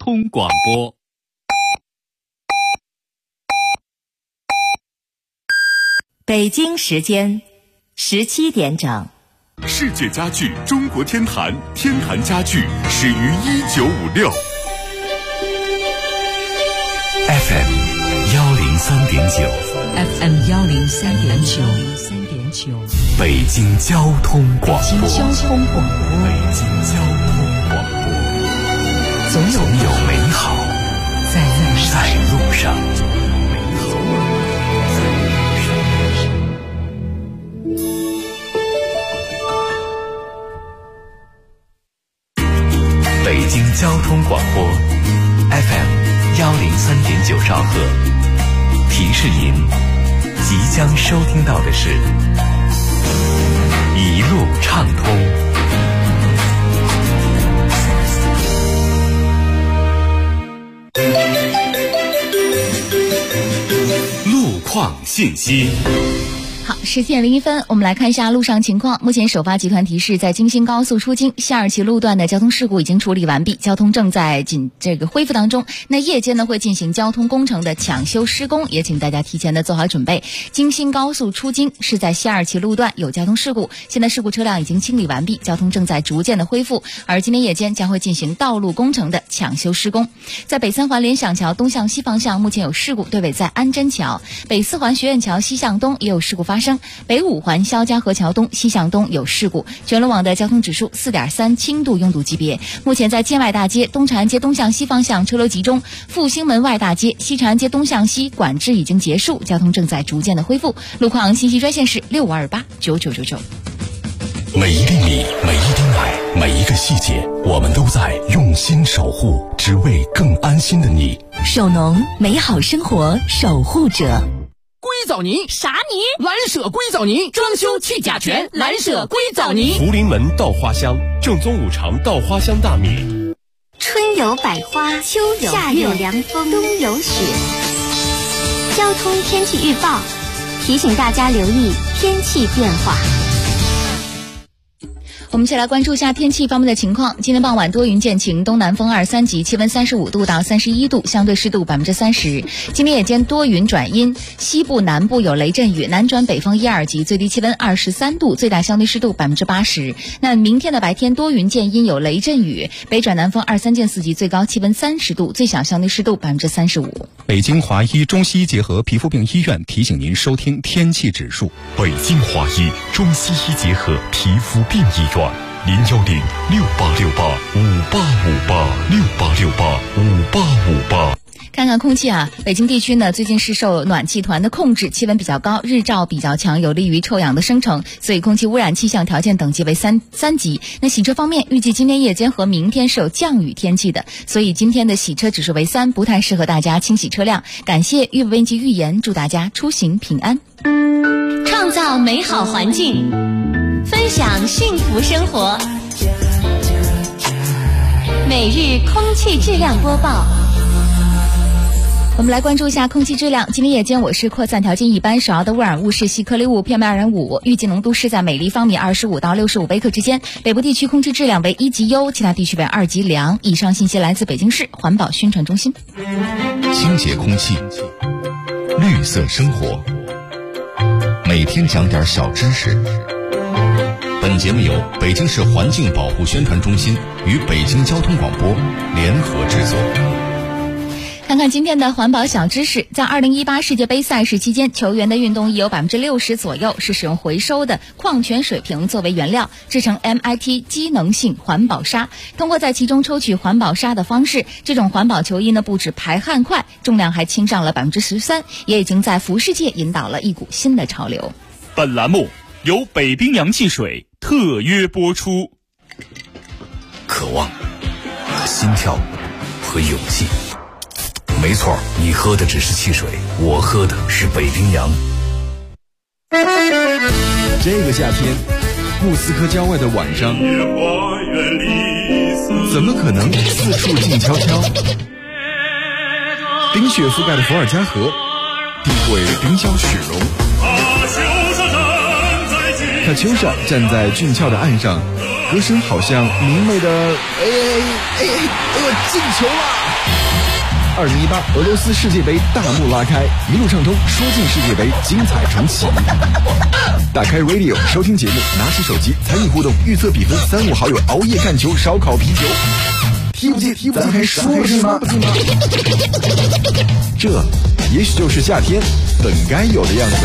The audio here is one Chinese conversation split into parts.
通广播。 北京时间17点整。 世界家具中国天坛，天坛家具始于1956。 FM 103.9 FM 103.9， 北京交通广播。 北京交通广播。 总有美好在路上。北京交通广播 FM 103.9兆赫，提示您即将收听到的是一路畅通。 路况信息。 好，10点01分，我们来看一下路上情况。目前首发集团提示，在京新高速出京西二旗路段的交通事故已经处理完毕，交通正在恢复当中。那夜间呢会进行交通工程的抢修施工，也请大家提前的做好准备。京新高速出京是在西二旗路段有交通事故，现在事故车辆已经清理完毕，交通正在逐渐的恢复。而今天夜间将会进行道路工程的抢修施工。在北三环联想桥东向西方向目前有事故，对尾在安贞桥；北四环学院桥西向东也有事故发生。北五环肖家河桥东西向东有事故，全路网的交通指数4.3，轻度拥堵级别。目前在建外大街、东长安街东向西方向车流集中，复兴门外大街、西长安街东向西管制已经结束，交通正在逐渐的恢复。路况信息专线是65289999。 每一粒米，每一滴奶，每一个细节，我们都在用心守护，只为更安心的你。 首农，美好生活守护者。 硅藻泥啥泥？ 蓝舍硅藻泥，装修去甲醛，蓝舍硅藻泥。 福临门稻花香，正宗五常稻花香大米。 春有百花，秋有夏有凉风，冬有雪。交通天气预报提醒大家留意天气变化。 我们一起来关注一下天气方面的情况。今天傍晚多云见晴，东南风2、3级，气温35度到31度，相对湿度30%。今天夜间多云转阴，西部南部有雷阵雨，南转北风1、2级，最低气温23度，最大相对湿度80%。那明天的白天多云见阴，有雷阵雨，北转南风2、3见4级，最高气温30度，最小相对湿度35%。 北京华医中西医结合皮肤病医院提醒您收听天气指数。 北京华医中西医结合皮肤病医院，0106868585858，6885858。 看看空气啊，北京地区呢最近是受暖气团的控制，气温比较高，日照比较强，有利于臭氧的生成，所以空气污染气象条件等级为三级。那洗车方面，预计今天夜间和明天是有降雨天气的，所以今天的洗车指数为3，不太适合大家清洗车辆。感谢预报编辑预言，祝大家出行平安。 创造美好环境，分享幸福生活。每日空气质量播报。 我们来关注一下空气质量。今天夜间我市扩散条件一般，首要的污染物是细颗粒物 PM2.5， 预计浓度是在每立方米25到65微克之间。北部地区空气质量为1级优，其他地区为2级良。以上信息来自北京市环保宣传中心。 清洁空气，绿色生活，每天讲点小知识。本节目由北京市环境保护宣传中心与北京交通广播联合制作。 看看今天的环保小知识，在2018世界杯赛事期间，球员的运动衣有60%左右是使用回收的矿泉水瓶作为原料，制成 MIT 机能性环保纱。通过在其中抽取环保纱的方式，这种环保球衣呢不止排汗快，重量还轻上了13%，也已经在服饰界引导了一股新的潮流。 本栏目由北冰洋汽水特约播出。 渴望、心跳和勇气。没错，你喝的只是汽水，我喝的是北冰洋。 这个夏天，莫斯科郊外的晚上，怎么可能四处静悄悄？冰雪覆盖的伏尔加河，地会冰消雪融。卡秋莎站在俊俏的岸上，歌声好像明媚的，进球了！ 俄罗斯世界杯大幕拉开，一路畅通，说进世界杯，精彩重启。打开 Radio 收听节目，拿起手机参与互动，预测比分，3、5好友熬夜看球，烧烤啤酒。踢不进，咱还说不进吗？这也许就是夏天本该有的样子。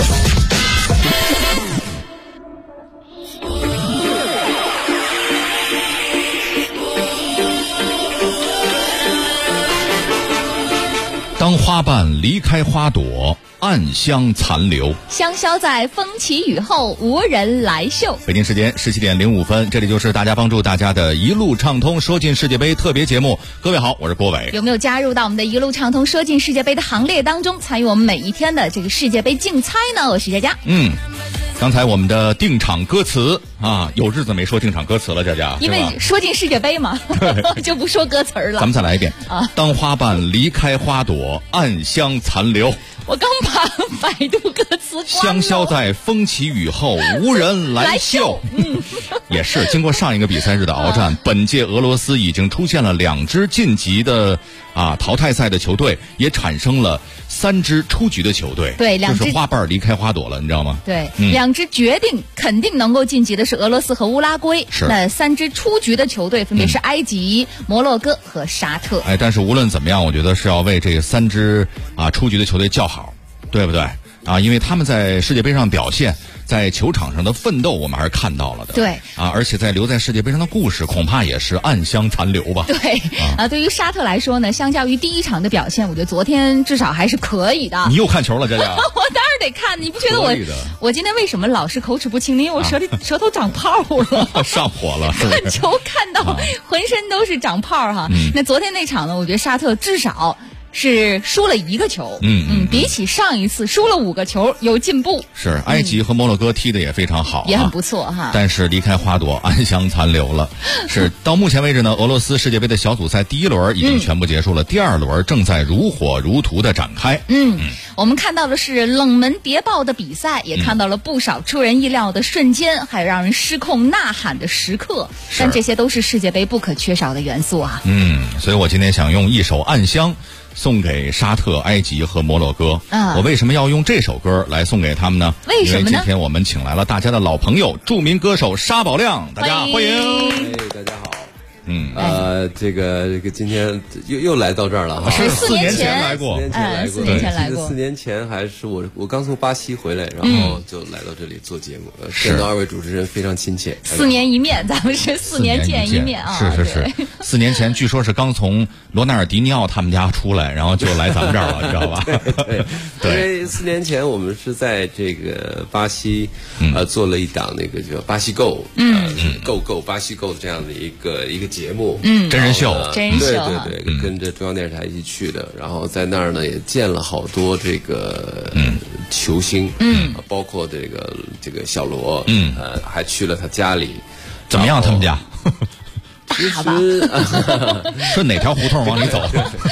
当花瓣离开花朵，暗香残留， 香消在风起雨后，无人来嗅。 北京时间17点05分，这里就是大家帮助大家的一路畅通说进世界杯特别节目。各位好，我是郭伟。 有没有加入到我们的一路畅通说进世界杯的行列当中，参与我们每一天的这个世界杯竞猜呢？我是佳佳。 刚才我们的定场歌词啊，有日子没说定场歌词了，佳佳， 因为说进世界杯嘛，就不说歌词了。 咱们再来一遍啊！当花瓣离开花朵，暗香残留。 我刚把百度歌词关了。 香消在风起雨后，无人来嗅。也是经过上一个比赛日的鏖战，本届俄罗斯已经出现了2支晋级的淘汰赛的球队，也产生了3支出局的球队。 对， 就是花瓣离开花朵了，你知道吗？ 对，2支决定肯定能够晋级的是俄罗斯和乌拉圭。 是。 那3支出局的球队分别是埃及、摩洛哥和沙特。 但是无论怎么样，我觉得是要为这3支出局的球队叫好，对不对？因为他们在世界杯上表现，在球场上的奋斗，我们还是看到了的。 对而且在留在世界杯上的故事，恐怕也是暗香残留吧。 对对于沙特来说呢，相较于第一场的表现，我觉得昨天至少还是可以的。 你又看球了，佳佳？ 我当然得看，你不觉得我今天为什么老是口齿不清呢？因为我舌头长泡了， 上火了。 看球看到浑身都是长泡哈。那昨天那场呢，我觉得沙特至少是输了1个球，比起上一次输了5个球有进步。 是，埃及和摩洛哥踢得也非常好， 也很不错哈。 但是离开花朵，暗香残留了。是，到目前为止呢，俄罗斯世界杯的小组赛第1轮已经全部结束了，第2轮正在如火如荼的展开。 我们看到的是冷门谍报的比赛，也看到了不少出人意料的瞬间，还有让人失控呐喊的时刻。但这些都是世界杯不可缺少的元素啊。 所以我今天想用一首《暗香》送给沙特、埃及和摩洛哥。我为什么要用这首歌来送给他们呢？ 为什么呢？ 因为今天我们请来了大家的老朋友，著名歌手沙宝亮，大家欢迎。 大家好。这个今天又来到这儿了哈， 是4年前来过 ，4年前来过。 4年前还是我刚从巴西回来，然后就来到这里做节目，见到2位主持人非常亲切。 4年一面，咱们是4年见一面啊！ 是，4年前据说是刚从罗纳尔迪尼奥他们家出来，然后就来咱们这儿了，你知道吧？ 对，因为4年前我们是在这个巴西做了一档那个叫巴西购购巴西购这样的一个节目， 真人秀， 对，跟着中央电视台一起去的，然后在那儿呢也见了好多这个球星，包括这个小罗，还去了他家里， 怎么样？他们家？ 其实顺哪条胡同往里走？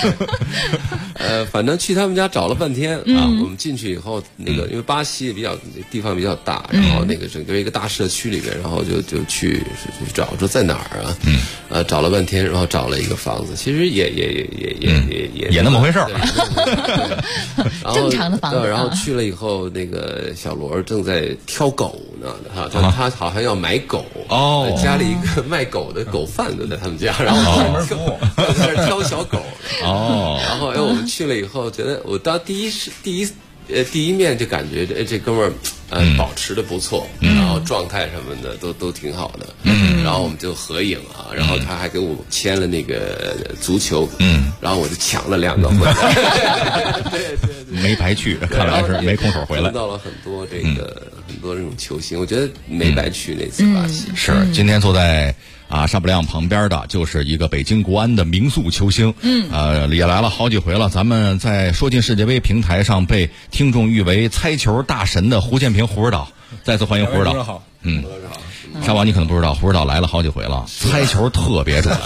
反正去他们家找了半天啊。我们进去以后，那个因为巴西地方比较大，然后那个整个一个大社区里面，然后就去找说在哪儿啊？找了半天，然后找了一个房子，其实也那么回事儿， 正常的房子。 然后去了以后，那个小罗正在挑狗呢，他好像要买狗哦，家里一个卖狗的狗贩子在他们家，然后在那儿挑小狗哦，然后我们去了以后，觉得我到第一面就感觉这哥们儿保持的不错，然后状态什么的都挺好的，然后我们就合影啊，然后他还给我签了那个足球，然后我就抢了2个回来，对， 没白去，看来是没空手回来， 碰到了很多很多这种球星，我觉得没白去那次巴西。 是，今天坐在沙布亮旁边的就是一个北京国安的名宿球星，也来了好几回了。咱们在说进世界杯平台上被听众誉为猜球大神的胡建平胡指导，再次欢迎胡指导。沙王你可能不知道，胡指导来了好几回了，猜球特别准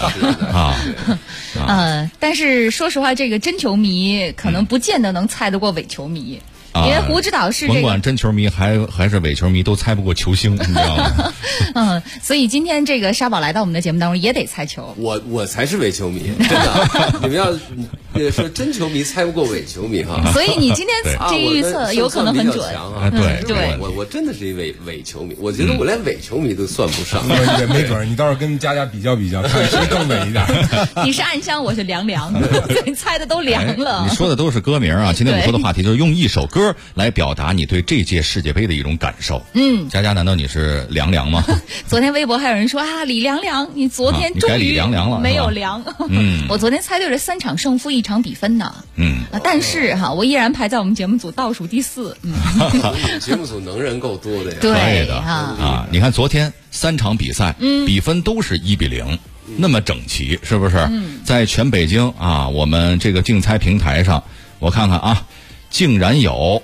但是说实话，这个真球迷可能不见得能猜得过伪球迷。 因为胡指导是甭管真球迷还是伪球迷都猜不过球星，你知道吗？ 所以今天这个沙宝来到我们的节目当中也得猜球。 我才是伪球迷，真的。你们要说真球迷猜不过伪球迷哈。 所以你今天这个预测有可能很准啊。 对， 我真的是一伪球迷，我觉得我连伪球迷都算不上。 也没准，你到时候跟佳佳比较，看谁更伪一点。 你是暗香，我是凉凉，你猜的都凉了。 你说的都是歌名啊。今天我们说的话题就是用一首歌来表达你对这届世界杯的一种感受。佳佳，难道你是凉凉吗？ 昨天微博还有人说李凉凉，你昨天终于没有凉。我昨天猜对了3场胜负1场比分呢。但是我依然排在我们节目组倒数第4。 节目组能人够多的呀。 对的你看昨天3场比赛，比分都是1-0。那么整齐，是不是？在全北京我们这个竞猜平台上，我看看竟然有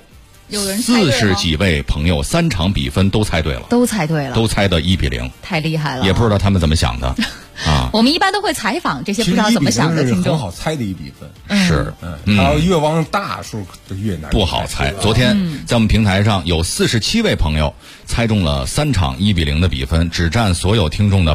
40几位朋友3场比分都猜对了，都猜的1-0，太厉害了，也不知道他们怎么想的。 我们一般都会采访这些不知道怎么想的听众。 很好猜的一比分， 是， 它越往大数越难， 不好猜。昨天在我们平台上有47位朋友猜中了3场1-0的比分，只占所有听众的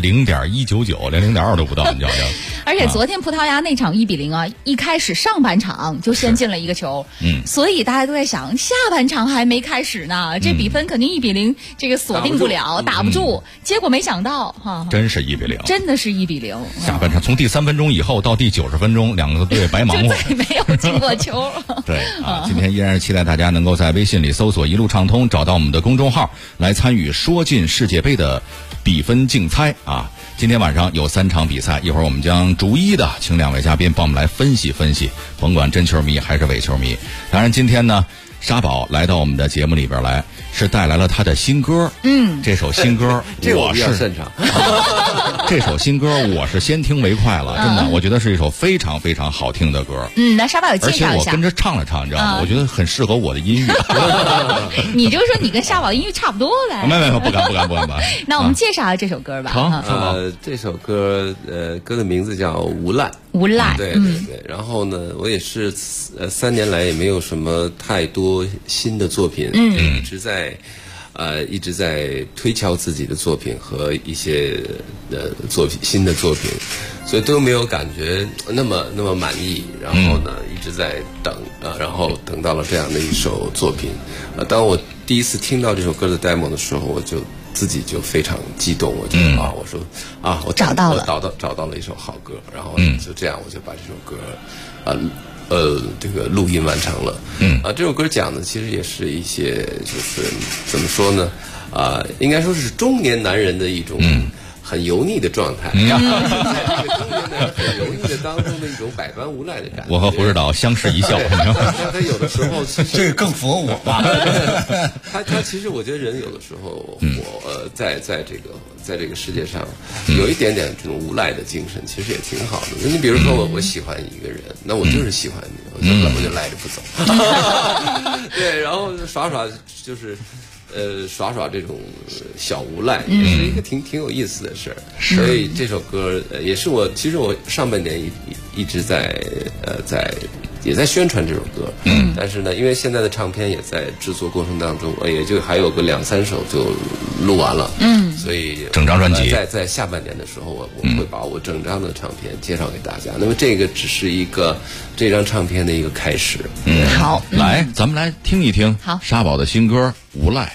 0.199%，连0.2%都不到，你知道吗？ 而且昨天葡萄牙那场1-0一开始上半场就先进了一个球，所以大家都在想下半场还没开始呢，这比分肯定1-0，这个锁定不了，打不住。结果没想到真是1-0。 真的是1-0。 下半场从第3分钟以后到第90分钟，两个队白忙活， 就再没有进过球。 对今天依然是期待大家能够在微信里搜索一路畅通，找到我们的公众号来参与说进世界杯的比分竞猜今天晚上有3场比赛，一会儿我们将逐一的请2位嘉宾帮我们来分析，甭管真球迷还是伪球迷。当然今天呢，沙宝来到我们的节目里边来，是带来了他的新歌。这首新歌我是擅长。 这首新歌我是先听为快了，真的，我觉得是一首非常非常好听的歌。 那沙宝有介绍一下， 而且我跟着唱了唱，你知道吗？我觉得很适合我的音域。 你就说你跟沙宝音域差不多呗。 没，不敢。 那我们介绍这首歌吧。 这首歌歌的名字叫《无赖》。 无赖。 对。然后呢，我也是3年来也没有什么太多新的作品，一直在推敲自己的作品和一些新的作品，所以都没有感觉那么满意。然后呢，一直在等然后等到了这样的一首作品。当我第一次听到这首歌的 demo 的时候，我就自己就非常激动，我就我说我找到了一首好歌，然后就这样我就把这首歌这个录音完成了。这首歌讲的其实也是一些就是怎么说呢应该说是中年男人的一种很油腻的状态，在这个中年男人很油腻的当中的一种百般无奈的感觉。 我和胡指导相视一笑。 他有的时候这个更符合我吧。 他其实我觉得人有的时候在这个世界上有一点点这种无赖的精神，其实也挺好的。你比如说我喜欢一个人，那我就是喜欢你，我就赖着不走。对，然后耍就是耍这种小无赖，也是一个挺有意思的事儿。所以这首歌也是其实我上半年一直也在宣传这首歌。但是呢，因为现在的唱片也在制作过程当中，也就还有个2-3首就录完了。所以整张专辑在下半年的时候，我会把我整张的唱片介绍给大家。那么这个只是这张唱片的一个开始。 好， 来，咱们来听一听沙宝的新歌《无赖》。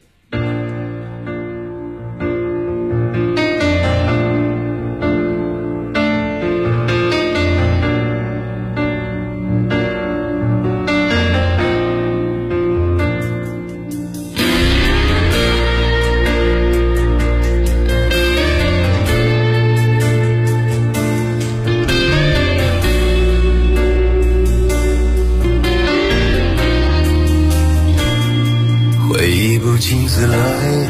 镜子来，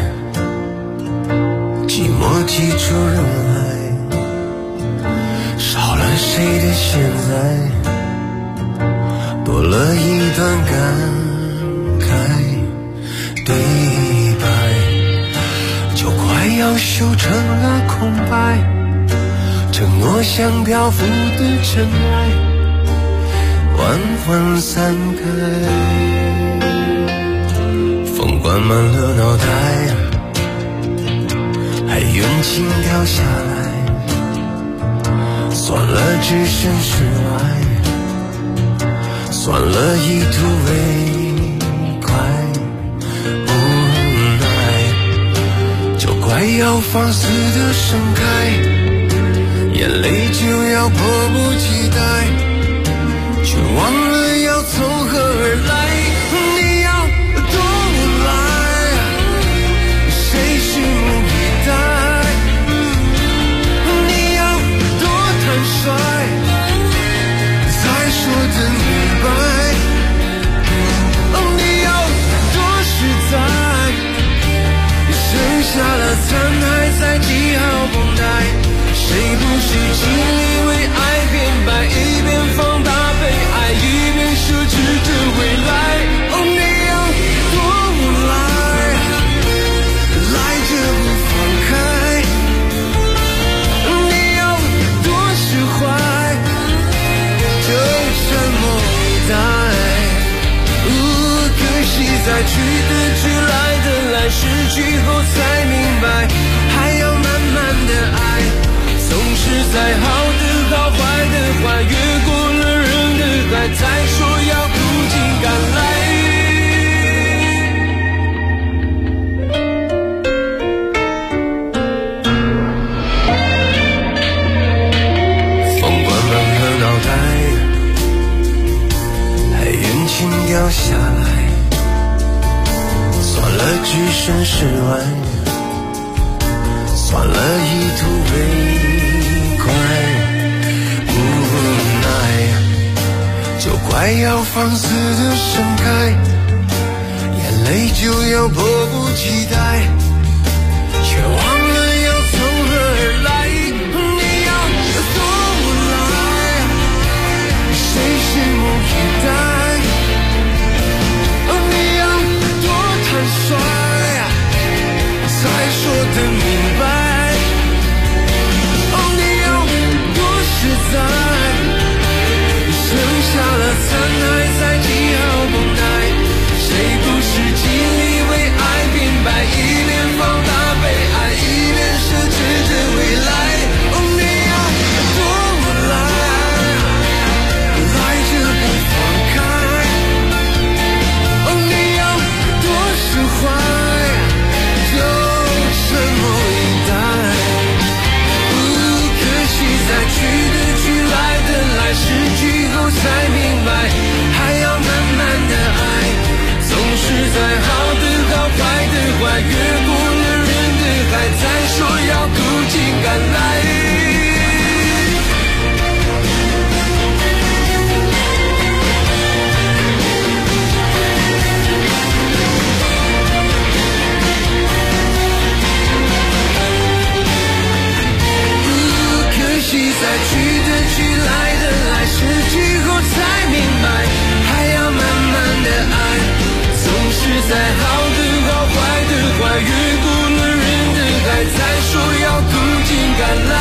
寂寞挤出人来，少了谁的现在，多了一段感慨，对白就快要修成了空白，承诺像漂浮的尘埃，缓缓散开。 灌满了脑袋，还冤情掉下来，算了置身事外，算了一途为快，无奈就快要放肆的盛开，眼泪就要迫不及待，却忘了要从何而来。你要多无赖，谁拭目以待？你要多坦率，才说得明白。你要多实在，剩下了残骸才系好绷带。谁不是经历为爱变白，一边放大被爱，一边奢侈着未来。你要多无赖，赖着不放开。你要多释怀，就沉默以待。可惜在去的去，来的来，失去后才明白，还要慢慢的爱。总是在好的好坏的坏，越过了人的海，才说要苦尽甘来。风灌满了脑袋，还冤情掉下来，算了置身事外，算了一途为就快要放肆的盛开，眼泪就要迫不及待，却忘了要从何而来。你要多无赖，谁拭目以待？你要多坦率，才说得明白。你要多实在，剩下了残骸才系好绷带。谁不是经历为爱变白，一边放大被爱，一边奢侈着未来。你要多无赖，赖着不放开。你要多释怀，就沉默以待。可惜在去的去，来的来，失去后才明白，还要慢慢的爱。总是在好的好坏的坏，越过了人的海，才说要苦尽甘来。可惜在去的去，来的来，失去后才明白，还要慢慢的爱。总是在好的好坏的坏，越过了人的海，才说要苦尽甘来。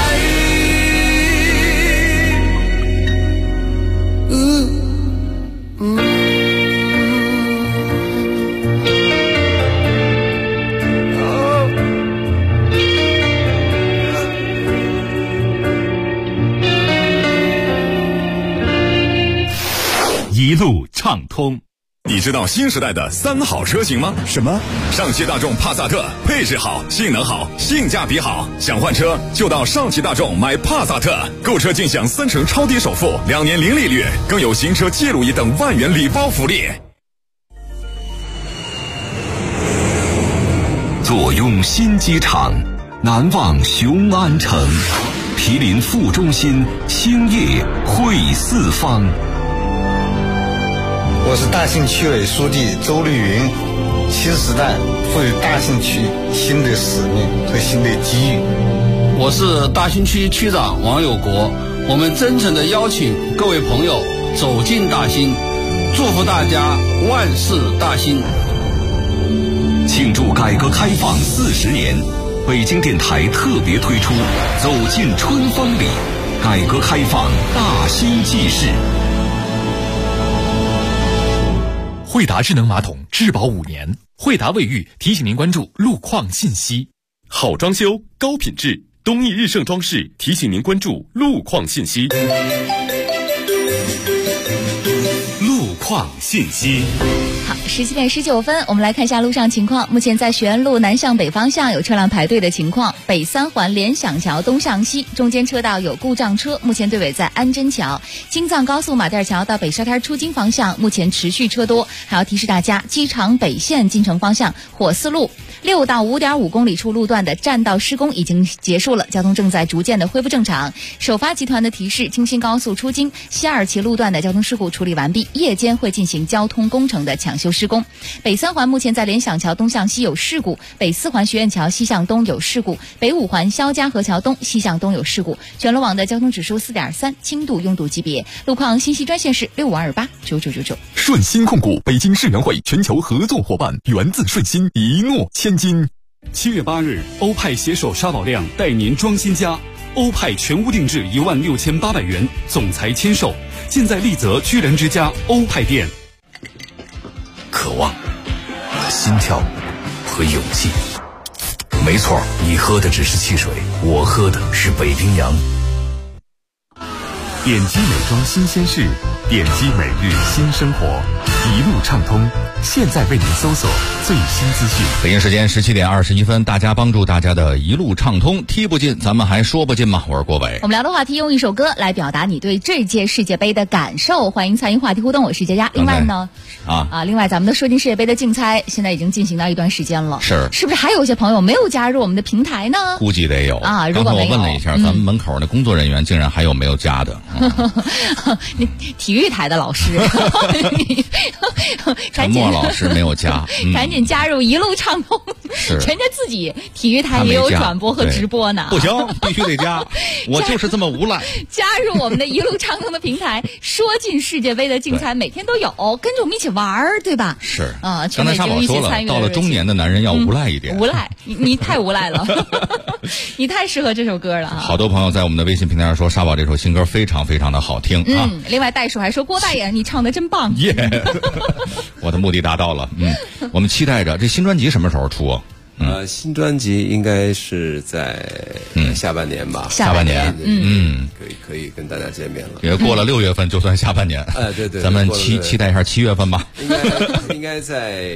一路畅通。 你知道新时代的3好车型吗？ 什么？ 上汽大众帕萨特，配置好，性能好，性价比好。想换车就到上汽大众买帕萨特，购车尽享3成超低首付，2年零利率，更有行车记录仪等万元礼包福利。 坐拥新机场，难忘雄安城，毗邻副中心，兴业汇四方。 我是大兴区委书记周绿云。新时代赋予大兴区新的使命和新的机遇。 我是大兴区区长王有国。我们真诚地邀请各位朋友走进大兴，祝福大家万事大兴。 庆祝改革开放40年，北京电台特别推出《走进春风里》，改革开放大兴纪事。 惠达智能马桶质保5年， 惠达卫浴提醒您关注路况信息。 好装修，高品质，东义日盛装饰提醒您关注路况信息。 路况信息。 好，17点19分，我们来看一下路上情况。目前在学院路南向北方向有车辆排队的情况，北三环联想桥东向西中间车道有故障车，目前队尾在安贞桥。京藏高速马甸桥到北沙滩出京方向目前持续车多，还要提示大家，机场北线进城方向火四路6到5.5公里处路段的占道施工已经结束了，交通正在逐渐的恢复正常。首发集团的提示，京新高速出京西2期路段的交通事故处理完毕，夜间会进行交通工程的抢修施工。北三环目前在联想桥东向西有事故，北四环学院桥西向东有事故，北五环肖家河桥东西向东有事故。全罗网的交通指数4.3，轻度拥堵级别。路况信息专线是65289999。 顺鑫控股北京世园会全球合作伙伴，源自顺鑫，一诺千金。 7月8日，欧派携手沙宝亮带您装新家，欧派全屋定制16800元，总裁签售，现在丽泽居然之家欧派店。 渴望、心跳和勇气。没错，你喝的只是汽水，我喝的是北冰洋。 点击美妆新鲜事，点击每日新生活，一路畅通，现在为您搜索最新资讯。 北京时间17点21分，大家帮助大家的一路畅通，踢不进咱们还说不进吗？我是郭伟。 我们聊的话题用一首歌来表达你对这届世界杯的感受，欢迎参与话题互动，我是佳佳。另外呢另外咱们的说进世界杯的竞猜现在已经进行到一段时间了，是不是还有一些朋友没有加入我们的平台呢？ 估计得有啊。 如果没有， 刚才我问了一下，咱们门口的工作人员竟然还有没有加的？ 你体育台的老师陈默老师没有加， 赶紧加入一路畅通，人家自己体育台也有转播和直播呢。 不行，必须得加，我就是这么无赖。 加入我们的一路畅通的平台，说进世界杯的竞猜每天都有，跟着我们一起玩，对吧？ 是啊， 刚才沙宝说了，到了中年的男人要无赖一点。 无赖，你太无赖了，你太适合这首歌了啊！ 好多朋友在我们的微信平台上说，沙宝这首新歌非常非常的好听啊。 另外袋鼠还说，郭大爷你唱的真棒。 耶，我的目的达到了。我们期待着这新专辑什么时候出啊？ 新专辑应该是在下半年吧。 下半年， 可以跟大家见面了。 也过了6月份，就算下半年。 对， 咱们期待一下7月份吧。 应该在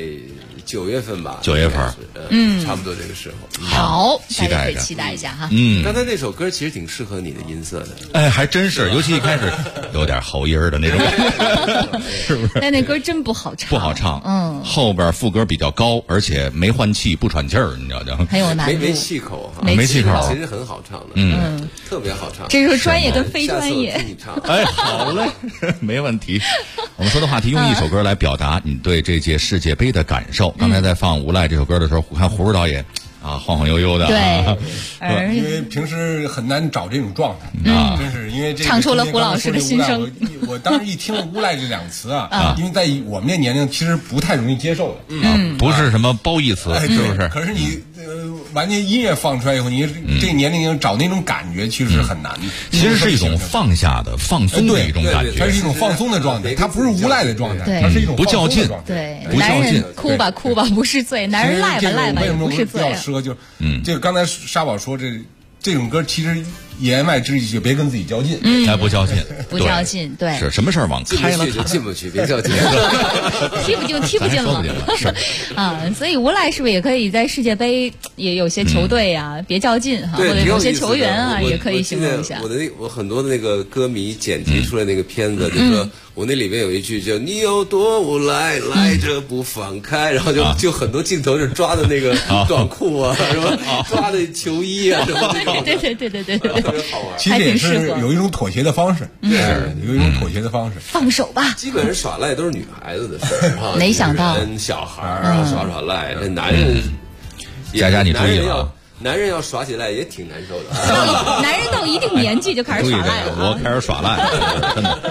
9月份吧。 9月份， 差不多这个时候。 好， 期待着， 期待一下哈。 刚才那首歌其实挺适合你的音色的。 哎，还真是，尤其一开始有点喉音的那种，是不是？ 但那歌真不好唱， 不好唱。后边副歌比较高，而且没换气，不喘气儿，你知道吗？ 很有难度， 没气口哈， 没气口， 其实很好唱的，特别好唱。 这是专业跟非专业。 下次我听你唱。 哎，好嘞，没问题。我们说的话题，用一首歌来表达你对这届世界杯的感受。刚才在放《无赖》这首歌的时候，看胡指导演晃晃悠悠的。 对， 因为平时很难找这种状态啊，真是因为这个唱出了胡老师的心声。 我当时一听了“无赖”这两个词因为在我们这年龄其实不太容易接受的， 不是什么褒义词，是不是？ 可是你完全音乐放出来以后，你这个年龄找那种感觉其实是很难的。 其实是一种放下的、放松的一种感觉， 它是一种放松的状态，它不是无赖的状态，它是一种不较劲。 对，男人哭吧哭吧不是罪，男人赖吧赖吧也不是罪。 就是这个刚才沙宝说这种歌其实言外之意就别跟自己较劲， 不较劲， 不较劲，对， 是什么事儿往开了看，进不去，别较劲， 踢不进了， 是所以无赖是不是也可以在世界杯也有些球队别较劲哈，或者有些球员也可以形容一下。 我很多的那个歌迷剪辑出来那个片子，就说我那里面有一句叫你有多无赖，赖着不放开，然后就很多镜头是抓的那个短裤什么抓的球衣什么那种， 对， 特别好玩。 其实也是有一种妥协的方式，有一种妥协的方式。 放手吧， 基本上耍赖都是女孩子的事儿没想到小孩耍赖，这男人， 佳佳你注意了。 男人要耍起来也挺难受的。 男人到一定年纪就开始耍赖了。 我开始耍赖，真的。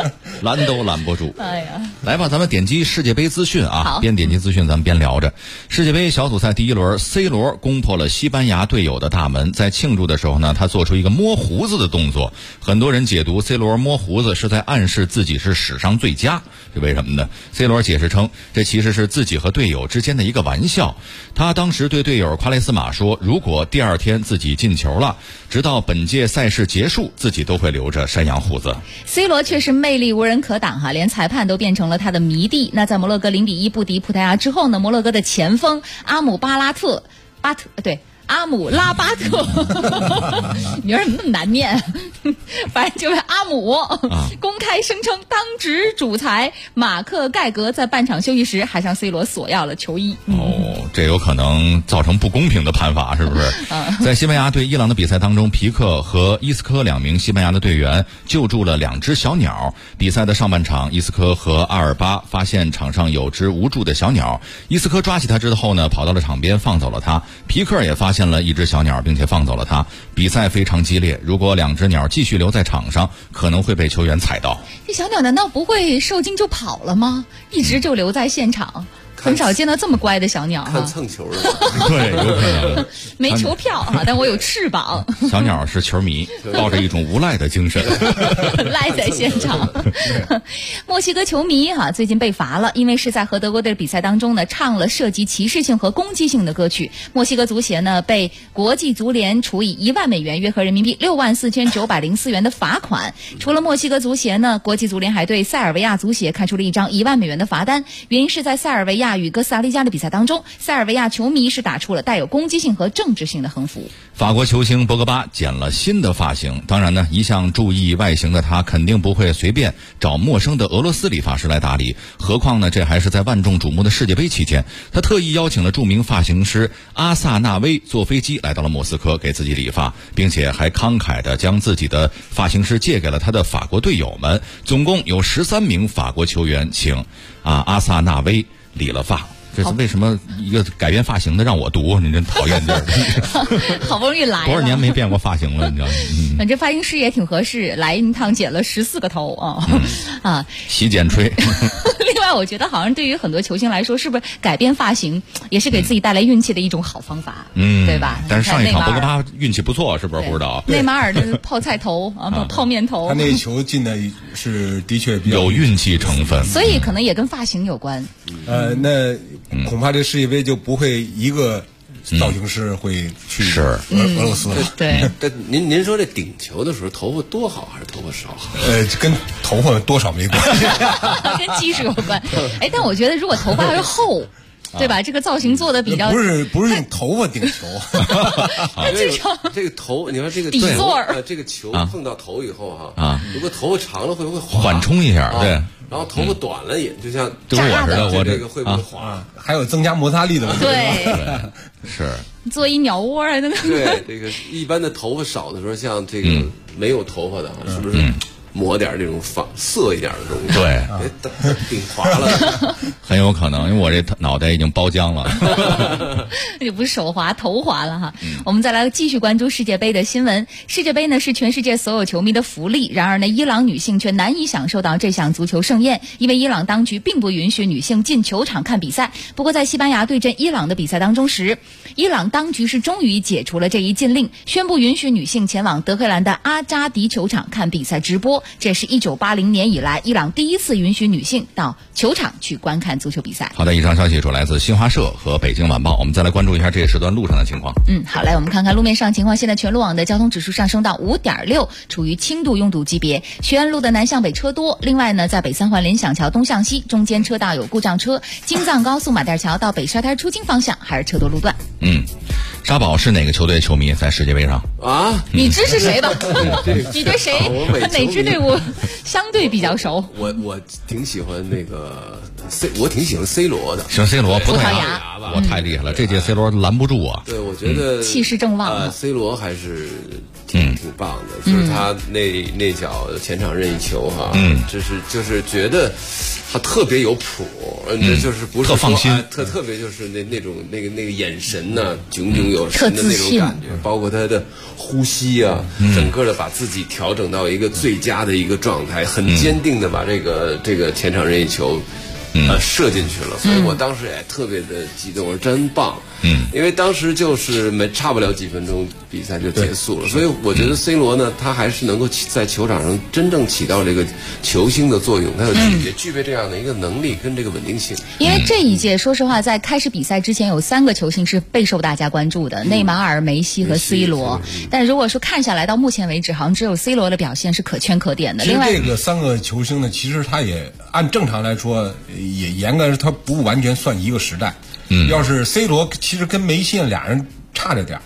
拦都拦不住。 哎呀， 来吧，咱们点击世界杯资讯啊， 好， 边点击资讯咱们边聊着。世界杯小组赛第一轮 ，C 罗攻破了西班牙队友的大门，在庆祝的时候呢，他做出一个摸胡子的动作。很多人解读 C 罗摸胡子是在暗示自己是史上最佳，这为什么呢 ？C 罗解释称，这其实是自己和队友之间的一个玩笑。他当时对队友夸雷斯马说，如果第二天自己进球了，直到本届赛事结束，自己都会留着山羊胡子。 C 罗确实魅力无人可挡哈，连裁判都变成了他的迷弟。那在摩洛哥0-1不敌葡萄牙之后呢，摩洛哥的前锋阿姆拉巴特名儿怎么那么难念反正就是阿姆公开声称当值主裁马克盖格在半场休息时还向 C 罗索要了球衣。 这有可能造成不公平的判罚，是不是？在西班牙对伊朗的比赛当中，皮克和伊斯科2名西班牙的队员救助了2只小鸟。比赛的上半场，伊斯科和阿尔巴发现场上有只无助的小鸟，伊斯科抓起它之后呢，跑到了场边放走了它。皮克也发现了一只小鸟，并且放走了它。比赛非常激烈，如果2只鸟继续留在场上，可能会被球员踩到。 这小鸟难道不会受惊就跑了吗？一直就留在现场。很少见到这么乖的小鸟， 看蹭球的， 对，有可能没球票哈，但我有翅膀。 小鸟是球迷，抱着一种无赖的精神， 赖在现场。墨西哥球迷最近被罚了，因为是在和德国队的比赛当中呢，唱了涉及歧视性和攻击性的歌曲。墨西哥足协呢被国际足联处以1万美元，约合人民币64904元的罚款。除了墨西哥足协呢，国际足联还对塞尔维亚足协开出了一张1万美元的罚单，原因是在塞尔维亚与哥斯达黎加的比赛当中，塞尔维亚球迷是打出了带有攻击性和政治性的横幅。 法国球星博格巴剪了新的发型，当然呢，一向注意外形的他肯定不会随便找陌生的俄罗斯理发师来打理，何况呢，这还是在万众瞩目的世界杯期间。他特意邀请了著名发型师阿萨纳威坐飞机来到了莫斯科给自己理发，并且还慷慨地将自己的发型师借给了他的法国队友们，总共有13名法国球员请阿萨纳威理了发。这是为什么一个改变发型的让我读？你真讨厌劲儿！ 好不容易来了， 多少年没变过发型了，你知道吗？ 这发型师也挺合适，来一趟剪了14个头啊！ 洗剪吹。 另外，我觉得好像对于很多球星来说，是不是改变发型也是给自己带来运气的一种好方法？对吧？ 但是上一场博格巴运气不错，是不是？不知道。 内马尔的泡菜头泡面头， 他那球进的是的确比较有运气成分， 所以可能也跟发型有关。 那恐怕这世界杯就不会一个造型师会去俄罗斯了。 对， 但您说这顶球的时候头发多好还是头发少好？ 跟头发多少没关系， 跟技术有关。但我觉得如果头发还是厚。对吧？这个造型做的比较不是用头发顶球， 这个头，你说这个底座这个球碰到头以后如果头发长了会不会缓冲一下？对， 然后头发短了也就像跟我似的，我这个会不会滑？ 还有增加摩擦力的问题。 对， 是做一鸟窝那个。 对，这个一般的头发少的时候，像这个没有头发的，是不是？抹点这种涩一点的东西， 对， 顶滑了， 很有可能，因为我这脑袋已经包浆了， 也不是手滑头滑了哈。我们再来继续关注世界杯的新闻。世界杯呢是全世界所有球迷的福利，然而呢，伊朗女性却难以享受到这项足球盛宴，因为伊朗当局并不允许女性进球场看比赛。不过在西班牙对阵伊朗的比赛当中时，伊朗当局是终于解除了这一禁令，宣布允许女性前往德黑兰的阿扎迪球场看比赛直播。这是1980年以来伊朗第一次允许女性到球场去观看足球比赛。 好的，以上消息主来自新华社和北京晚报。我们再来关注一下这个时段路上的情况。 好，来我们看看路面上情况。现在全路网的交通指数上升到5.6，处于轻度拥堵级别。学院路的南向北车多。另外呢，在北三环联想桥东向西中间车道有故障车。京藏高速马甸桥到北沙滩出京方向还是车多路段。 沙宝是哪个球队球迷在世界杯上啊？ 你支持谁吧？你对谁哪支队伍相对比较熟？ 我挺喜欢那个我挺喜欢 C 罗的。 喜欢 C 罗， 葡萄牙吧？ 我太厉害了，这届 C 罗拦不住啊。 对，我觉得气势正旺。 C 罗还是挺棒的，就是他那脚前场任意球就是觉得他特别有谱，就是不是特放心， 特别就是那种那个眼神呢，炯炯有神的那种感觉，包括他的呼吸啊，整个的把自己调整到一个最佳的一个状态，很坚定的把这个前场任意球射进去了，所以我当时也特别的激动，我说真棒。因为当时就是差不了几分钟，比赛就结束了，所以我觉得 C 罗呢，他还是能够在球场上真正起到这个球星的作用，他也具备这样的一个能力跟这个稳定性。 因为这一届，说实话，在开始比赛之前，有3个球星是备受大家关注的，内马尔、梅西和 C 罗。但如果说看下来，到目前为止，好像只有 C 罗的表现是可圈可点的。另外， 这个3个球星呢，其实他也按正常来说，也严格他不完全算一个时代。要是 C 罗其实跟梅西俩人差着点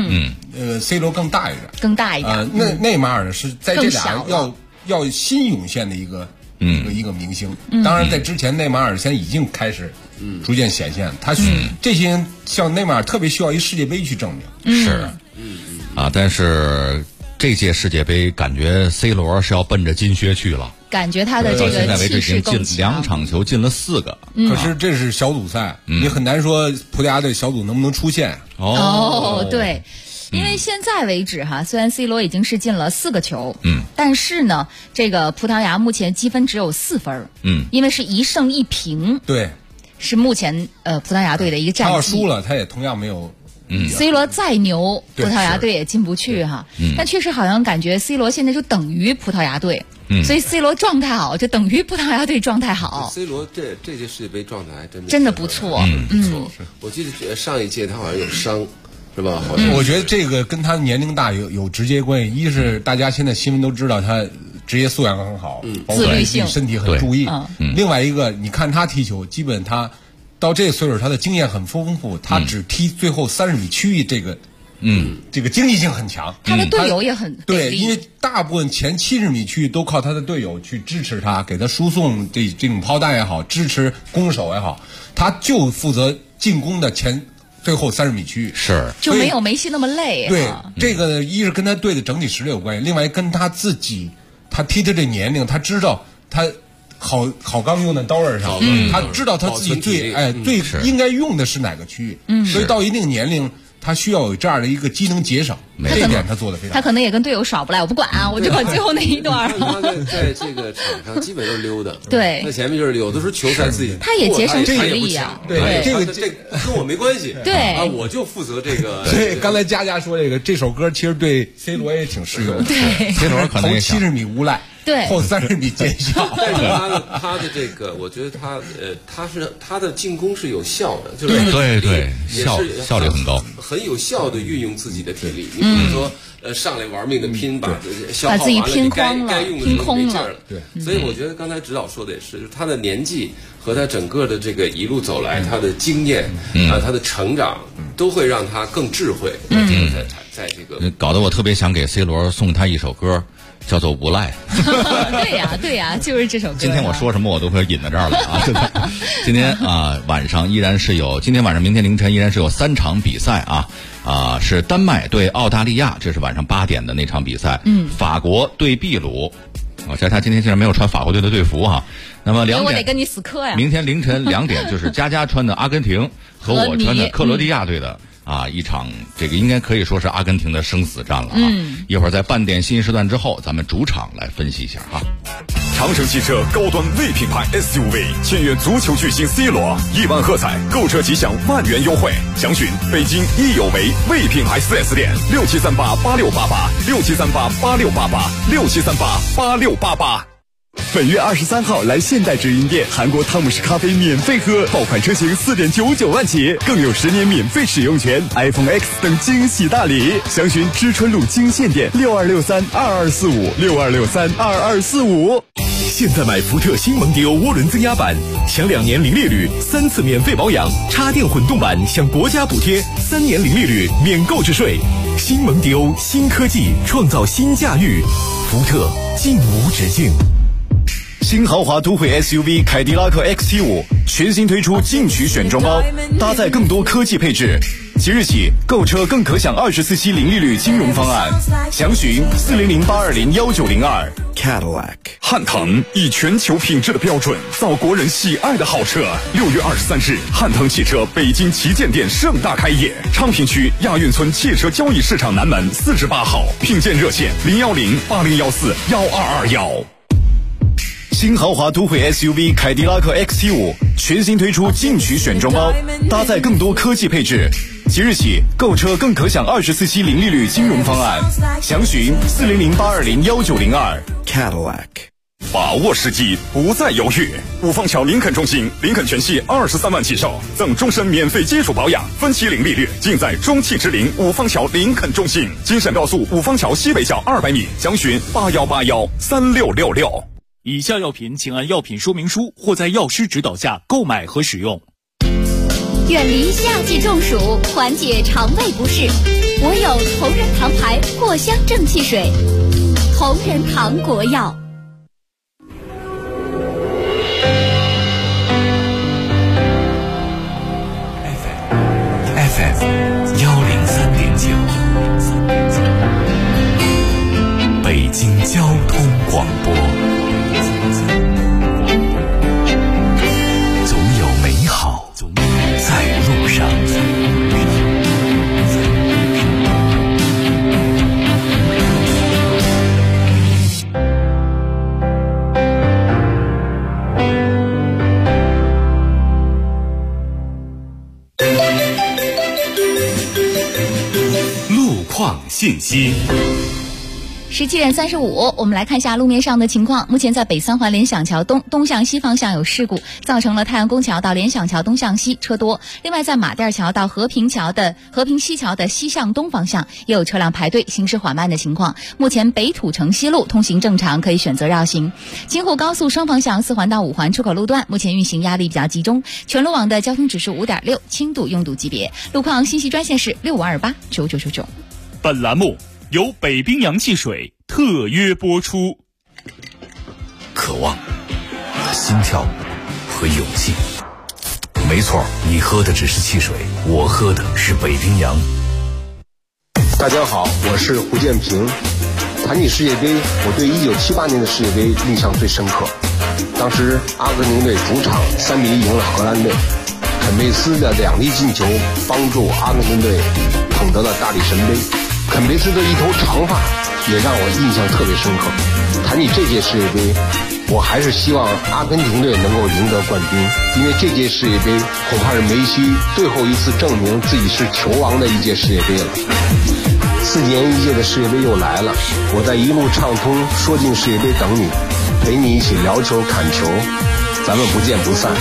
，C 罗更大一点，内马尔是在这俩要新涌现的一个明星。当然，在之前内马尔现在已经开始逐渐显现，他这些人像内马尔特别需要一世界杯去证明。 是，但是这届世界杯感觉 C 罗是要奔着金靴去了。 感觉他的这个气势更强， 进2场球进了4个， 可是这是小组赛，你很难说葡萄牙队小组能不能出现。 对，因为现在为止哈，虽然 C 罗已经是进了4个球，但是呢，这个葡萄牙目前积分只有4分，因为是1胜1平， 对， 是目前葡萄牙队的一个战绩。 他要输了，他也同样没有。 C 罗再牛，葡萄牙队也进不去哈。但确实好像感觉 C 罗现在就等于葡萄牙队，所以 C 罗状态好，就等于葡萄牙队状态好。 C 罗这届世界杯状态还真的不错， 不错。我记得上一届他好像有伤，是吧？好像我觉得这个跟他年龄大有直接关系。一是大家现在新闻都知道他职业素养很好， 自律性， 身体很注意。另外一个，你看他踢球，基本他。到这个岁数，他的经验很丰富，他只踢最后30米区域这个经济性很强。 他的队友也很对，因为大部分前70米区域都靠他的队友去支持他，给他输送这种炮弹也好，支持攻守也好，他就负责进攻的最后30米区域， 就没有梅西那么累。 对，这个一是跟他队的整体实力有关系，另外跟他自己，他踢的这年龄，他知道他。好钢用在刀刃上，他知道他自己最应该用的是哪个区域，所以到一定年龄，他需要有这样的一个机能节省，这一点他做的非常好。 他可能也跟队友耍不来，我不管啊，我就管最后那一段。 他在这个场上基本都是溜达， 对， 在前面就是溜，有的时候球赛自己， 他也节省体力呀。 对，这跟我没关系， 对啊，我就负责这个。 所以刚才佳佳说这首歌其实对 C 罗也挺适用， 对 ，C 罗可能头70米无赖。 对， 后30米见效。 但是他的这个，我觉得他的进攻是有效的，就是对，效率很高， 很有效的运用自己的体力。你比如说，上来玩命的拼，把消耗完了，该用的时候没劲儿了。对，所以我觉得刚才指导说的也是，就是他的年纪和他整个的这个一路走来，他的经验他的成长，都会让他更智慧。在这个搞得我特别想给 C 罗送他一首歌。叫做无赖。 对呀，就是这首歌。 今天我说什么我都会引到这儿来啊！今天晚上依然是有，今天晚上、明天凌晨依然是有3场比赛是丹麦对澳大利亚，这是晚上8点的那场比赛。法国对秘鲁。他今天竟然没有穿法国队的队服哈。那么2点， 我得跟你死磕呀。 明天凌晨2点，就是佳佳穿的阿根廷和我穿的克罗地亚队的。一场这个应该可以说是阿根廷的生死战了啊！一会儿在半点新时段之后，咱们主场来分析一下哈。 长城汽车高端 V 品牌 SUV 签约足球巨星 C 罗，1万喝彩，购车即享万元优惠。详询北京益友为 V 品牌 4S 店67388688，67388688，67388688。 本月23号来现代直营店，韩国汤姆士咖啡免费喝，爆款车型4.99万起，更有10年免费使用权 ，iPhone X 等惊喜大礼。详询知春路金线店62632245，62632245。 现在买福特新蒙迪欧涡轮增压版，享2年零利率，3次免费保养；插电混动版享国家补贴，3年零利率免购置税。新蒙迪欧，新科技创造新驾驭，福特尽无止境。 新豪华都会 SUV 凯迪拉克 XT5 全新推出进取选装包，搭载更多科技配置。即日起购车更可享24期零利率金融方案，详询400-820-1902。 Cadillac 汉腾以全球品质的标准造国人喜爱的好车。6月23日，汉腾汽车北京旗舰店盛大开业，昌平区亚运村汽车交易市场南门48号，聘建热线010-8014-1221。新豪华都会 SUV 凯迪拉克 XT5 全新推出进取选装包，搭载更多科技配置。即日起购车更可享24期零利率金融方案，详询400-820-1902。Cadillac 把握时机，不再犹豫。五方桥林肯中心，林肯全系23万起售，赠终身免费基础保养，分期零利率，尽在中汽之林五方桥林肯中心。京沈高速五方桥西北角200米，详询81813666。 以下药品请按药品说明书或在药师指导下购买和使用。 远离夏季中暑，缓解肠胃不适，我有同仁堂牌藿香正气水。同仁堂国药。 FM 103.9，北京交通广播。总有美好在路上。 路况信息。 17点35，我们来看一下路面上的情况。目前在北三环联想桥东向西方向有事故，造成了太阳宫桥到联想桥东向西车多。另外，在马甸桥到和平西桥的西向东方向也有车辆排队，行驶缓慢的情况。目前北土城西路通行正常，可以选择绕行。京沪高速双方向4环到5环出口路段目前运行压力比较集中，全路网的交通指数5.6，轻度拥堵级别。路况信息专线是65289999。 本栏目由北冰洋汽水特约播出。 渴望、心跳和勇气。没错，你喝的只是汽水，我喝的是北冰洋。 大家好，我是胡建平。谈起世界杯，我对1978年的世界杯印象最深刻。当时阿根廷队主场3-1赢了荷兰队，肯贝斯的2粒进球帮助阿根廷队捧得了大力神杯。肯贝斯的一头长发也让我印象特别深刻。谈起这届世界杯，我还是希望阿根廷队能够赢得冠军，因为这届世界杯恐怕是梅西最后一次证明自己是球王的一届世界杯了。4年一届的世界杯又来了，我在一路畅通说进世界杯等你，陪你一起聊球看球，咱们不见不散。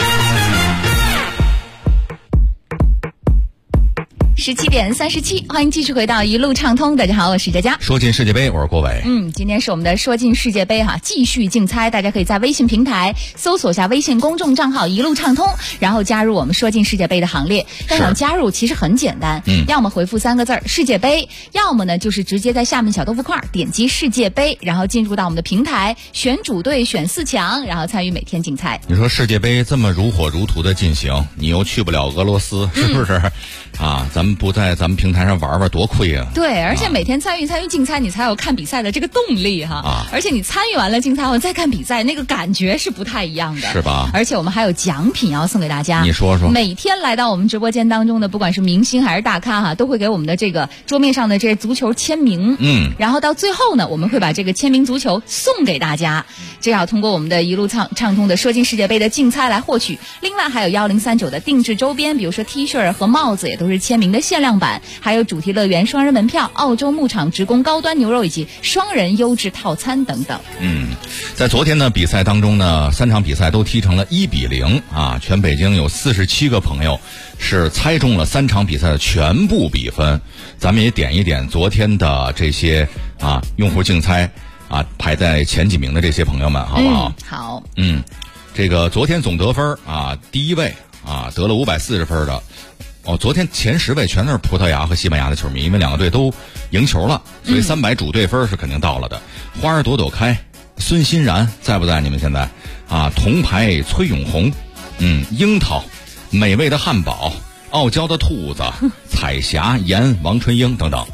17点37，欢迎继续回到一路畅通。大家好，我是佳佳。 说进世界杯，我是郭伟。 今天是我们的说进世界杯哈，继续竞猜，大家可以在微信平台搜索下微信公众账号一路畅通，然后加入我们说进世界杯的行列。但想加入其实很简单，要么回复3个字世界杯，要么呢就是直接在下面小豆腐块点击世界杯，然后进入到我们的平台，选主队，选4强，然后参与每天竞猜。 你说世界杯这么如火如荼的进行，你又去不了俄罗斯，是不是？咱们不在咱们平台上玩多亏啊！ 对，而且每天参与竞猜，你才有看比赛的这个动力哈。而且你参与完了竞猜后再看比赛，那个感觉是不太一样的， 是吧？ 而且我们还有奖品要送给大家。 你说说， 每天来到我们直播间当中的，不管是明星还是大咖哈，都会给我们的这个桌面上的这足球签名。然后到最后呢，我们会把这个签名足球送给大家。这要通过我们的一路畅通的说进世界杯的竞猜来获取。另外还有1039的定制周边，比如说 T 恤和帽子也都是签名的限量版，还有主题乐园双人门票、澳洲牧场职工高端牛肉以及双人优质套餐等等。 在昨天的比赛当中呢，3场比赛都踢成了1-0全北京有47个朋友是猜中了3场比赛的全部比分。咱们也点一点昨天的这些用户竞猜排在前几名的这些朋友们，好不好？ 好。 这个昨天总得分第一位得了540分的。昨天前10位全都是葡萄牙和西班牙的球迷，因为2个队都赢球了，所以300主队分是肯定到了的。花儿朵朵开，孙欣然在不在？你们现在铜牌崔永红， 樱桃，美味的汉堡，傲娇的兔子，彩霞、盐、王春英等等。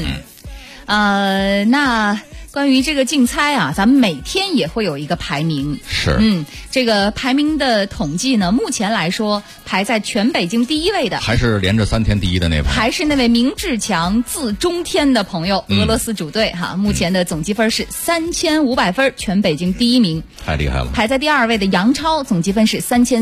那关于这个竞猜啊，咱们每天也会有一个排名。 是， 这个排名的统计呢，目前来说排在全北京第1位的， 还是连着3天第一的那位， 还是那位明志强字中天的朋友，俄罗斯主队哈，目前的总积分是3500分，全北京第1名， 太厉害了。 排在第2位的杨超，总积分是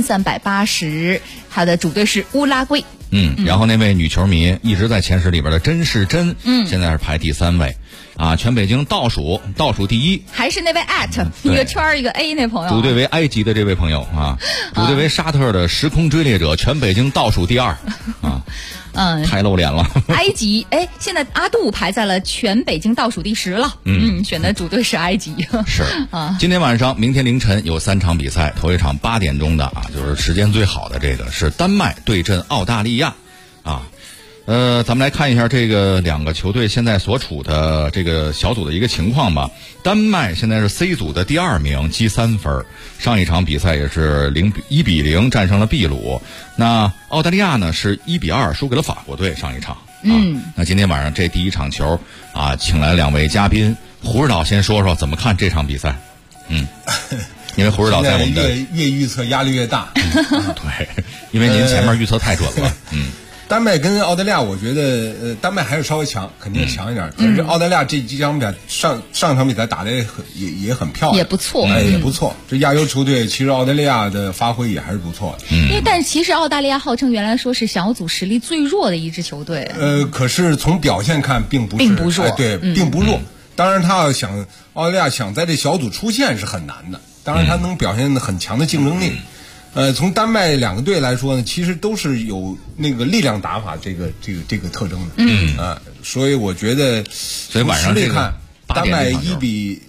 3380，他的主队是乌拉圭。 然后那位女球迷一直在前10里边的甄世珍，现在是排第3位。全北京倒数第1， 还是那位一个圈一个 A 那朋友， 主队为埃及的这位朋友啊，主队为沙特的时空追猎者，全北京倒数第2太露脸了。 埃及，现在阿杜排在了全北京倒数第10了。选的主队是埃及。 是今天晚上、明天凌晨有3场比赛，头一场8点钟的就是时间最好的这个是丹麦对阵澳大利亚咱们来看一下这个2个球队现在所处的这个小组的一个情况吧。丹麦现在是 C 组的第2名，积3分，上一场比赛也是1比0战胜了秘鲁。那澳大利亚呢是1比2输给了法国队上一场。那今天晚上这第一场球请来2位嘉宾，胡指导先说说怎么看这场比赛。因为胡指导在我们的越预测压力越大。 对，因为您前面预测太准了。 丹麦跟澳大利亚，我觉得丹麦还是稍微强，肯定强一点。但是澳大利亚这几场比赛上场比赛打得也很漂亮， 也不错， 也不错。这亚洲球队其实澳大利亚的发挥也还是不错的。 但是其实澳大利亚号称原来说是小组实力最弱的一支球队。 可是从表现看并不弱，对，并不弱。当然，澳大利亚想在这小组出现是很难的。当然，他能表现很强的竞争力。从丹麦2个队来说呢，其实都是有那个力量打法这个特征的。所以我觉得， 所以晚上这个丹麦1比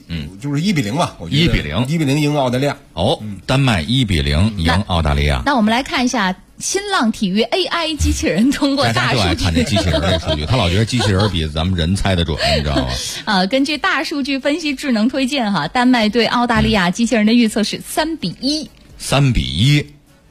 0吧，我觉得1比0赢澳大利亚。 丹麦1比0赢澳大利亚。 那我们来看一下新浪体育 AI 机器人通过大数据， 大家就爱看这机器人这数据，他老觉得机器人比咱们人猜得准，你知道吗？ 根据大数据分析智能推荐丹麦对澳大利亚机器人的预测是3比1。 3比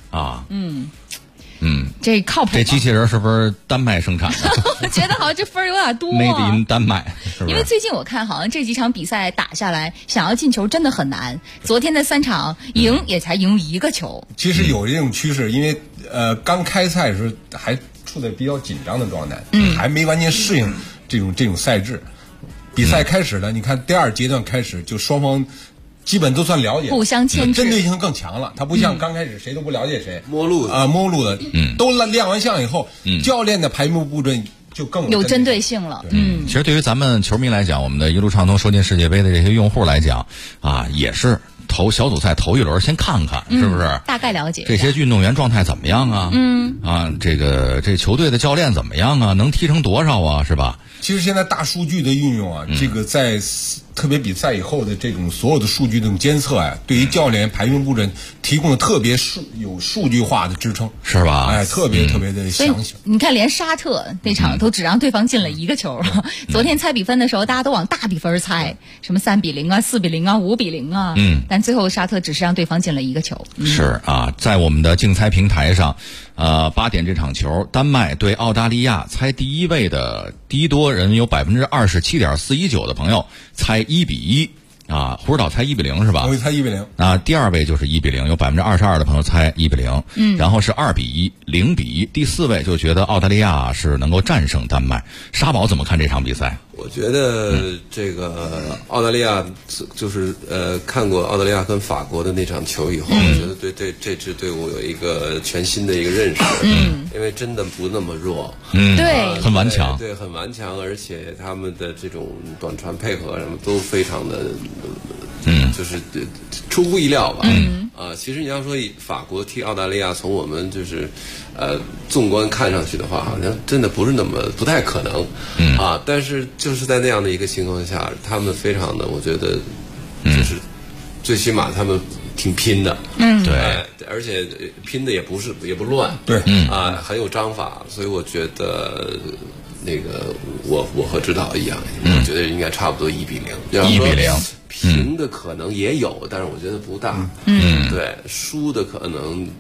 1 这靠谱。 这机器人是不是丹麦生产的？ 我觉得好像这分有点多。 Made in 丹麦，是不是？ 因为最近我看好像这几场比赛打下来，想要进球真的很难。昨天的3场赢也才赢1个球。 其实有这种趋势，因为刚开赛的时候还处在比较紧张的状态，还没完全适应这种赛制。比赛开始了，你看第2阶段开始就双方基本都算了解， 互相牵制， 针对性更强了。他不像刚开始谁都不了解谁， 摸路的，都亮完相以后，教练的排名布阵就更有针对性了。 其实对于咱们球迷来讲，我们的一路畅通收进世界杯的这些用户来讲也是投小组赛头一轮先看看，是不是？ 大概了解这些运动员状态怎么样啊？这球队的教练怎么样啊？能踢成多少啊？是吧？ 其实现在大数据的运用这个在特别比赛以后的这种所有的数据这种监测对于教练排名布阵提供了特别有数据化的支撑， 是吧？ 特别的详细。 你看，连沙特那场都只让对方进了1个球。昨天猜比分的时候，大家都往大比分猜，什么3比0、4比0、5比0但最后沙特只是让对方进了1个球。 是在我们的竞猜平台上，8点这场球，丹麦对澳大利亚，猜第1位的第一多人有27.419%的朋友猜1比1胡指导猜1比0是吧？ 我猜1比0。 第2位就是1比0，有22%的朋友猜1比0。然后是2比1、0比1，第4位就觉得澳大利亚是能够战胜丹麦。沙宝怎么看这场比赛？ 我觉得这个澳大利亚就是看过澳大利亚跟法国的那场球以后，我觉得对这支队伍有一个全新的一个认识。因为真的不那么弱。 对， 很顽强。 对，很顽强，而且他们的这种短传配合什么都非常的，就是出乎意料吧。其实你要说法国踢澳大利亚，从我们就是纵观看上去的话，好像真的不太可能。但是就是在那样的一个情况下，他们非常的，我觉得就是最起码他们挺拼的。 对， 而且拼的也不乱。 对， 很有章法，所以我觉得那个我和指导一样，我觉得应该差不多1比0。 1比0， 平的可能也有，但是我觉得不大。对，输的可能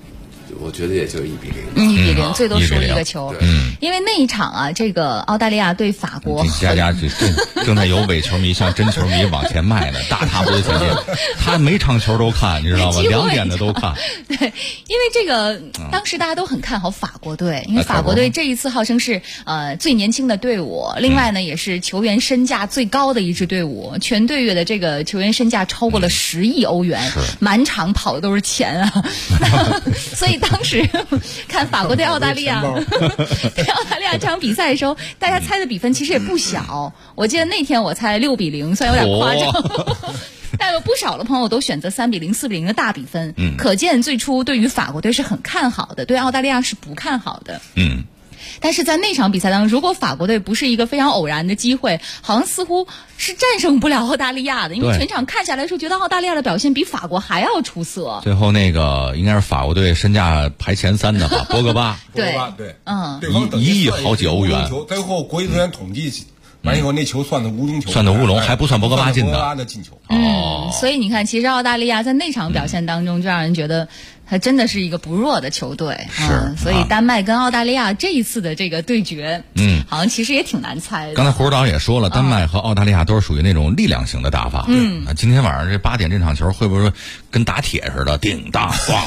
我觉得也就是1-0。 1-0，最多输1个球。因为那一场啊，这个澳大利亚对法国， 家正在有伪球迷向真球迷往前迈呢，大踏步的前进。他每场球都看，你知道吗？2点的都看。 对，因为这个当时大家都很看好法国队，因为法国队这一次号称是最年轻的队伍，另外呢也是球员身价最高的一支队伍，全队的这个球员身价超过了10亿欧元，满场跑的都是钱啊。所以当时看法国对澳大利亚对澳大利亚这场比赛的时候，大家猜的比分其实也不小。我记得那天我猜6-0，虽然有点夸张。但有不少的朋友都选择3-0、4-0的大比分，可见最初对于法国队是很看好的，对澳大利亚是不看好的。但是在那场比赛当中，如果法国队不是一个非常偶然的机会，好像似乎是战胜不了澳大利亚的，因为全场看下来说，觉得澳大利亚的表现比法国还要出色。 最后那个应该是法国队身价排前3的吧，博格巴。 对 ，1亿好几欧元。 最后国际足联统计完以后，那球算的无中球， 算的乌龙，还不算博格巴进的。 博格巴的进球。 所以你看，其实澳大利亚在那场表现当中，就让人觉得他真的是一个不弱的球队。所以丹麦跟澳大利亚这一次的这个对决，好像其实也挺难猜的。 刚才胡指导也说了，丹麦和澳大利亚都是属于那种力量型的打法。今天晚上这8点这场球会不会跟打铁似的，叮当咣，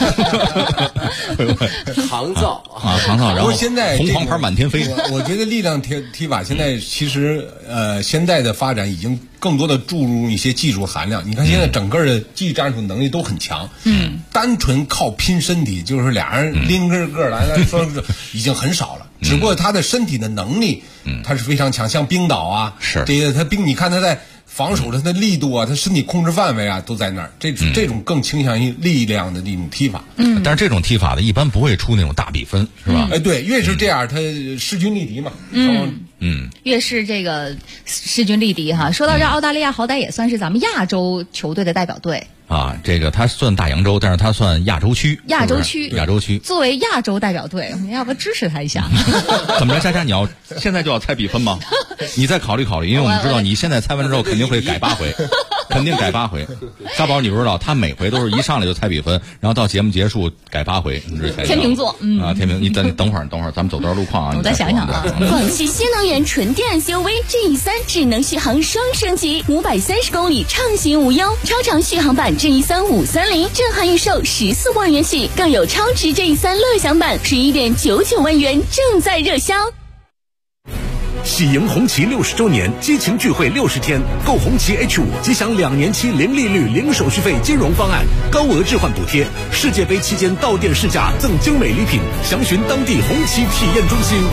抗造啊，抗造，然后现在红黄牌满天飞。 我觉得力量踢法现在其实现在的发展已经更多的注入一些技术含量。你看现在整个的技战术能力都很强，单纯靠拼身体，就是俩人拎个来说已经很少了。只不过他的身体的能力，他是非常强，像冰岛啊， 是这些他你看他在防守的他的力度啊，他身体控制范围啊都在那儿。这种更倾向于力量的这种踢法。 但是这种踢法的一般不会出那种大比分，是吧？ 对，越是这样，他势均力敌嘛。 越是这个势均力敌哈。说到这，澳大利亚好歹也算是咱们亚洲球队的代表队。 这个他算大洋洲，但是他算亚洲区。 亚洲区。作为亚洲代表队，我们要不支持他一下？ 怎么着，佳佳，你要现在就要猜比分吗？你再考虑考虑，因为我们知道你现在猜完之后肯定会改8回，肯定改8回。沙宝，你不知道，他每回都是一上来就猜比分，然后到节目结束改8回。 天秤座， 天秤，你等会儿，咱们走段路况啊。 我再想想啊。 广汽新能源纯电 SUV GE3智能续航双升级，530公里畅行无忧，超长续航版GE3 530震撼预售14万元起，更有超值GE3乐享版11.99万元正在热销。 喜迎红旗60周年激情聚会60天，购红旗 H5 即享2年期零利率、零手续费金融方案，高额置换补贴，世界杯期间到店试驾赠精美礼品，详询当地红旗体验中心。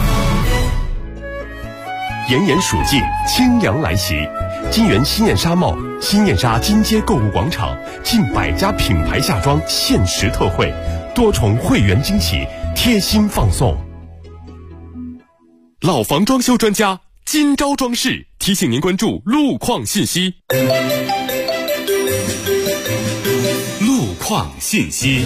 炎炎暑季，清凉来袭，金源新燕纱帽、新燕纱金街购物广场近100家品牌夏装限时特惠，多重会员惊喜，贴心放送。 老房装修专家金招装饰提醒您关注路况信息。路况信息。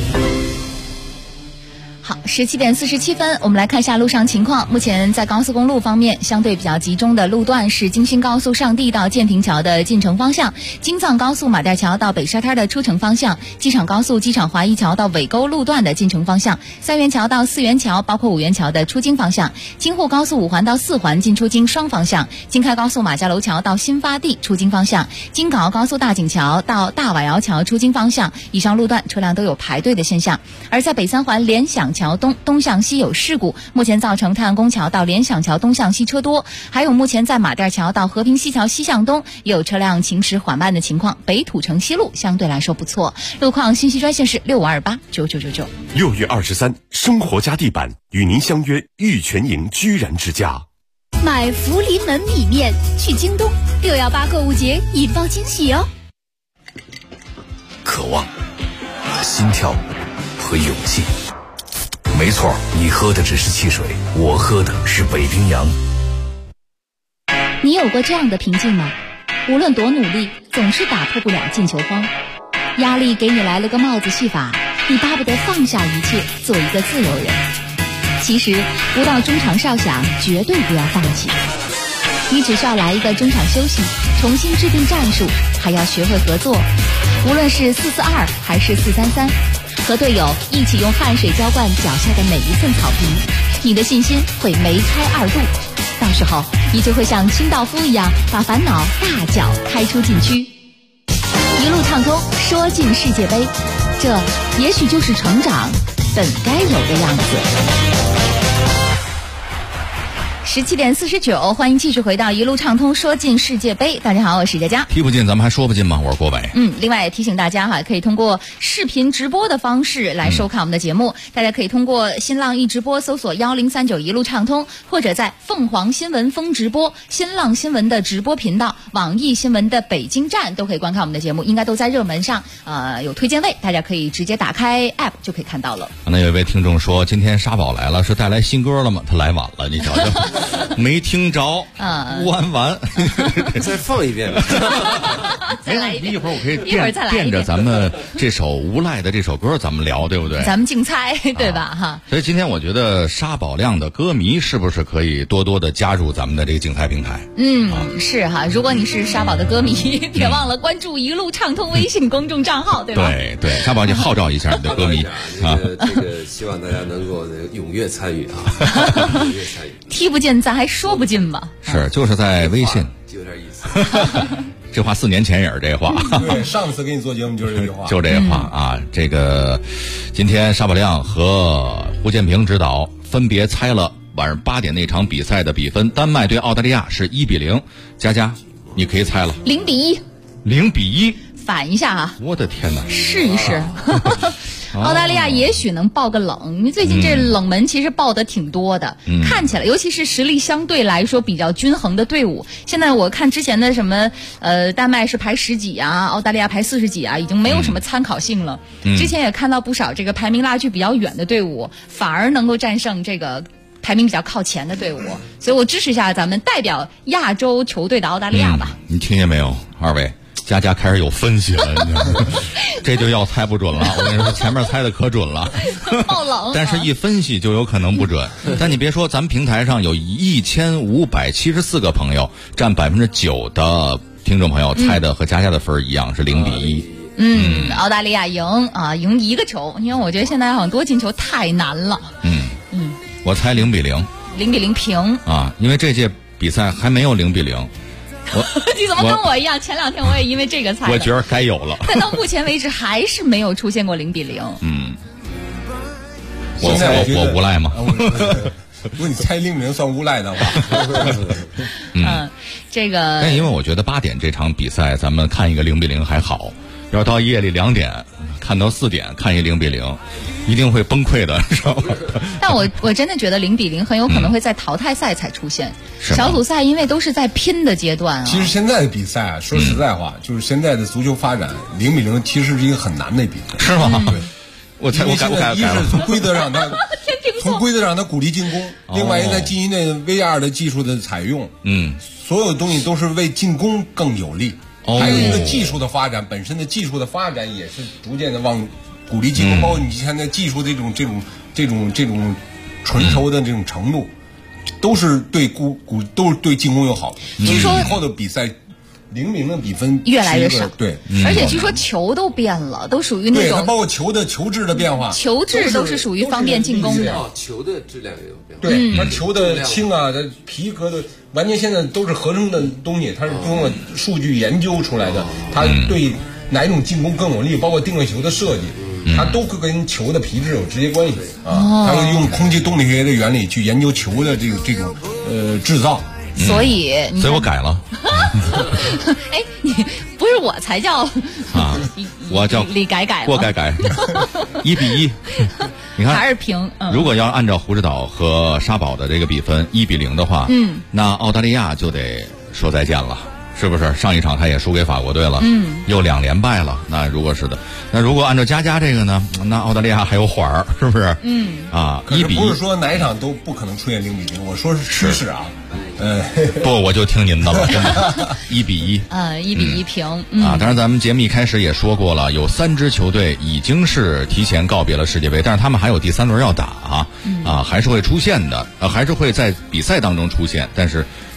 好，17点47分，我们来看一下路上情况。目前在高速公路方面，相对比较集中的路段是京新高速上地到建平桥的进城方向，京藏高速马甸桥到北沙滩的出城方向，机场高速机场华谊桥到尾沟路段的进城方向，三元桥到四元桥包括五元桥的出京方向，京沪高速五环到四环进出京双方向，京开高速马家楼桥到新发地出京方向，京港澳高速大井桥到大瓦窑桥出京方向，以上路段车辆都有排队的现象。而在北三环联想桥东向西有事故，目前造成太阳宫桥到联想桥东向西车多，还有目前在马甸桥到和平西桥西向东也有车辆行驶缓慢的情况。北土城西路相对来说不错。路况信息专线是65289999。 6月23，生活家地板与您相约玉泉营居然之家。 买福临门米面去京东，618购物节引爆惊喜哦！ 渴望、心跳和勇气。没错，你喝的只是汽水，我喝的是北冰洋。 你有过这样的平静吗？无论多努力，总是打破不了进球荒。压力给你来了个帽子戏法，你巴不得放下一切，做一个自由人。其实不到中场哨响，绝对不要放弃。你只需要来一个中场休息，重新制定战术，还要学会合作。无论是4-4-2还是4-3-3， 和队友一起用汗水浇灌脚下的每一寸草皮，你的信心会梅开2度。到时候你就会像清道夫一样，把烦恼大脚开出禁区，一路畅通，说进世界杯。这也许就是成长本该有的样子。17点49，欢迎继续回到一路畅通说进世界杯。大家好，我是佳佳。 踢不进咱们还说不进吗？我是郭伟。 另外也提醒大家哈，可以通过视频直播的方式来收看我们的节目。大家可以通过新浪一直播搜索1039一路畅通，或者在凤凰新闻风直播、新浪新闻的直播频道、网易新闻的北京站都可以观看我们的节目，应该都在热门上有推荐位，大家可以直接打开 app 就可以看到了。 那有一位听众说，今天沙宝来了，是带来新歌了吗？他来晚了，你瞧瞧。没听着，完， 再放一遍吧。 再来一遍， 一会儿我可以一会儿再来一遍垫着咱们这首无赖的这首歌，咱们聊，对不对？ 咱们竞猜，对吧？哈。 所以今天我觉得沙宝亮的歌迷是不是可以多多的加入咱们的这个竞猜平台？ 是哈。如果你是沙宝的歌迷，别忘了关注一路畅通微信公众账号，对吧？ 对，沙宝，你号召一下你的歌迷啊。这个希望大家能够踊跃参与啊，踊跃参与。 踢不进，咱还说不进吧？ 是，就是在微信， 有点意思。 这话4年前也是这话。 对，上次给你做节目就是这句话， 就这话啊。这个今天沙宝亮和胡建平指导分别猜了晚上8点那场比赛的比分，丹麦对澳大利亚是1-0。佳佳，你可以猜了 ，0-1。 0-1， 反一下啊！ 我的天哪， 试一试。澳大利亚也许能爆个冷，因为最近这冷门其实爆的挺多的，看起来尤其是实力相对来说比较均衡的队伍。现在我看之前的什么丹麦是排10几啊，澳大利亚排40几啊，已经没有什么参考性了。之前也看到不少这个排名拉距比较远的队伍，反而能够战胜这个排名比较靠前的队伍，所以我支持一下咱们代表亚洲球队的澳大利亚吧。 你听见没有，二位？佳佳开始有分析了，这就要猜不准了。我跟你说，前面猜的可准了， 爆冷， 但是一分析就有可能不准。但你别说，咱们平台上有1574个朋友，占9%的听众朋友猜的和佳佳的分一样，是0-1。 澳大利亚赢1个球，因为我觉得现在很多进球太难了。 我猜0-0。 0-0平啊，因为这届比赛还没有0-0。 你怎么跟我一样？前2天我也因为这个猜的。 我觉得该有了。 但到目前为止还是没有出现过0-0。 我无赖吗？ 如果你猜0-0算无赖的话， 这个。 但因为我觉得8点这场比赛，咱们看一个0-0还好，要到夜里2点看到4点看一0-0，一定会崩溃的，知道吗？ 但我真的觉得0-0很有可能会在淘汰赛才出现。小组赛因为都是在拼的阶段啊。 其实现在的比赛啊，说实在话，就是现在的足球发展，0-0其实是一个很难的比赛， 是吗？ 对， 我改了。 一是从规则上它鼓励进攻，另外一个在进行那 VR 的技术的采用，所有东西都是为进攻更有利。还有一个技术的发展，本身的技术的发展也是逐渐的往鼓励进攻，包括你现在技术的这种纯熟的这种程度，都是对都是对进攻有好的。 据说以后的比赛0-0的比分越来越少， 对， 而且据说球都变了，都属于那种， 对，包括球质的变化， 球质都是属于方便进攻的， 球的质量也有变化， 对，它球的轻啊，它皮革的完全现在都是合成的东西，它是通过数据研究出来的，它对哪一种进攻更有利，包括定位球的设计。它都跟球的皮质有直接关系啊！它会用空气动力学的原理去研究球的这种制造， 所以我改了。 哎，你不是我才叫啊，我叫李改， 郭改，1-1。你看还是平。 如果要按照胡指导和沙宝的这个比分1-0的话，那澳大利亚就得说再见了。是不是上一场他也输给法国队了？又2连败了。那如果是的，那如果按照佳佳这个呢？那澳大利亚还有缓儿，是不是？1-1 不是说哪一场都不可能出现0-0，我说是趋势啊。 不，我就听您的了，真的。1-1。 1-1平。 当然咱们节目一开始也说过了，有3支球队已经是提前告别了世界杯，但是他们还有第3轮要打还是会出现的，还是会在比赛当中出现，但是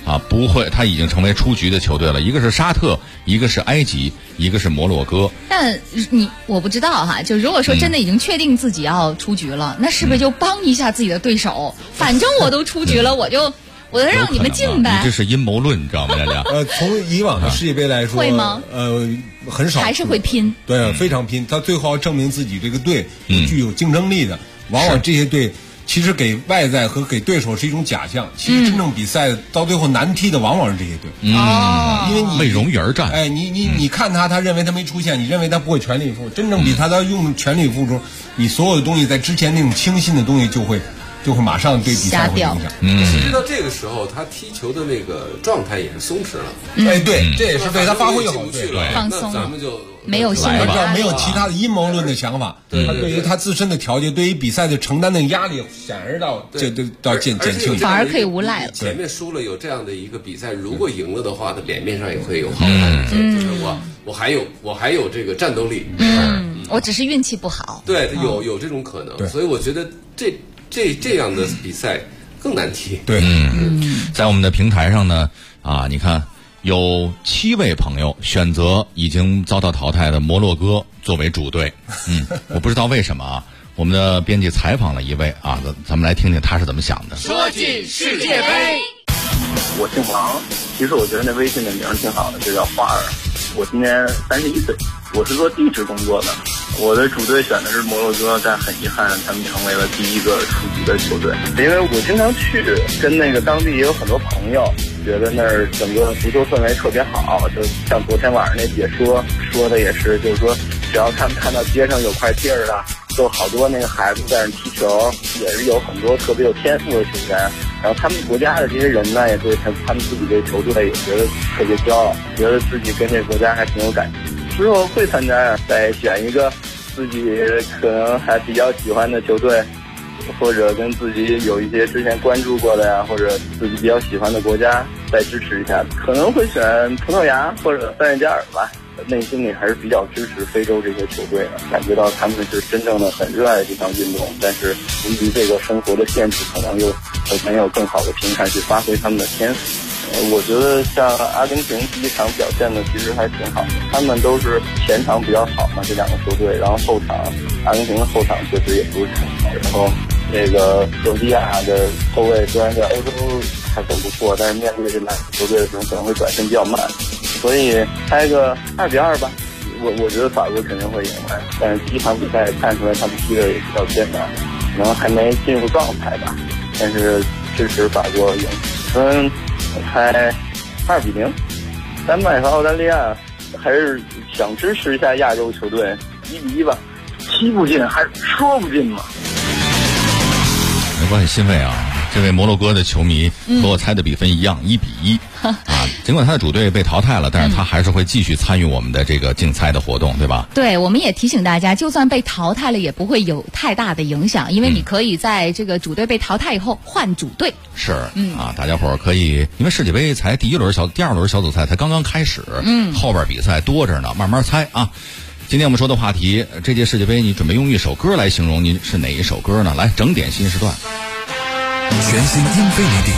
啊，不会，他已经成为出局的球队了。一个是沙特，一个是埃及，一个是摩洛哥。 但我不知道哈，就如果说真的已经确定自己要出局了，那是不是就帮一下自己的对手？反正我都出局了，我就让你们进呗。 你这是阴谋论，你知道吗，亮亮？ 从以往的世界杯来说， 会吗？ 很少， 还是会拼。 对，非常拼。他最后要证明自己这个队具有竞争力的，往往这些队。其实给外在和给对手是一种假象，其实真正比赛到最后难踢的往往是这些队。因为你为荣誉而战。 哎，你看他认为他没出现，你认为他不会全力以赴，真正比他用全力以赴中，你所有的东西在之前那种清新的东西就会马上对比赛会影响。 其实到这个时候，他踢球的那个状态也是松弛了。 哎，对，这也是对他发挥好， 对， 放松那咱们就。 没有新的没有其他的阴谋论的想法，他对于他自身的调节，对于比赛的承担的压力显而到减轻， 反而可以无赖了。 前面输了有这样的一个比赛，如果赢了的话，他脸面上也会有好看，就是我还有这个战斗力。 我只是运气不好。 对，有这种可能，所以我觉得这样的比赛更难踢。 对， 在我们的平台上呢，你看。有7位朋友选择已经遭到淘汰的摩洛哥作为主队，我不知道为什么啊。我们的编辑采访了一位啊，咱们来听听他是怎么想的。 说进世界杯， 我姓王，其实我觉得那微信的名挺好的，就叫花儿。我今年31岁，我是做地质工作的。我的主队选的是摩洛哥，但很遗憾，他们成为了第一个出局的球队。因为我经常去，跟那个当地也有很多朋友，觉得那儿整个足球氛围特别好。就像昨天晚上那解说的也是，就是说只要他们看到街上有块地儿啊，就好多那个孩子在那踢球，也是有很多特别有天赋的球员。然后他们国家的这些人呢，也对他们自己这球队也觉得特别骄傲，觉得自己跟这国家还挺有感情。之后会参加，再选一个自己可能还比较喜欢的球队，或者跟自己有一些之前关注过的呀，或者自己比较喜欢的国家，再支持一下。可能会选葡萄牙或者塞内加尔吧。内心里还是比较支持非洲这些球队的，感觉到他们是真正的很热爱这项运动，但是由于这个生活的限制，可能又没有更好的平台去发挥他们的天赋。我觉得像阿根廷第一场表现的其实还挺好的，他们都是前场比较好嘛，这两个球队，然后后场阿根廷的后场确实也不是很好，然后这个克罗地亚的后卫虽然在欧洲还走不错，但是面对这两个球队的时候可能会转身比较慢，所以开个2-2吧。我觉得法国肯定会赢来，但是第一场比赛看出来他们踢的也比较艰难，可能还没进入状态吧，但是支持法国赢。我猜2-0。丹麦和澳大利亚还是想支持一下亚洲球队，1-1吧。踢不进还说不进嘛。 没关系，欣慰啊。这位摩洛哥的球迷和我猜的比分一样，1-1啊。尽管他的主队被淘汰了，但是他还是会继续参与我们的这个竞猜的活动，对吧？ 对，我们也提醒大家，就算被淘汰了，也不会有太大的影响，因为你可以在这个主队被淘汰以后换主队。 是，大家伙儿可以，因为世界杯才第2轮小组赛才刚刚开始，后边比赛多着呢，慢慢猜啊。今天我们说的话题，这届世界杯你准备用一首歌来形容，您是哪一首歌呢？来，整点新时段。 全新英菲尼迪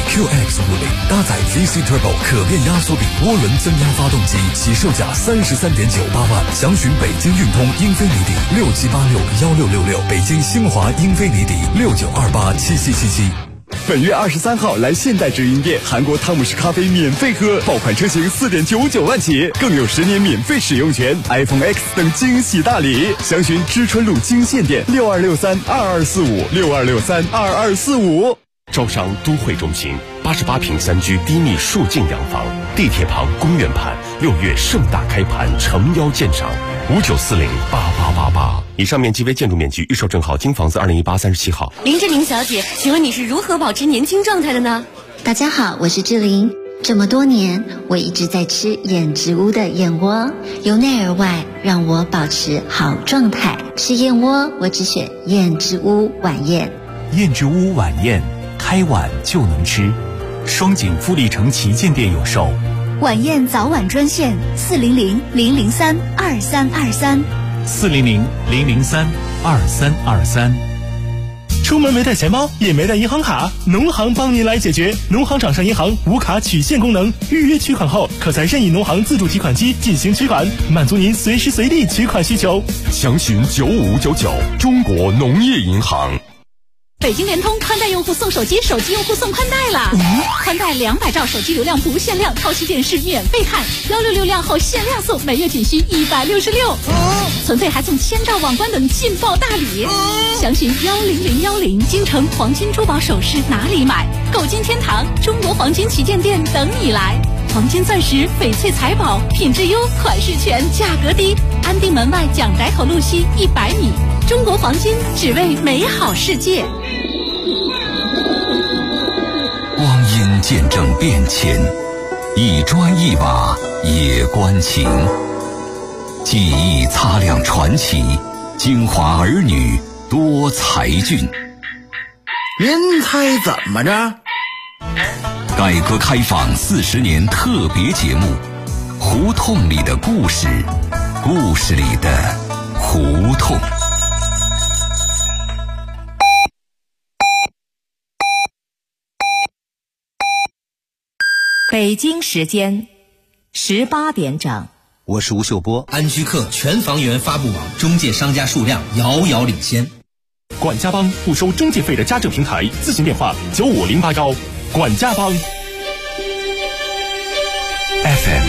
QX50搭载 VC Turbo 可变压缩比涡轮增压发动机，起售价33.98万。详询北京运通英菲尼迪67861666，北京星华英菲尼迪69287777。本月23号来现代直营店，韩国汤姆士咖啡免费喝，爆款车型4.99万起，更有10年免费使用权， iPhone X 等惊喜大礼。详询知春路金线店6263224562632245。 招商都会中心88平3居低密数进洋房，地铁旁公园盘，6月盛大开盘，诚邀鉴赏，59408888。以上面积为建筑面积，预售证号京房子201837号。 林志玲小姐，请问你是如何保持年轻状态的呢？ 大家好，我是志玲。这么多年，我一直在吃燕之屋的燕窝，由内而外让我保持好状态。吃燕窝，我只选燕之屋晚宴。 燕之屋晚宴，开晚就能吃。双井富力城旗舰店有售。 晚宴早晚专线400-003-2323。 400-003-2323。 出门没带钱包，也没带银行卡，农行帮您来解决。农行掌上银行无卡取现功能，预约取款后，可在任意农行自助提款机进行取款，满足您随时随地取款需求。 详询9599，中国农业银行。 北京联通宽带用户送手机，手机用户送宽带了。宽带200兆手机流量不限量，超级电视免费看，166量后限量送，每月仅需166。存费还送1000兆网关等劲爆大礼。详询10010，京城黄金珠宝首饰哪里买？购金天堂中国黄金旗舰店等你来。黄金钻石、翡翠财宝，品质优，款式全，价格低。安定门外蒋宅口路西100米。中国黄金，只为美好世界。 光阴见证变迁，一砖一瓦也关情。记忆擦亮传奇，京华儿女多才俊。 您猜怎么着？ 改革开放40年特别节目，胡同里的故事，故事里的胡同。 北京时间18点整。 我是吴秀波。 安居客全房源发布网中介商家数量遥遥领先。 管家帮不收中介费的家政平台，咨询电话9508高。管家帮。 FM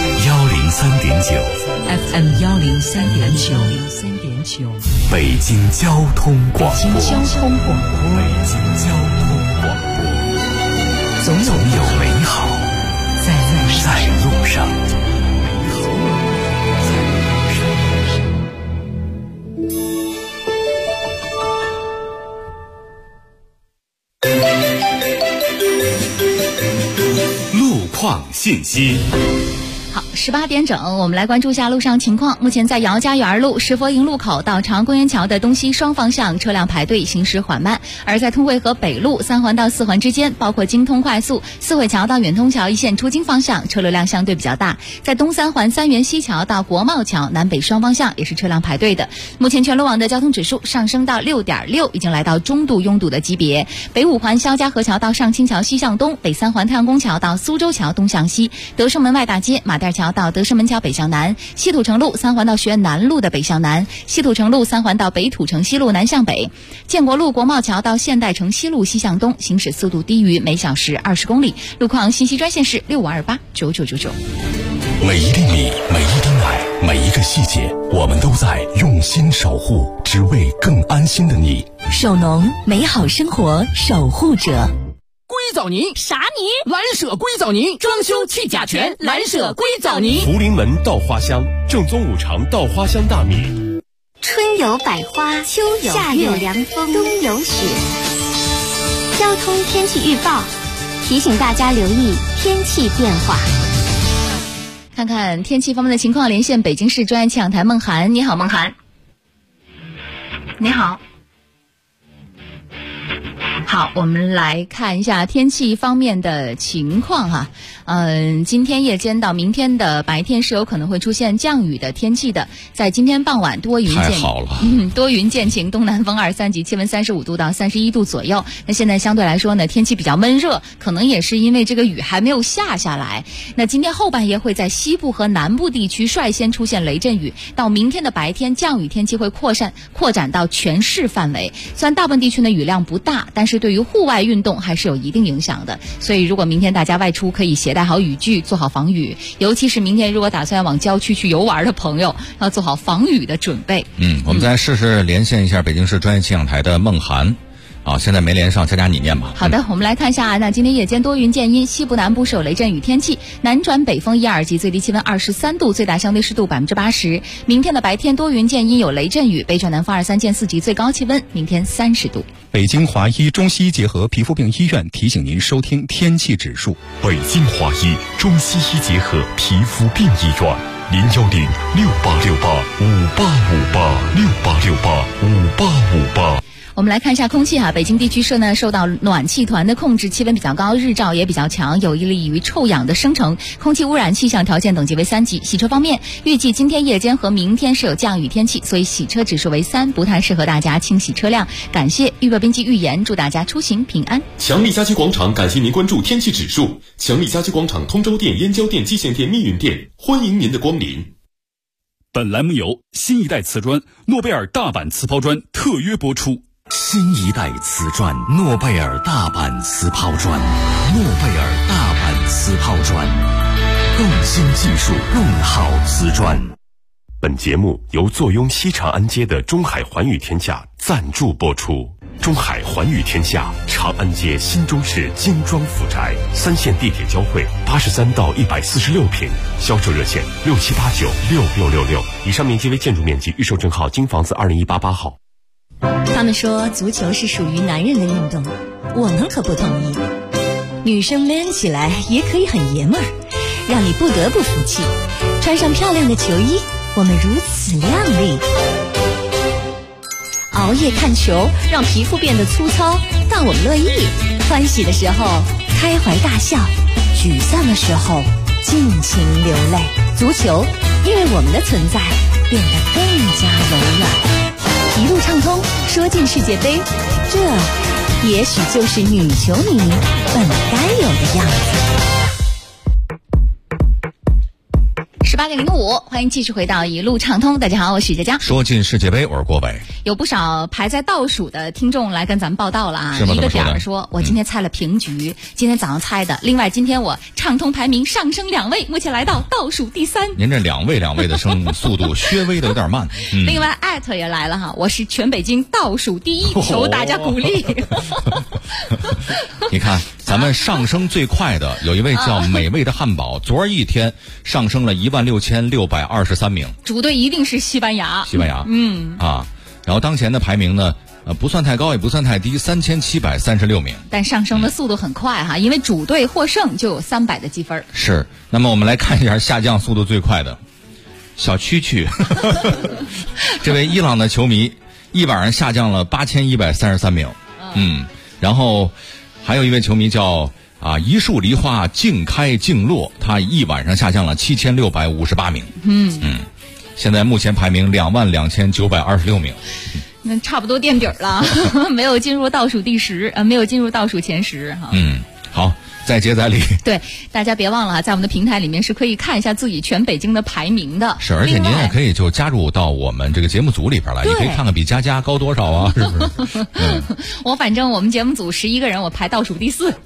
103.9， 北京交通广播，总有美好在路上。 路况信息。 好，18点整，我们来关注一下路上情况。目前在姚家园路石佛营路口到长安公园桥的东西双方向车辆排队，行驶缓慢；而在通惠河北路3环到4环之间，包括京通快速、四惠桥到远通桥一线出京方向，车流量相对比较大。在东3环三元西桥到国贸桥南北双方向也是车辆排队的。目前全路网的交通指数上升到6.6，已经来到中度拥堵的级别。北5环肖家河桥到上清桥西向东，北3环太阳宫桥到苏州桥东向西，德胜门外大街马甸桥到德胜门桥北向南，西土城路3环到学院南路的北向南，西土城路3环到北土城西路南向北，建国路国贸桥到现代城西路西向东，行驶速度低于每小时20公里。路况信息专线是65289999。 每一厘米，每一滴奶，每一个细节，我们都在用心守护，只为更安心的你。 首农，美好生活守护者。 硅藻泥啥泥？ 蓝舍硅藻泥，装修去甲醛，蓝舍硅藻泥。 福临门稻花香，正宗5常稻花香大米。 春有百花，秋有夏有凉风，冬有雪。交通天气预报提醒大家留意天气变化。 看看天气方面的情况，连线北京市专业气象台孟涵。你好，孟涵。你好。好，我们来看一下天气方面的情况哈。今天夜间到明天的白天是有可能会出现降雨的天气的。在今天傍晚多云见， 太好了， 多云见晴，东南风2、3级，气温35度到31度左右。那现在相对来说呢，天气比较闷热，可能也是因为这个雨还没有下来。那今天后半夜会在西部和南部地区率先出现雷阵雨，到明天的白天降雨天气会扩展到全市范围。虽然大部分地区呢雨量不大，但是对于户外运动还是有一定影响的。所以如果明天大家外出，可以携带好雨具，做好防雨。尤其是明天如果打算往郊区去游玩的朋友，要做好防雨的准备。 我们再试试连线一下北京市专业气象台的孟涵。现在没连上，佳佳你念吧。 好的，我们来看一下。那今天夜间多云见阴，西部南部是有雷阵雨天气，南转北风1、2级，最低气温23度，最大相对湿度80%。明天的白天多云见阴，有雷阵雨，北转南风2、3见4级，最高气温明天30度。 北京华医中西医结合皮肤病医院提醒您收听天气指数。 北京华医中西医结合皮肤病医院，01068685858，68685858。 我们来看一下空气哈，北京地区受到暖气团的控制，气温比较高，日照也比较强，有利于臭氧的生成，空气污染气象条件等级为3级。洗车方面，预计今天夜间和明天是有降雨天气，所以洗车指数为3，不太适合大家清洗车辆。感谢预报编辑预言，祝大家出行平安。 强力家居广场感谢您关注天气指数。强力家居广场通州店、燕郊店、蓟县店、密云店，欢迎您的光临。 本栏目由新一代瓷砖诺贝尔大阪瓷抛砖特约播出。 新一代瓷砖诺贝尔大阪瓷抛砖，诺贝尔大阪瓷抛砖，更新技术，更好瓷砖。 本节目由坐拥西长安街的中海环宇天下赞助播出。中海环宇天下，长安街新中式精装府宅，3线地铁交汇，83到146平，销售热线67896666。以上面积为建筑面积，预售证号京房子20188号。 他们说足球是属于男人的运动，我们可不同意。女生 man 起来也可以很爷们儿，让你不得不服气。穿上漂亮的球衣，我们如此靓丽。熬夜看球让皮肤变得粗糙，但我们乐意。欢喜的时候开怀大笑，沮丧的时候尽情流泪。足球因为我们的存在变得更加柔软。一路畅通，说进世界杯，这也许就是女球迷本该有的样子。 18:05，欢迎继续回到一路畅通。大家好，我是佳佳。 说进世界杯，我是郭伟。 有不少排在倒数的听众来跟咱们报道了啊！一个点儿说，我今天猜了平局，今天早上猜的。另外，今天我畅通排名上升2位，目前来到倒数第3。 您这两位的升速度稍微的有点慢。 另外艾特也来了哈，我是全北京倒数第1，求大家鼓励。 你看，咱们上升最快的有一位叫美味的汉堡，昨儿一天上升了16623名。 主队一定是西班牙。 然后当前的排名呢，不算太高也不算太低，3736名。 但上升的速度很快哈，因为主队获胜就有300的积分。 是，那么我们来看一下下降速度最快的小蛐蛐，这位伊朗的球迷一晚上下降了8133名。然后还有一位球迷叫一树梨花静开静落，他一晚上下降了7658名。现在目前排名22926名。 那差不多垫底了，没有进入倒数第10，没有进入倒数前10哈。 好，再接再厉。 对，大家别忘了在我们的平台里面是可以看一下自己全北京的排名的。 是，而且您也可以就加入到我们这个节目组里边来，你可以看看比佳佳高多少啊，是不是？ 反正我们节目组11个人，我排倒数第4。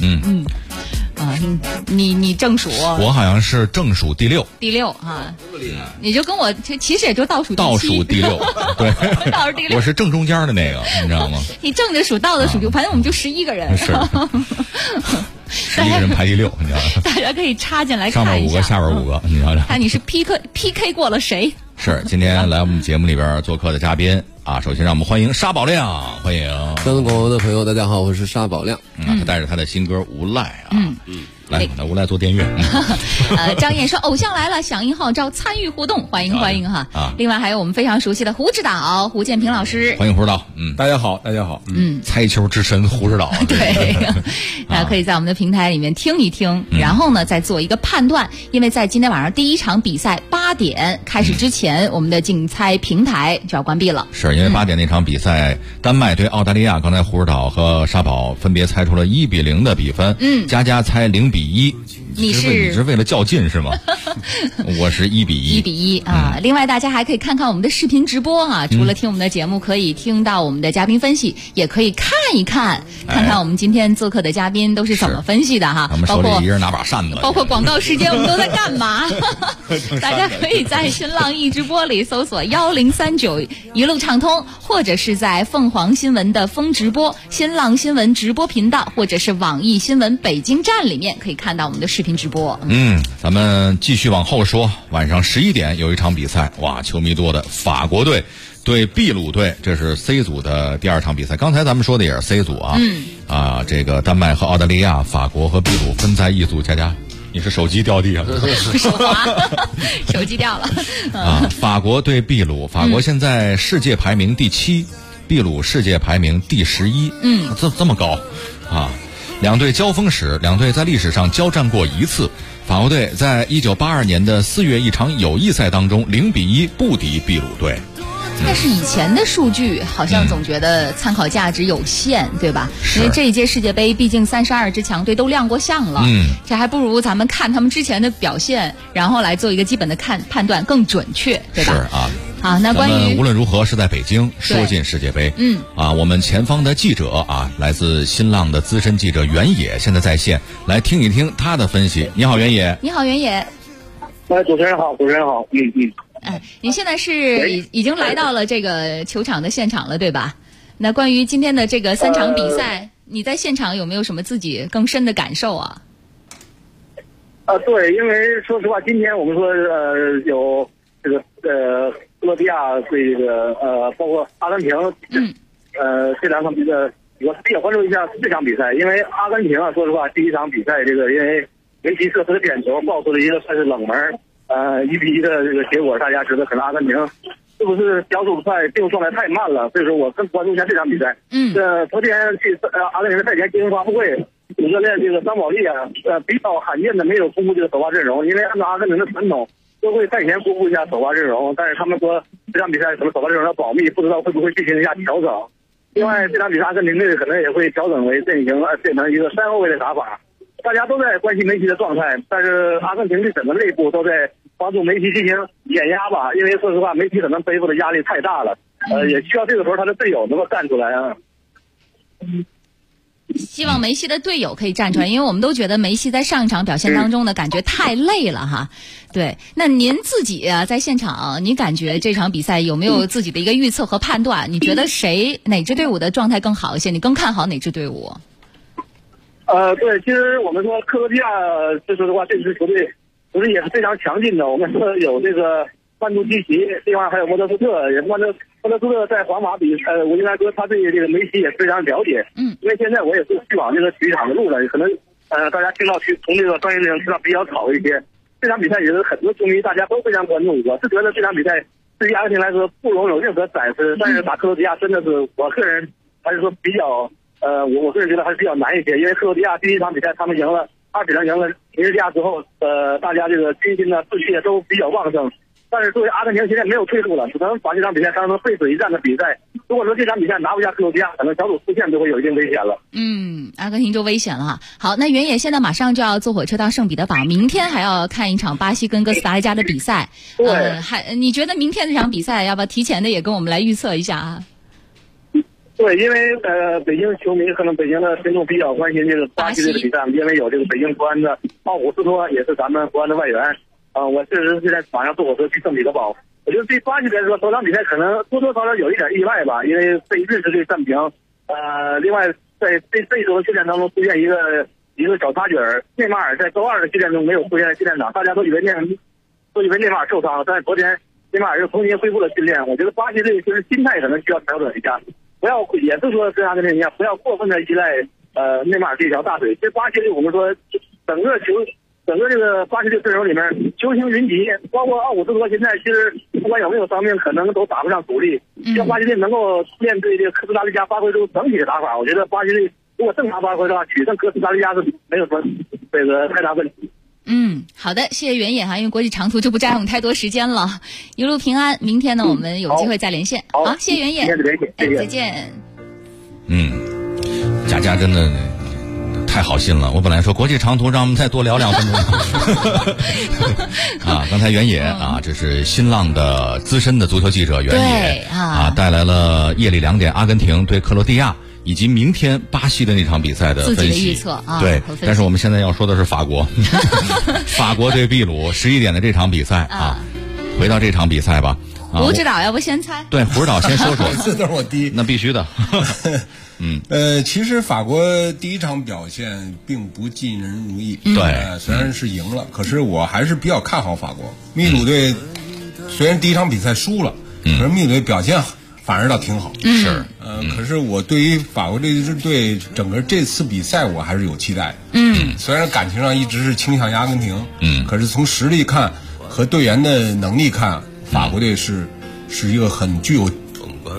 你正数， 我好像是正数第6。 第6啊，你就跟我其实也就倒数第7。 倒数第6，对， 倒数第6， 我是正中间的那个，你知道吗？ 你正着数，倒着数，反正我们就11个人。 是。11个人排第6，你知道吗？ 大家可以插进来看一下， 上面5个，下边5个，你知道吗？ 看你是 PK 过了谁？ 是，今天来我们节目里边做客的嘉宾首先让我们欢迎沙宝亮，欢迎。 各位广播的朋友，大家好，我是沙宝亮。 他带着他的新歌《无赖》来，无赖做电乐。 张燕说：“偶像来了，响应号召，参与互动，欢迎哈！另外还有我们非常熟悉的胡指导胡建平老师， 欢迎胡指导。 大家好，大家好。 猜球之神胡指导， 对，大家可以在我们的平台里面听一听，然后呢再做一个判断。因为在今天晚上第1场比赛8点开始之前，我们的竞猜平台就要关闭了。 是因为8点那场比赛，丹麦对澳大利亚，刚才胡指导和沙宝分别猜出了1-0的比分。佳佳猜0-1。你是为了较劲是吗？我是1-1 啊。另外大家还可以看看我们的视频直播啊，除了听我们的节目，可以听到我们的嘉宾分析，也可以看看我们今天做客的嘉宾都是怎么分析的哈。 我们手里一人拿把扇子， 包括广告时间我们都在干嘛？大家可以在新浪易直播里搜索1039一路畅通，或者是在凤凰新闻的风直播、新浪新闻直播频道，或者是网易新闻北京站里面可以看到我们的视频直播。 咱们继续往后说，晚上11点有一场比赛，哇，球迷多的法国队对秘鲁队，这是 C 组的第2场比赛。刚才咱们说的也是 C 组这个丹麦和澳大利亚、法国和秘鲁分在一组。佳佳，你是手机掉地上了？ 手滑，手机掉了。 法国对秘鲁，法国现在世界排名第7， 秘鲁世界排名第11，这么高啊！两队交锋时，两队在历史上交战过一次。法国队在1982年的4月一场友谊赛当中0-1不敌秘鲁队。 但是以前的数据好像总觉得参考价值有限，对吧？因为这一届世界杯毕竟32支强队都亮过相了，这还不如咱们看他们之前的表现，然后来做一个基本的判断更准确，对吧？ 是啊。 好，那关于无论如何是在北京说进世界杯，我们前方的记者啊，来自新浪的资深记者袁野现在在线，来听一听他的分析。你好，袁野。 你好，袁野。 主持人好，主持人好。 您现在是已经来到了这个球场的现场了，对吧？那关于今天的这个3场比赛，你在现场有没有什么自己更深的感受啊？ 对，因为说实话，今天我们说有这个克罗地亚对这个包括阿根廷，这2场比赛，我比较关注一下这场比赛，因为阿根廷啊，说实话，第一场比赛这个因为梅西射出的点球爆出了一个算是冷门，1-1的这个结果，大家知道可能阿根廷是不是小组赛进入状态太慢了，所以说我更关注一下这场比赛。昨天去阿根廷的赛前进行发布会，主教练这个桑保利啊，比较罕见的没有公布这个首发阵容，因为按照阿根廷的传统，都会赛前公布一下首发阵容，但是他们说这场比赛什么首发阵容要保密，不知道会不会进行一下调整。另外，这场比赛阿根廷队可能也会调整为变成一个3后卫的打法。大家都在关心梅西的状态，但是阿根廷的整个内部都在帮助梅西进行碾压吧，因为说实话，梅西可能背负的压力太大了，也需要这个时候他的队友能够站出来啊。 希望梅西的队友可以站出来，因为我们都觉得梅西在上一场表现当中呢，感觉太累了哈。对，那您自己啊，在现场，你感觉这场比赛有没有自己的一个预测和判断？你觉得哪支队伍的状态更好一些？你更看好哪支队伍？ 对，其实我们说克罗地亚，就说的话，这支球队不是也是非常强劲的。我们说有这个曼杜基奇，另外还有莫德斯特，也是莫德斯特在皇马我应该说他对这个梅西也非常了解。因为现在我也是去往这个体育场的路上，可能大家听到从这个专业内容听到比较少一些。这场比赛也是很多球迷大家都非常关注。我是觉得这场比赛对于阿根廷来说不容有任何闪失，但是打克罗地亚真的是我个人还是说比较。我个人觉得还是比较难一些，因为克罗地亚第一场比赛他们赢了2-0赢了尼日利亚之后，大家这个军心呢士气也都比较旺盛。但是作为阿根廷现在没有退路了，只能把这场比赛当成背水一战的比赛。如果说这场比赛拿不下克罗地亚，可能小组出线就会有一定危险了。 阿根廷就危险了哈。好，那袁野现在马上就要坐火车到圣彼得堡，明天还要看一场巴西跟哥斯达黎加的比赛。你觉得明天这场比赛要不要提前的也跟我们来预测一下啊？ 对，因为北京球迷可能北京的群众比较关心这个巴西队的比赛，因为有这个北京国安的奥古斯托也是咱们国安的外援。我确实是在马上坐火车去圣彼得堡。我觉得对巴西来说，首场比赛可能多多少少有一点意外吧，因为被瑞士队战平。另外在这周的训练当中出现一个小插曲儿，内马尔在周2的训练中没有出现在训练场，大家都以为内马尔受伤了，但是昨天内马尔又重新恢复了训练。我觉得巴西队其实心态可能需要调整一下。也是说跟阿根廷一样，不要过分的依赖内马尔这条大腿。这巴西队我们说整个这个巴西队阵容里面球星云集，包括奥古斯托现在其实不管有没有伤病，可能都打不上主力。希望巴西队能够面对这个哥斯达黎加发挥出整体的打法。我觉得巴西队如果正常发挥的话，取胜哥斯达黎加是没有什么这个太大问题。 好的，谢谢袁野哈，因为国际长途就不占用太多时间了，一路平安。明天呢，我们有机会再连线。好，谢谢袁野，再见。 佳真的太好心了，我本来说国际长途让我们再多聊2分钟刚才袁野这是新浪的资深的足球记者袁野带来了夜里2点阿根廷对克罗地亚以及明天巴西的那场比赛的分析， 自己的预测对，但是我们现在要说的是法国，法国对秘鲁11点的这场比赛回到这场比赛吧。 胡指导要不先猜？ 对，胡指导先说说。 这都是我第一， 那必须的。 其实法国第一场表现并不尽人如意， 对， 虽然是赢了，可是我还是比较看好法国。秘鲁队虽然第一场比赛输了，可是秘鲁队表现反而倒挺好。 是， 可是我对于法国这支队整个这次比赛我还是有期待。虽然感情上一直是倾向于阿根廷，可是从实力看和队员的能力看，法国队是一个很具有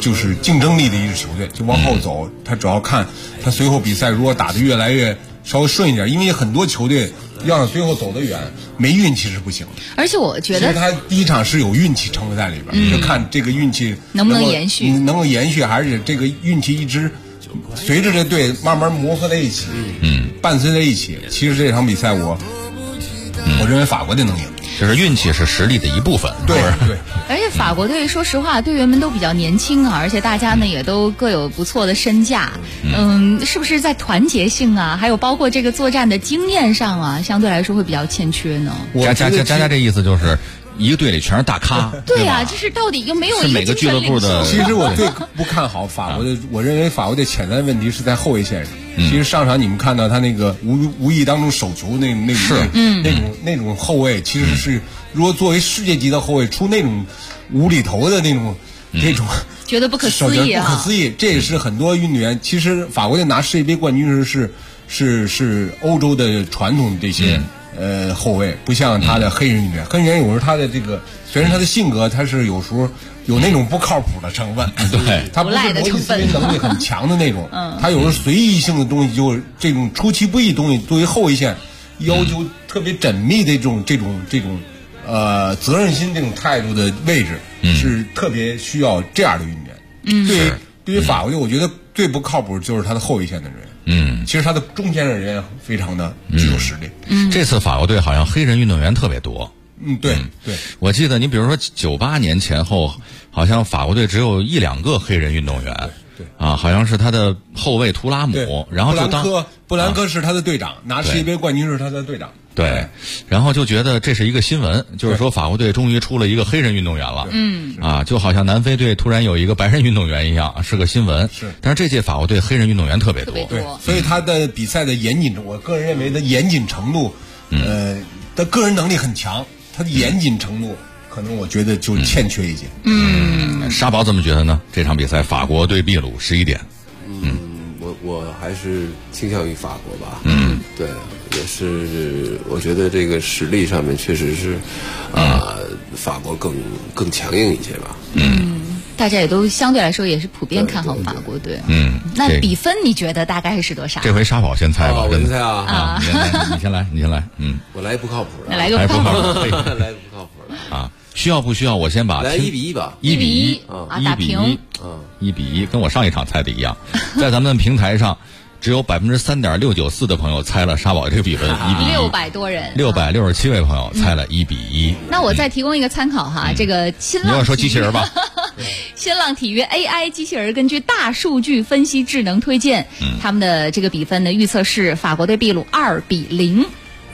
就是竞争力的一支球队，就往后走，他主要看他随后比赛如果打得越来越稍微顺一点，因为很多球队要让最后走得远，没运气是不行的。 而且我觉得， 其实他第一场是有运气成分在里边，就看这个运气能不能延续， 能够延续，还是这个运气一直随着这队慢慢磨合在一起，伴随在一起。其实这场比赛我认为法国队能赢。 就是运气是实力的一部分， 对。 而且法国队说实话，队员们都比较年轻啊，而且大家呢也都各有不错的身价。是不是在团结性啊，还有包括这个作战的经验上啊，相对来说会比较欠缺呢？ 佳这意思就是一个队里全是大咖。 对呀，这是到底又没有一个每个俱乐部的。 其实我最不看好法国的，我认为法国队潜在的问题是在后卫线上。其实上场你们看到他那个无意当中手球那种后卫，其实是如果作为世界级的后卫出那种无厘头的那种觉得不可思议啊！ 不可思议，这也是很多运动员。其实法国队拿世界杯冠军是欧洲的传统这些后卫，不像他的黑人运动员。黑人有时候他的这个虽然他的性格他是有时候有那种不靠谱的成分， 对， 他不是逻辑思维能力很强的那种，他有时候随意性的东西，就是这种出其不意的东西，作为后卫线要求特别缜密的这种责任心这种态度的位置，是特别需要这样的运动员。对于法国队，我觉得最不靠谱就是他的后卫线的人。其实他的中间的人非常的具有实力。 这次法国队好像黑人运动员特别多。 对， 我记得你比如说98年前后，好像法国队只有1-2个黑人运动员。好像是他的后卫图拉姆，然后就布兰科是他的队长，拿世界杯冠军是他的队长。 对，然后就觉得这是一个新闻，就是说法国队终于出了一个黑人运动员了。就好像南非队突然有一个白人运动员一样，是个新闻。但是这届法国队黑人运动员特别多， 对，所以他的比赛的严谨，我个人认为的严谨程度，的个人能力很强，他的严谨程度可能我觉得就欠缺一些。 沙宝怎么觉得呢？这场比赛法国对秘鲁11点。 我还是倾向于法国吧。对，也是，我觉得这个实力上面确实是，法国更强硬一些吧。 大家也都相对来说也是普遍看好法国队。那比分你觉得大概是多少？ 这回沙宝先猜吧。 我先猜啊！ 你先来。 我来不靠谱的。 来个不靠谱的。来不靠谱的啊！需要不需要？我先把来1-1吧。 1-1 打平。 1-1，跟我上一场猜的一样。在咱们平台上，只有3.694%的朋友猜了沙宝这个比分 1-1，600多人 ，667位朋友猜了1-1。 那我再提供一个参考哈，这个新浪， 你要说机器人吧。 新浪体育 AI 机器人根据大数据分析智能推荐，他们的这个比分的预测是法国对秘鲁2-0。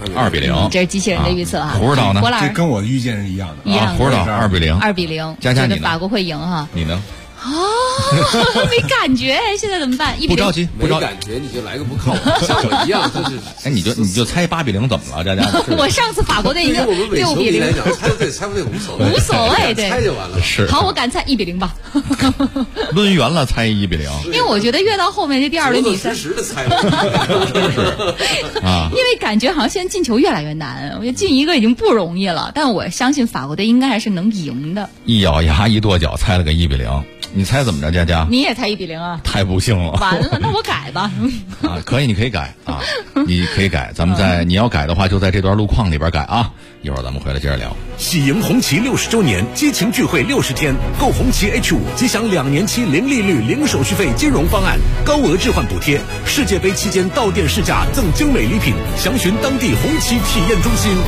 2-0， 这是机器人的预测啊。 胡指导呢？ 这跟我的预见是一样的。 胡指导2-0。 2-0。 佳佳，你呢？ 法国会赢哈。 你呢？ 没感觉，现在怎么办？1-0。 不着急， 没感觉你就来个不靠谱，像我一样就是。 你就猜8-0怎么了，佳佳？ 我上次法国队赢6-0 来讲，猜不对无所谓， 无所谓，对， 猜就完了。 是。 好，我敢猜1-0吧。 抡圆了猜1-0。 因为我觉得越到后面这第2轮比赛， 实的猜。 因为感觉好像现在进球越来越难，我觉得进一个已经不容易了，但我相信法国队应该还是能赢的。 一咬牙一跺脚猜了个1-0。你猜怎么着，佳佳？ 你也猜1-0啊？ 太不幸了！ 完了，那我改吧。 可以，你可以改啊，你可以改。咱们你要改的话，就在这段路况里边改啊。一会儿咱们回来接着聊。 喜迎红旗60周年激情聚会60天，购红旗 H5即享2年期零利率、零手续费金融方案，高额置换补贴，世界杯期间到店试驾赠精美礼品，详询当地红旗体验中心。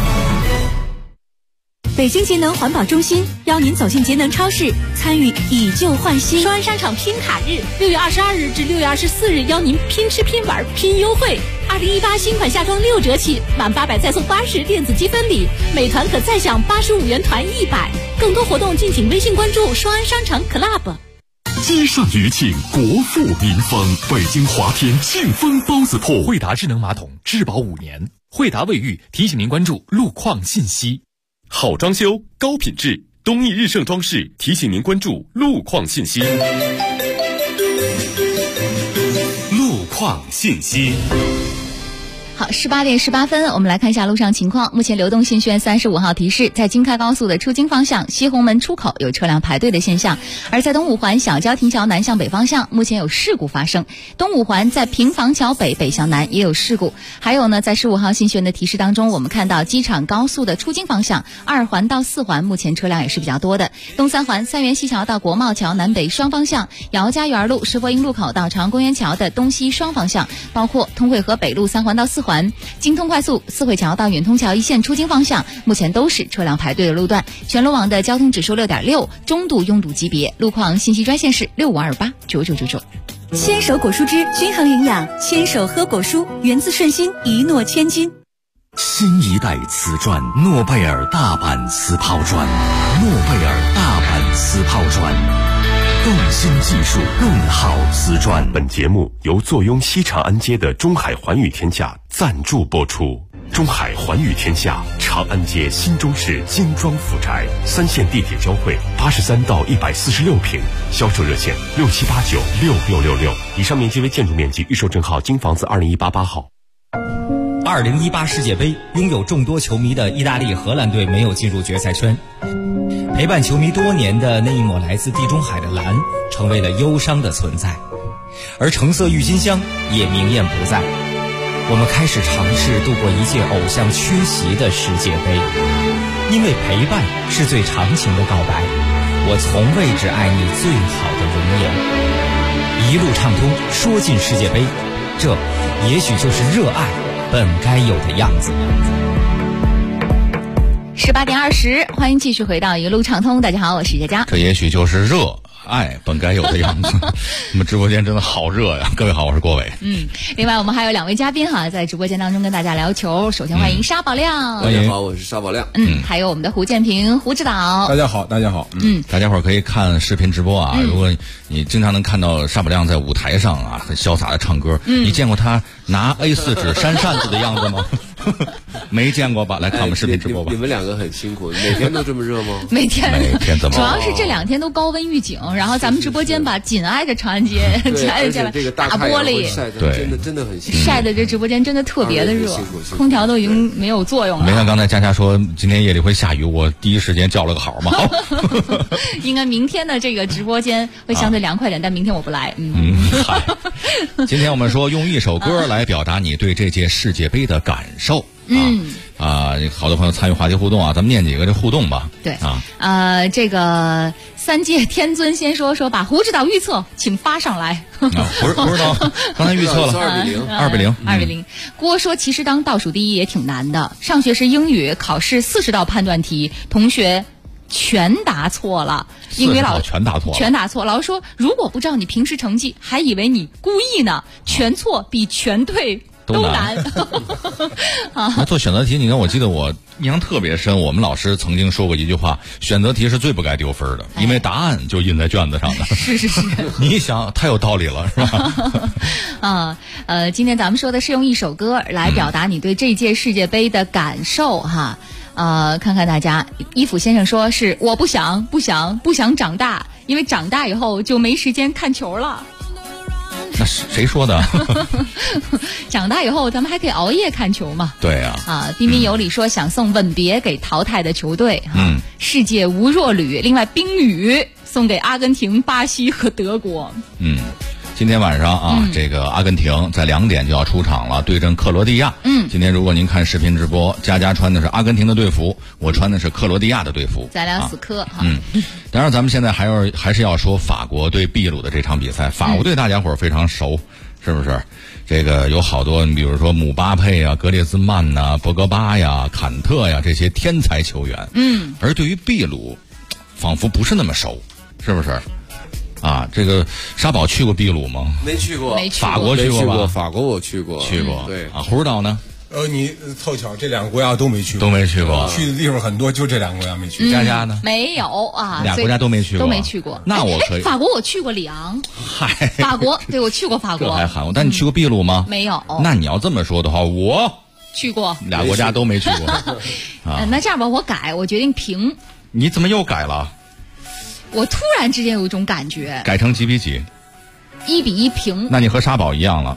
北京节能环保中心邀您走进节能超市，参与以旧换新双安商场拼卡日，6月22日至6月24日邀您拼吃拼玩拼优惠。2018新款夏装6折起，满800再送80电子积分礼，每团可再享85元团100。更多活动敬请微信关注双安商场 Club。 接上余庆，国富民丰，北京华天庆丰包子铺。 惠达智能马桶质保5年，惠达卫浴提醒您关注路况信息。 好装修，高品质，东义日盛装饰提醒您关注路况信息。路况信息。 好，18点18分，我们来看一下路上情况。目前流动信轩35号提示，在京开高速的出京方向西红门出口有车辆排队的现象，而在东五环小郊亭桥南向北方向目前有事故发生。东五环在平房桥北北向南也有事故。还有呢，在15号信轩的提示当中，我们看到机场高速的出京方向2环到4环目前车辆也是比较多的。东3环三元西桥到国贸桥南北双方向，姚家园路石佛营路口到长安公园桥的东西双方向，包括通惠河北路3环到4环。京通快速四惠桥到远通桥一线出京方向目前都是车辆排队的路段，全路网的交通指数6.6，中度拥堵级别。路况信息专线是65289999。 牵手果蔬汁均衡营养，牵手喝果蔬，源自顺心，一诺千金。 新一代瓷砖，诺贝尔大阪瓷抛砖，诺贝尔大阪瓷抛砖，更新技术，更好瓷砖。 本节目由坐拥西长安街的中海环宇天下赞助播出。中海环宇天下，长安街新中式精装府宅，3线地铁交汇，83到146平，销售热线67896666。以上面积为建筑面积，预售证号京房子20188号。 2018世界杯拥有众多球迷的意大利、荷兰队没有进入决赛圈，陪伴球迷多年的那一抹来自地中海的蓝成为了忧伤的存在，而橙色郁金香也明艳不在。我们开始尝试度过一届偶像缺席的世界杯，因为陪伴是最长情的告白。我从未只爱你最好的容颜，一路畅通，说进世界杯，这也许就是热爱本该有的样子。 18点20，欢迎继续回到一路畅通。大家好，我是佳佳。 这也许就是热爱本该有的样子。我们直播间真的好热呀！各位好，我是郭伟。 另外我们还有2位嘉宾哈，在直播间当中跟大家聊球。首先欢迎沙宝亮。 大家好，我是沙宝亮。 还有我们的胡建平、胡指导。 大家好，大家好。 大家伙儿可以看视频直播啊。如果你经常能看到沙宝亮在舞台上啊，很潇洒的唱歌。你见过他拿 A4 纸扇扇子的样子吗？没见过吧？来看我们视频直播吧。 你们2个很辛苦，每天都这么热吗？ 每天怎么？ 主要是这2天都高温预警，然后咱们直播间吧紧挨着长安街，紧挨着这个大玻璃， 对，真的很辛苦， 晒的这直播间真的特别的热，空调都已经没有作用了。 没看刚才佳佳说今天夜里会下雨，我第一时间叫了个好嘛。 应该明天的这个直播间会相对凉快点，但明天我不来。 嗨，今天我们说用一首歌来表达你对这届世界杯的感受。好多朋友参与话题互动啊，咱们念几个这互动吧。 对这个3届天尊先说把胡指导预测请发上来。 不知道，刚才预测了2比0。 郭说其实当倒数第一也挺难的，上学时英语考试40道判断题，同学全答错了，英语老全答错。 老师说如果不知道你平时成绩，还以为你故意呢，全错比全对都难。 那做选择题，你看，我记得我印象特别深，我们老师曾经说过一句话：选择题是最不该丢分的，因为答案就印在卷子上的。 是。 你一想，太有道理了，是吧？今天咱们说的是用一首歌来表达你对这届世界杯的感受哈。看看大家，衣服先生说是我不想长大，因为长大以后就没时间看球了。 那谁说的？ 长大以后咱们还可以熬夜看球嘛？ 对呀。 彬彬有礼说想送吻别给淘汰的球队世界无弱旅，另外冰雨送给阿根廷、巴西和德国。 今天晚上这个阿根廷在2点就要出场了，对阵克罗地亚。今天如果您看视频直播，佳佳穿的是阿根廷的队服，我穿的是克罗地亚的队服， 咱俩死磕当然咱们现在还是要说法国对秘鲁的这场比赛。法国队大家伙非常熟，是不是？这个有好多，你比如说姆巴佩啊、格列兹曼呐、博格巴呀、坎特呀这些天才球员。而对于秘鲁，仿佛不是那么熟，是不是？这个沙宝去过秘鲁吗？ 没去过。 法国去过吧？ 法国我去过。 对胡指导呢？ 你凑巧这2个国家都没去过。去的地方很多，就这2个国家没去。 佳佳呢？ 没有俩国家都没去过。那我可以。 法国我去过里昂。 嗨， 法国对我去过法国。 这还含糊？但你去过秘鲁吗？ 没有。 那你要这么说的话，我去过。 俩国家都没去过。 那这样吧，我改，我决定平。 你怎么又改了？ 我突然之间有一种感觉， 改成几比几？1比1平。 那你和沙宝一样了。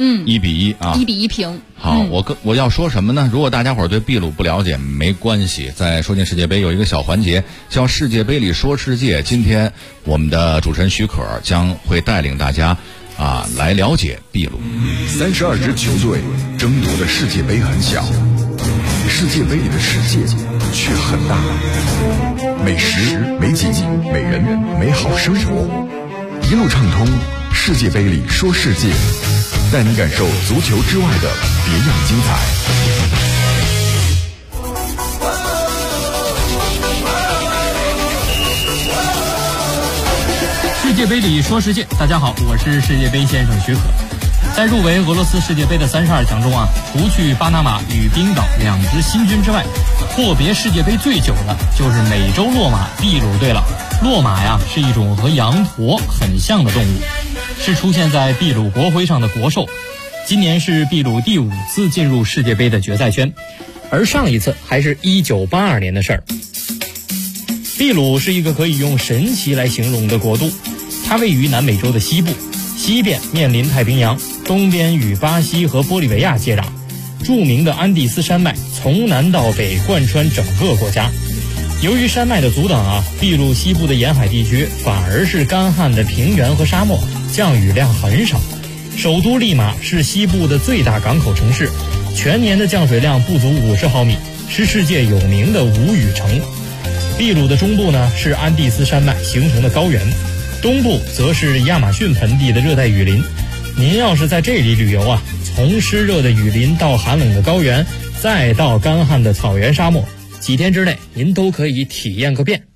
1-1啊 ，1-1平。 好，我要说什么呢？如果大家伙对秘鲁不了解，没关系，在说进世界杯有一个小环节叫世界杯里说世界。今天我们的主持人许可将会带领大家来了解秘鲁。 32支球队争夺的世界杯很小，世界杯里的世界却很大。美食、美景、美人、美好生活，一路畅通。世界杯里说世界，带你感受足球之外的别样精彩。 世界杯里说世界，大家好，我是世界杯先生许可。在入围俄罗斯世界杯的32强中除去巴拿马与冰岛2支新军之外，阔别世界杯最久的就是美洲骆马秘鲁队了。骆马是一种和羊驼很像的动物，是出现在秘鲁国徽上的国兽。今年是秘鲁第5次进入世界杯的决赛圈，而上一次还是1982年的事儿。秘鲁是一个可以用神奇来形容的国度，它位于南美洲的西部，西边面临太平洋，东边与巴西和玻利维亚接壤。著名的安第斯山脉从南到北贯穿整个国家。由于山脉的阻挡秘鲁西部的沿海地区反而是干旱的平原和沙漠，降雨量很少。首都利马是西部的最大港口城市，全年的降水量不足50毫米，是世界有名的无雨城。秘鲁的中部是安第斯山脉形成的高原，东部则是亚马逊盆地的热带雨林。您要是在这里旅游从湿热的雨林到寒冷的高原，再到干旱的草原沙漠，几天之内您都可以体验个遍。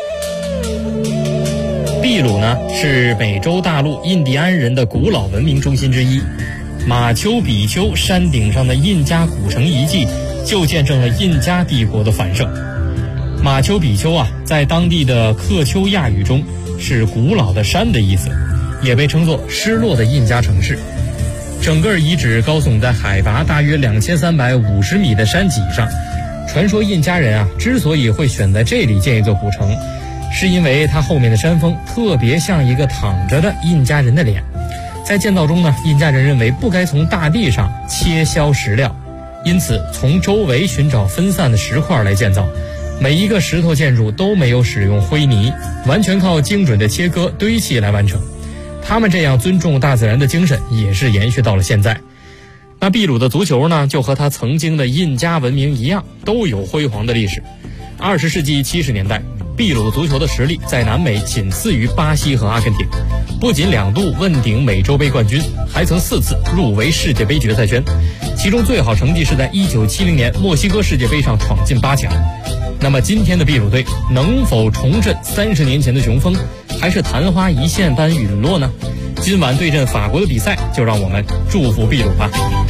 秘鲁是美洲大陆印第安人的古老文明中心之一。马丘比丘山顶上的印加古城遗迹就见证了印加帝国的繁盛。马丘比丘在当地的克丘亚语中是古老的山的意思，也被称作失落的印加城市。整个遗址高耸在海拔大约2350米的山脊上。传说印加人之所以会选在这里建一座古城，是因为它后面的山峰特别像一个躺着的印加人的脸。在建造中印加人认为不该从大地上切削石料，因此从周围寻找分散的石块来建造。每一个石头建筑都没有使用灰泥，完全靠精准的切割堆砌来完成。他们这样尊重大自然的精神也是延续到了现在。那秘鲁的足球就和它曾经的印加文明一样，都有辉煌的历史。20世纪70年代，秘鲁足球的实力在南美仅次于巴西和阿根廷，不仅2度问鼎美洲杯冠军，还曾4次入围世界杯决赛圈。其中最好成绩是在1970年墨西哥世界杯上闯进8强。那么今天的秘鲁队能否重振30年前的雄风，还是昙花一现般陨落呢？今晚对阵法国的比赛，就让我们祝福秘鲁吧。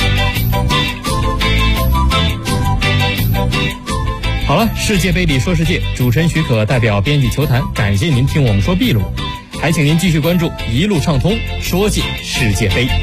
好了，世界杯里说世界，主持人许可代表编辑球坛，感谢您听我们说秘鲁，还请您继续关注一路畅通，说进世界杯。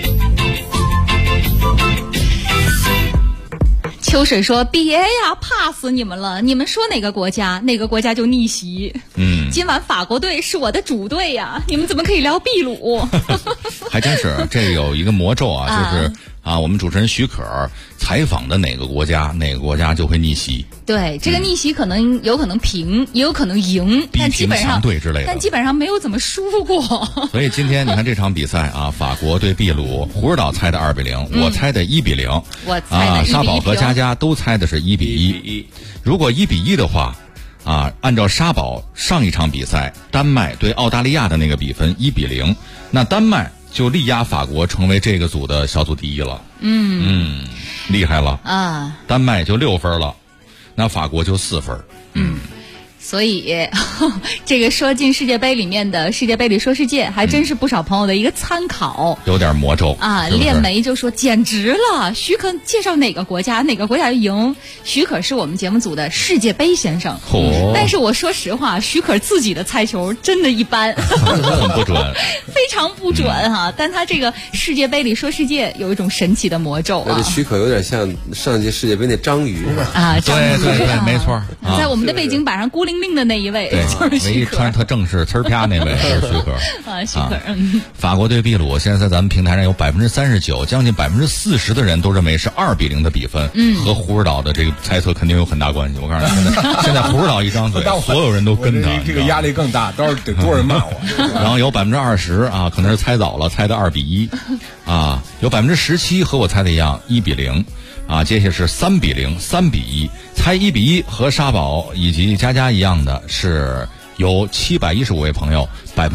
秋水说：“别呀，怕死你们了！你们说哪个国家，哪个国家就逆袭。今晚法国队是我的主队呀，你们怎么可以聊秘鲁？ 还真是，这有一个魔咒就是我们主持人许可采访的哪个国家，哪个国家就会逆袭。 对，这个逆袭有可能平，也有可能赢，但基本上对之类的， 但基本上没有怎么输过。 所以今天你看这场比赛法国对秘鲁，胡指导猜的2-0，我猜的1-0， 我猜的1-1， 沙宝和佳佳都猜的是1-1。如果1-1的话，按照沙宝上一场比赛丹麦对澳大利亚的那个比分1-0，那丹麦就力压法国成为这个组的小组第一了。厉害了丹麦就6分了，那法国就4分。 所以这个说进世界杯里面的世界杯里说世界，还真是不少朋友的一个参考。 有点魔咒是不是？ 练梅就说简直了，许可介绍哪个国家哪个国家就赢。许可是我们节目组的世界杯先生，但是我说实话，许可自己的猜球真的一般， 很不准， 非常不准但他这个世界杯里说世界有一种神奇的魔咒这许可有点像上届世界杯那章鱼对，没错。 在我们的背景板上孤灵灵的那一位， 对， 就是唯一穿特正式呲儿啪那位是许可啊，许可。 法国对秘鲁，现在在咱们平台上有39%，将近40%的人都认为是2-0的比分，和胡指导的这个猜测肯定有很大关系。我告诉你，现在胡指导一张嘴，所有人都跟他， 这个压力更大，到时候得多少人骂我。 然后有20%啊，可能是猜早了，猜的2-1，啊，有17%和我猜的一样1-0。啊，接下来是3-0、3-1，猜1-1和沙宝以及佳佳一样的是有715位朋友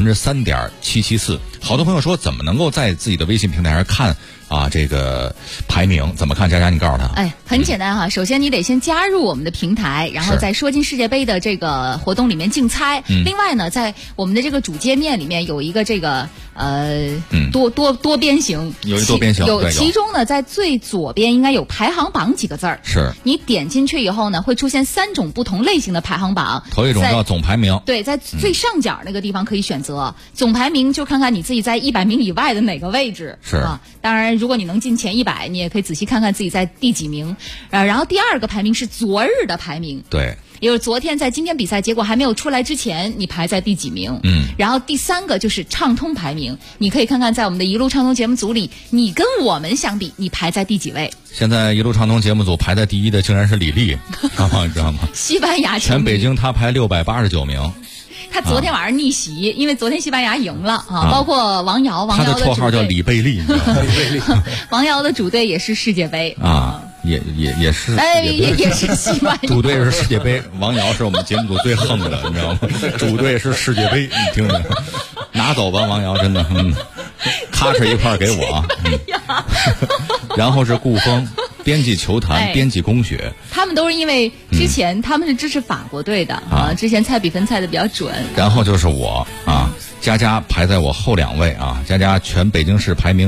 ，3.774%。好多朋友说怎么能够在自己的微信平台上看啊这个排名？怎么看？佳佳，你告诉他。 哎，很简单哈，首先你得先加入我们的平台，然后在说进世界杯的这个活动里面竞猜。另外呢，在我们的这个主界面里面有一个这个多边形， 有一多边形， 有其中呢在最左边应该有排行榜几个字儿。 是。 你点进去以后呢，会出现3种不同类型的排行榜。 头一种叫总排名。 对，在最上角那个地方可以选择总排名，就看看你自己在100名以外的哪个位置。 是啊，当然如果你能进前100，你也可以仔细看看自己在第几名。然后第二个排名是昨日的排名。 对。 也就是昨天在今天比赛结果还没有出来之前，你排在第几名？然后第3个就是畅通排名，你可以看看在我们的一路畅通节目组里，你跟我们相比，你排在第几位？ 现在一路畅通节目组排在第1的竟然是李丽，你知道吗？ 西班牙全北京他排689名。 他昨天晚上逆袭，因为昨天西班牙赢了啊，包括王瑶， 他的绰号叫李贝利，你知道吗？ 王瑶的主队也是世界杯啊，也是， 也是西班牙。 主队是世界杯，王瑶是我们节目组最横的，你知道吗？主队是世界杯，你听着，拿走吧，王瑶，真的，咔哧一块给我，然后是顾峰。编辑球坛，编辑公学， 他们都是因为之前他们是支持法国队的啊，之前猜比分猜的比较准。 然后就是我啊，佳佳排在我后2位啊，佳佳全北京市排名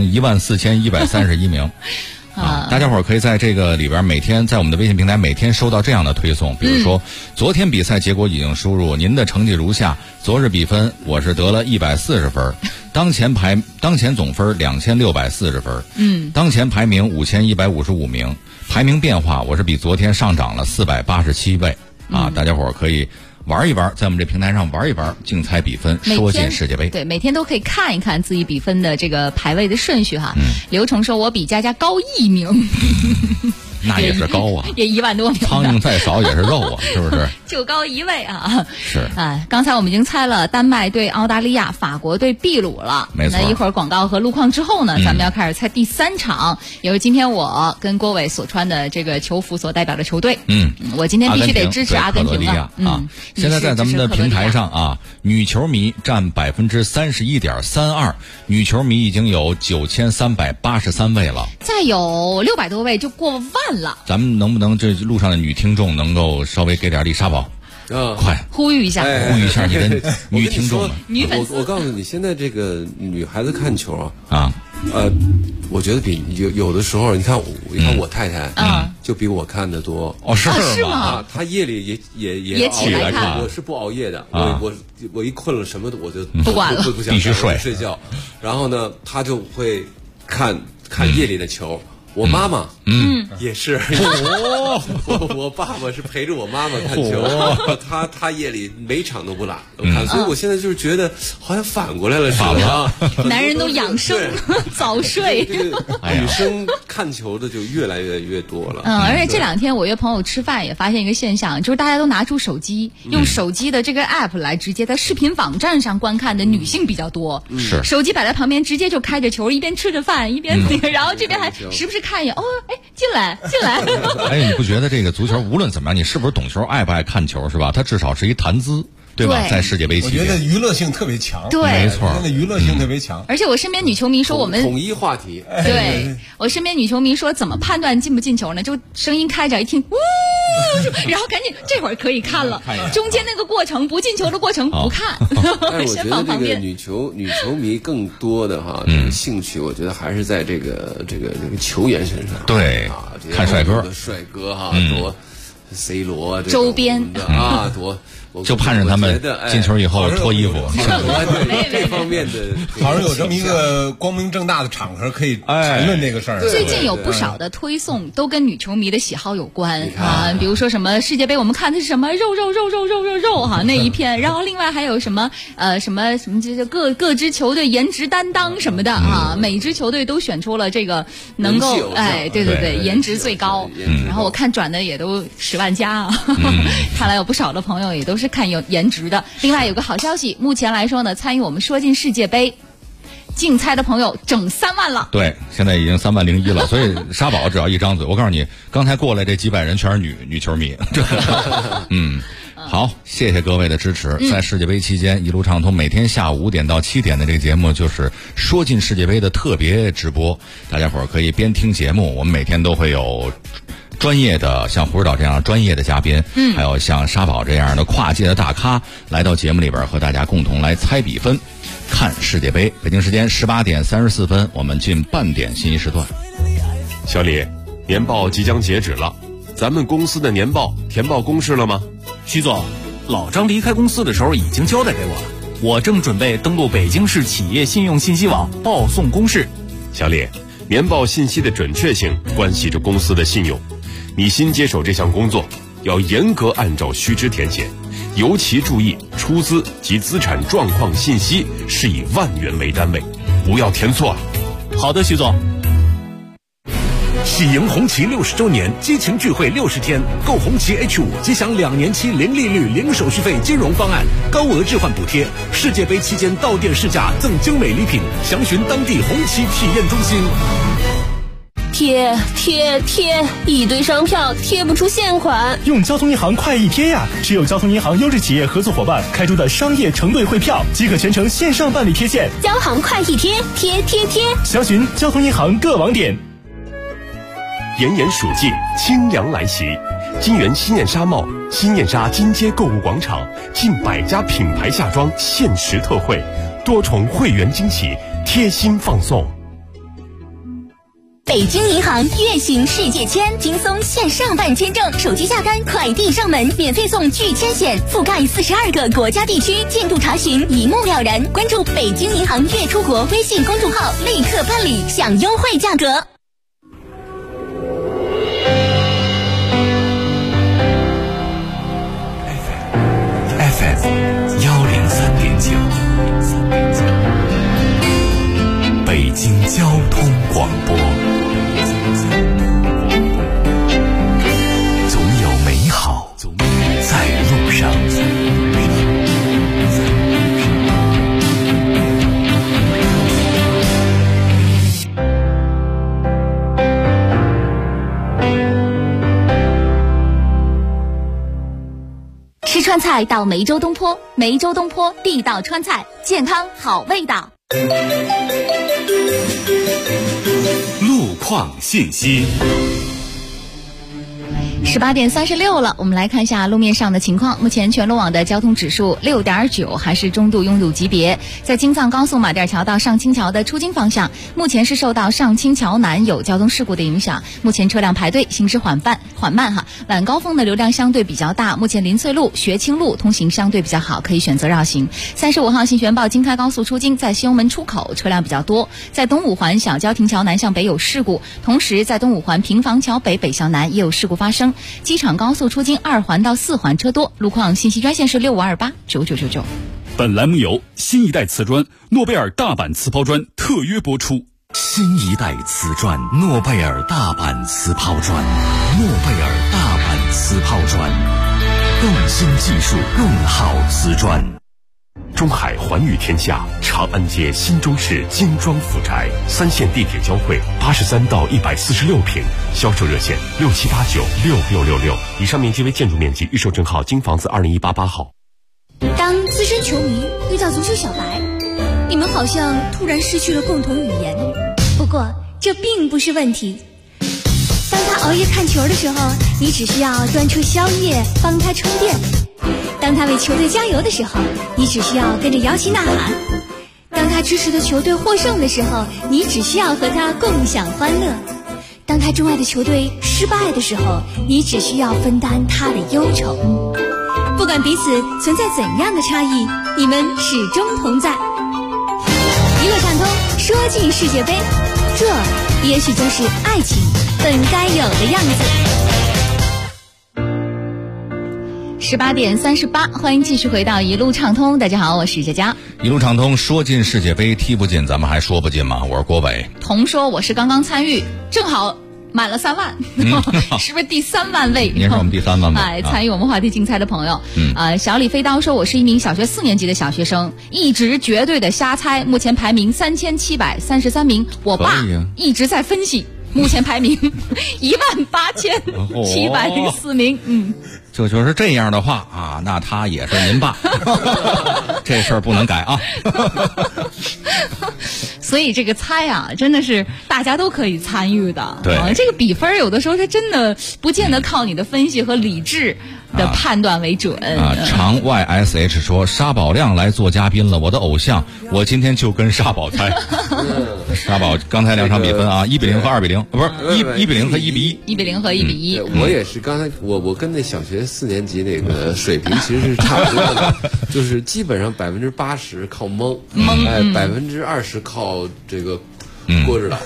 14131名。大家伙儿可以在这个里边每天在我们的微信平台每天收到这样的推送，比如说昨天比赛结果已经输入，您的成绩如下：昨日比分我是得了140分，当前总分2640分，当前排名5155名，排名变化我是比昨天上涨了487位啊！大家伙儿可以玩一玩，在我们这平台上玩一玩，竞猜比分，说进世界杯。 对，每天都可以看一看自己比分的这个排位的顺序哈。刘崇说：“我比佳佳高1名。” 那也是高啊， 也1万多名。 苍蝇再少也是肉啊，是不是？ 就高1位啊！ 是啊，刚才我们已经猜了丹麦对澳大利亚、法国对秘鲁了。 没错。 那一会儿广告和路况之后呢，咱们要开始猜第3场，也是今天我跟郭伟所穿的这个球服所代表的球队。我今天必须得支持阿根廷啊！现在在咱们的平台上啊，女球迷占31.32%，女球迷已经有9383位了， 再有600多位就过万了。 咱们能不能这路上的女听众能够稍微给点力？沙宝，快呼吁一下， 呼吁一下你的女听众们。 女粉丝， 我告诉你，现在这个女孩子看球啊， 我觉得比有的时候，你看我太太就比我看的多。 是吗？ 她夜里也起来看， 我是不熬夜的。我一困了什么的我就不管了， 不想必须睡觉。然后呢，她就会看夜里的球。我妈妈也是，我爸爸是陪着我妈妈看球，他夜里每场都不落看，所以我现在就是觉得好像反过来了似的， 男人都养生早睡， 女生看球的就越来越多了。 而且这2天我约朋友吃饭也发现一个现象，就是大家都拿出手机，用手机的这个 app 来直接在视频网站上观看的女性比较多， 是手机摆在旁边直接就开着球，一边吃着饭一边然后这边还时不时看一眼，进来。 你不觉得这个足球无论怎么样，你是不是懂球，爱不爱看球是吧？它至少是一谈资。对吧？在世界杯期间， 我觉得娱乐性特别强。 对， 没错， 真的娱乐性特别强。 而且我身边女球迷说，我们统一话题。 对，我身边女球迷说，怎么判断进不进球呢？就声音开着，一听，然后赶紧这会儿可以看了，中间那个过程不进球的过程不看。 先放旁边。女球迷更多的哈，这个兴趣，我觉得还是在这个球员身上。 对啊， 看帅哥哈， C 罗周边啊，多。 就盼着他们进球以后脱衣服， 这方面的好像有这么一个光明正大的场合可以谈论这个事儿。 最近有不少的推送都跟女球迷的喜好有关啊，比如说什么世界杯我们看的是什么肉哈那一片，然后另外还有什么什么就是各支球队颜值担当什么的啊，每支球队都选出了这个能够对颜值最高，然后我看转的也都10万加啊，看来有不少的朋友也都是看有颜值的。另外有个好消息，目前来说呢，参与我们说进世界杯竞猜的朋友整3万了。 对，现在已经30100了。所以沙宝只要一张嘴，我告诉你，刚才过来这几百人全是女球迷。好，谢谢各位的支持。在世界杯期间一路畅通，每天下午5点到7点的这个节目就是说进世界杯的特别直播，大家伙儿可以边听节目，我们每天都会有专业的像胡指导这样专业的嘉宾，还有像沙宝这样的跨界的大咖来到节目里边和大家共同来猜比分，看世界杯。北京时间18点34分，我们进半点信息时段。 小李，年报即将截止了，咱们公司的年报填报公示了吗？ 徐总，老张离开公司的时候已经交代给我了，我正准备登录北京市企业信用信息网报送公示。 小李，年报信息的准确性关系着公司的信用，你新接手这项工作，要严格按照须知填写，尤其注意出资及资产状况信息是以万元为单位，不要填错了。 好的，徐总。 喜迎红旗60周年激情聚会60天，购红旗 H5 即享2年期零利率、零手续费金融方案，高额置换补贴。世界杯期间到店试驾赠精美礼品，详询当地红旗体验中心。 贴，一堆商票贴不出现款， 用交通银行快易贴呀！只有交通银行优质企业合作伙伴开出的商业承兑汇票，即可全程线上办理贴现。 交行快易贴，贴， 详询交通银行各网点。 炎炎暑季，清凉来袭，金源新燕纱帽、新燕纱金街购物广场近100家品牌夏装限时特惠，多重会员惊喜，贴心放送。 北京银行月行世界签，轻松线上办签证，手机下单，快递上门，免费送拒签险，覆盖42个国家地区，进度查询一目了然。关注北京银行月出国微信公众号，立刻办理，享优惠价格。 103.9，北京交通广播，总有美好在路上。 吃川菜到梅州东坡，梅州东坡地道川菜，健康好味道。 路况信息。 18点36了，我们来看一下路面上的情况。目前全路网的交通指数6.9，还是中度拥堵级别。在京藏高速马甸桥到上清桥的出京方向，目前是受到上清桥南有交通事故的影响，目前车辆排队，行驶缓慢哈。晚高峰的流量相对比较大，目前林翠路、学清路通行相对比较好，可以选择绕行。35号信玄报京开高速出京，在西红门出口车辆比较多。在东五环小郊亭桥南向北有事故，同时在东五环平房桥北北向南也有事故发生。机场高速出京2环到4环车多，路况信息专线是65289999。 本栏目由新一代瓷砖诺贝尔大阪瓷抛砖特约播出。 新一代瓷砖诺贝尔大阪瓷抛砖，诺贝尔大阪瓷抛砖，更新技术，更好瓷砖。 中海环宇天下长安街新中式精装府宅，3线地铁交汇，83到146平，销售热线67896666。以上面积为建筑面积，预售证号京房子2018-8号。 当资深球迷遇到足球小白，你们好像突然失去了共同语言。不过这并不是问题。当他熬夜看球的时候，你只需要端出宵夜帮他充电；当他为球队加油的时候，你只需要跟着摇旗呐喊；当他支持的球队获胜的时候，你只需要和他共享欢乐。 当他钟爱的球队失败的时候，你只需要分担他的忧愁。不管彼此存在怎样的差异，你们始终同在。娱乐畅通，说尽世界杯，这也许就是爱情本该有的样子。 18点38，欢迎继续回到一路畅通。大家好，我是佳佳。 一路畅通，说进世界杯，踢不进，咱们还说不进吗？我是郭伟。 彤说我是刚刚参与，正好满了3万，是不是第3万位？ 您是我们第3万位。 哎，参与我们话题竞猜的朋友，小李飞刀说我是一名小学4年级的小学生，一直绝对的瞎猜，目前排名3733名。我爸一直在分析，目前排名18704名。 就是这样的话啊，那他也是您爸，这事儿不能改啊。 所以这个猜啊，真的是大家都可以参与的。 对， 这个比分有的时候它真的不见得靠你的分析和理智的判断为准。 长 YSH 说沙宝亮来做嘉宾了，我的偶像，我今天就跟沙宝猜。沙宝刚才2场比分啊，1-0和2-0，不是1-0和1-1，1-0 和1-1。 我也是刚才我跟那小学4年级那个水平其实是差不多的，就是基本上80%靠蒙，20%靠这个郭指导。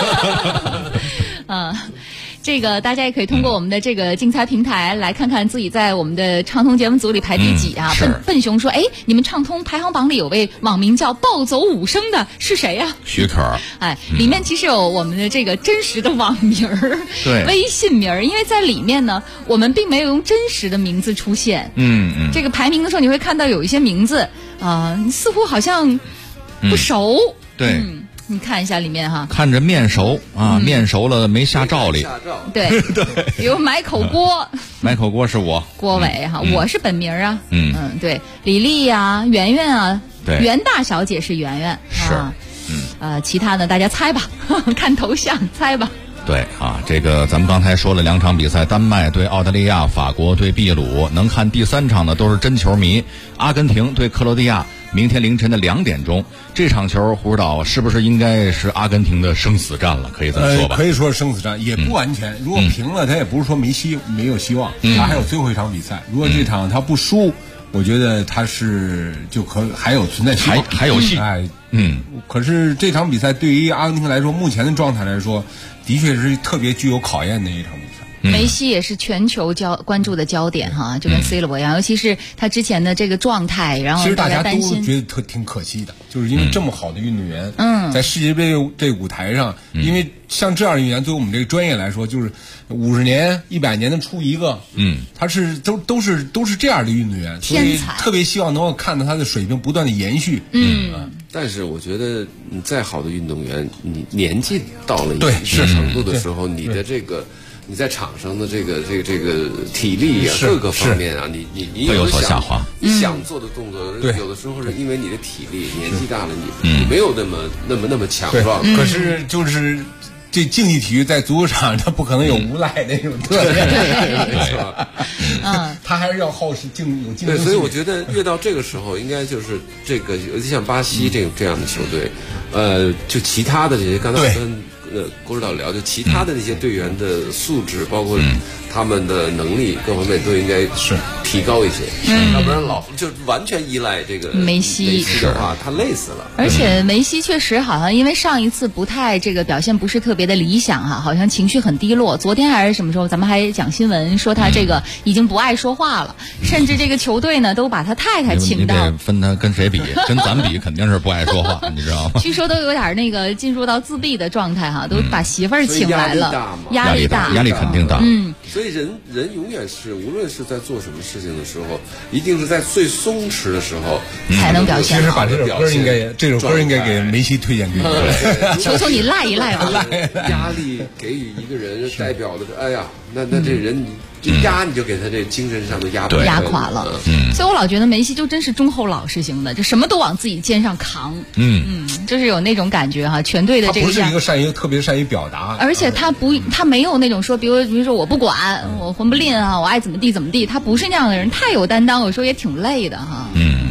这个大家也可以通过我们的这个竞猜平台来看看自己在我们的畅通节目组里排第几啊。笨熊说，哎，你们畅通排行榜里有位网名叫暴走5声的是谁呀？ 许可。 哎，里面其实有我们的这个真实的网名儿，对，微信名儿，因为在里面呢，我们并没有用真实的名字出现。这个排名的时候你会看到有一些名字似乎好像不熟。 对。 你看一下里面哈， 看着面熟啊，面熟了没下照里。 对对，比如买口锅， 买口锅是我郭伟哈，我是本名啊。对，李丽呀，圆圆啊， 对， 袁大小姐是圆圆， 是。 其他的大家猜吧，看头像猜吧。 对啊，这个咱们刚才说了2场比赛，丹麦对澳大利亚，法国对秘鲁，能看第3场的都是真球迷。阿根廷对克罗地亚，明天凌晨的2点钟，这场球胡指导是不是应该是阿根廷的生死战了？可以这么说吧？ 可以说是生死战，也不完全。如果平了，他也不是说没有希望，他还有最后一场比赛。如果这场他不输，我觉得他是就还有存在希望， 还有戏。 可是这场比赛对于阿根廷来说，目前的状态来说，的确是特别具有考验的一场比赛。 梅西也是全球关注的焦点哈，就跟 C 罗一样，尤其是他之前的这个状态，然后其实大家担心都觉得挺可惜的，就是因为这么好的运动员，在世界杯这个舞台上，因为像这样的运动员，对于我们这个专业来说，就是50年、100年的出一个，他是都是这样的运动员，所以特别希望能够看到他的水平不断的延续。 但是我觉得你再好的运动员，你年纪到了一定程度的时候，你的这个。你在场上的这个体力啊，各个方面啊，你会有所下滑。 你想做的动作，有的时候是因为你的体力年纪大了，你没有那么强壮。 可是就是这竞技体育在足球场，它不可能有无赖那种特点，是吧？他还是要好有竞争。 对，所以我觉得越到这个时候，应该就是这个，尤其像巴西这样的球队，就其他的这些，刚才跟郭指导聊，就其他的那些队员的素质，包括他们的能力各方面都应该是提高一些，要不然就完全依赖这个梅西的话，他累死了。 而且梅西确实好像因为上一次不太这个表现不是特别的理想哈，好像情绪很低落。昨天还是什么时候，咱们还讲新闻说他这个已经不爱说话了，甚至这个球队呢都把他太太请到。 你得分他跟谁比，跟咱比肯定是不爱说话，你知道吗？ 据说都有点那个进入到自闭的状态哈，都把媳妇儿请来了， 压力大， 压力肯定大。 所以人永远是，无论是在做什么事情的时候，一定是在最松弛的时候才能表现。 其实把这首歌应该给梅西推荐给你， 求求你赖一赖吧。 压力给予一个人代表的是，哎呀，那这人你就给他这精神上的压垮了。所以我老觉得梅西就真是忠厚老实型的，就什么都往自己肩上扛。就是有那种感觉哈，全队的这个他不是一个特别善于表达， 而且他没有那种说，比如说我不管，我混不吝啊，我爱怎么地怎么地，他不是那样的人，太有担当，有时候也挺累的哈。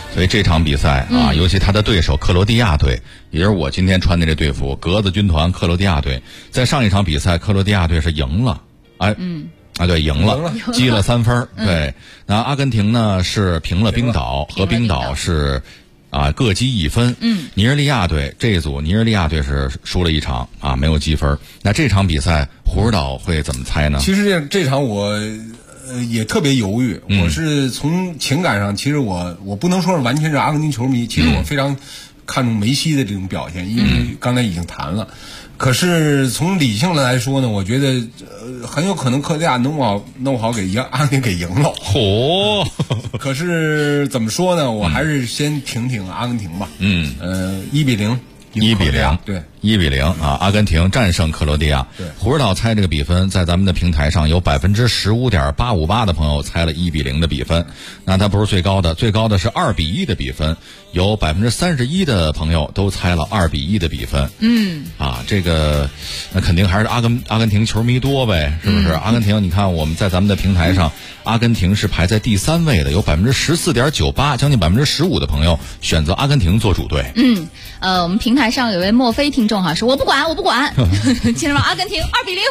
所以这场比赛啊，尤其他的对手克罗地亚队，也就是我今天穿的这队服，格子军团克罗地亚队，在上一场比赛克罗地亚队是赢了，对，赢了，积了3分。对，那阿根廷呢是平了冰岛，和冰岛是各积1分。尼日利亚队这一组，尼日利亚队是输了1场啊，没有积分。那这场比赛胡指导会怎么猜呢？ 其实这场我也特别犹豫，我是从情感上，其实我不能说是完全是阿根廷球迷，其实我非常看重梅西的这种表现，因为刚才已经谈了。可是从理性的来说呢，我觉得很有可能克罗地亚弄好给阿根廷给赢了。可是怎么说呢？我还是先挺阿根廷吧。1-0。对 ，1-0啊！阿根廷战胜克罗地亚。 对， 胡指导猜这个比分，在咱们的平台上有15.858%的朋友猜了1-0的比分，那它不是最高的，最高的是2-1的比分，有31%的朋友都猜了2-1的比分。这个那肯定还是阿根廷球迷多呗，是不是？阿根廷，你看我们在咱们的平台上，阿根廷是排在第3位的，有14.98%，将近15%的朋友选择阿根廷做主队。 我们平台上有位墨菲听众说我不管，接着说阿根廷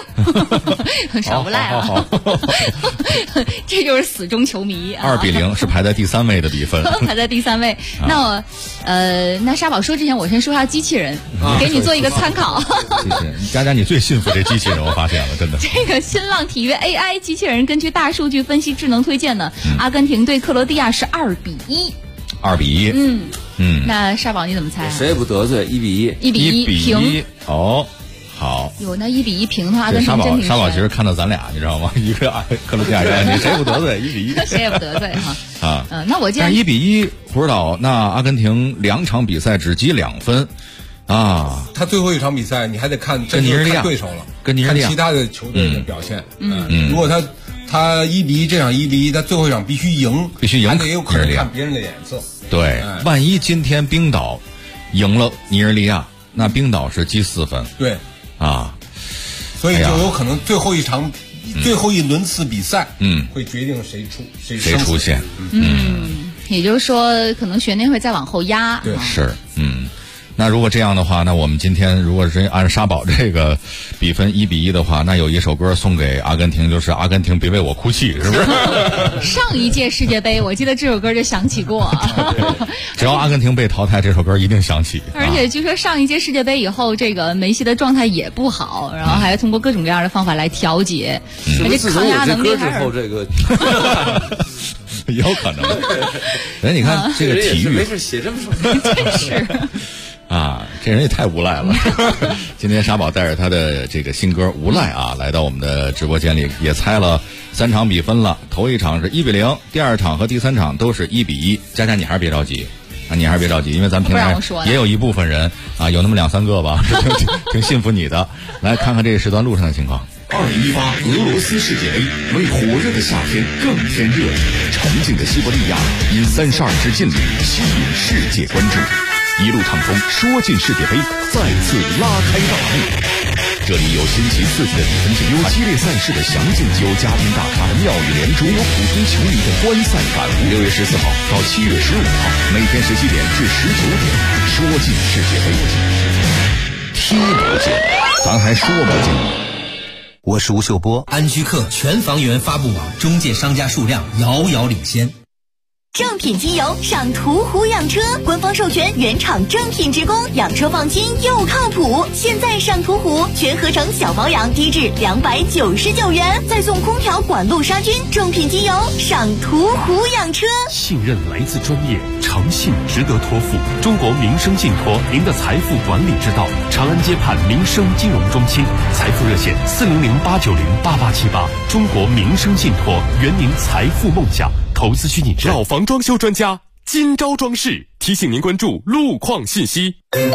2-0，少不赖啊！这就是死忠球迷啊 ！2-0是排在第3位的比分， 排在第3位。那那沙宝说之前，我先说下机器人，给你做一个参考。 机器人，佳佳你最信服这机器人，我发现了，真的。 这个新浪体育 AI 机器人根据大数据分析智能推荐呢，阿根廷对克罗地亚是2-1。 2-1。 那沙宝你怎么猜？ 谁也不得罪 ，1-1平。 好。 有那1-1平的话，阿根廷真挺。 沙宝其实看到咱俩，你知道吗？一个克罗地亚人，你谁也不得罪，1-1。 谁也不得罪哈。那我既然 1-1，胡指导，那阿根廷2场比赛只积2分。 他最后一场比赛你还得看跟尼日利亚对手了， 跟尼日利亚看其他的球队的表现。如果他1-1，这场1-1，他最后一场必须赢，还得有可能看别人的脸色。 对，万一今天冰岛赢了尼日利亚，那冰岛是积4分。 对所以就有可能最后一轮次比赛，会决定谁出现。 也就是说，可能悬念会再往后压。 对， 是。那如果这样的话，那我们今天如果是按沙宝这个比分1-1的话，那有一首歌送给阿根廷，就是阿根廷别为我哭泣，是不是？ 上一届世界杯，我记得这首歌就响起过。 只要阿根廷被淘汰，这首歌一定响起。 而且据说上一届世界杯以后，这个梅西的状态也不好，然后还通过各种各样的方法来调节，而且抗压能力还是。 这个有可能。人你看这个体育没事写这么说， 真是。 这人也太无赖了。今天沙宝带着他的这个新歌《无赖》来到我们的直播间里，也猜了3场比分了。头一场是1-0，第2场和第3场都是1-1。佳佳你还是别着急你还是别着急，因为咱们平台也有一部分人有那么2-3个吧，挺信服你的。来看看这个时段路上的情况。 2018俄罗斯世界杯为火热的夏天更添热，沉静的西伯利亚因32支劲旅吸引世界关注。一路畅通，说进世界杯再次拉开大幕。这里有新奇刺激的比分竞赛，有激烈赛事的详尽，有嘉宾大咖的妙语连珠，有普通球迷的观赛感悟。6月14号到7月15号，每天17点至19点，说进世界杯，踢不进，咱还说不进。 我是吴秀波，安居客全房源发布网中介商家数量遥遥领先。 正品机油上途虎养车，官方授权原厂正品职工，养车放心又靠谱。现在上途虎全合成小保养，低至299元，再送空调管路杀菌。正品机油上途虎养车， 信任来自专业，诚信值得托付。中国民生信托，您的财富管理之道。长安街畔民生金融中心，财富热线400-890-8878。中国民生信托，圆您财富梦想。投资需谨慎。老房装修专家金招装饰提醒您关注路况信息。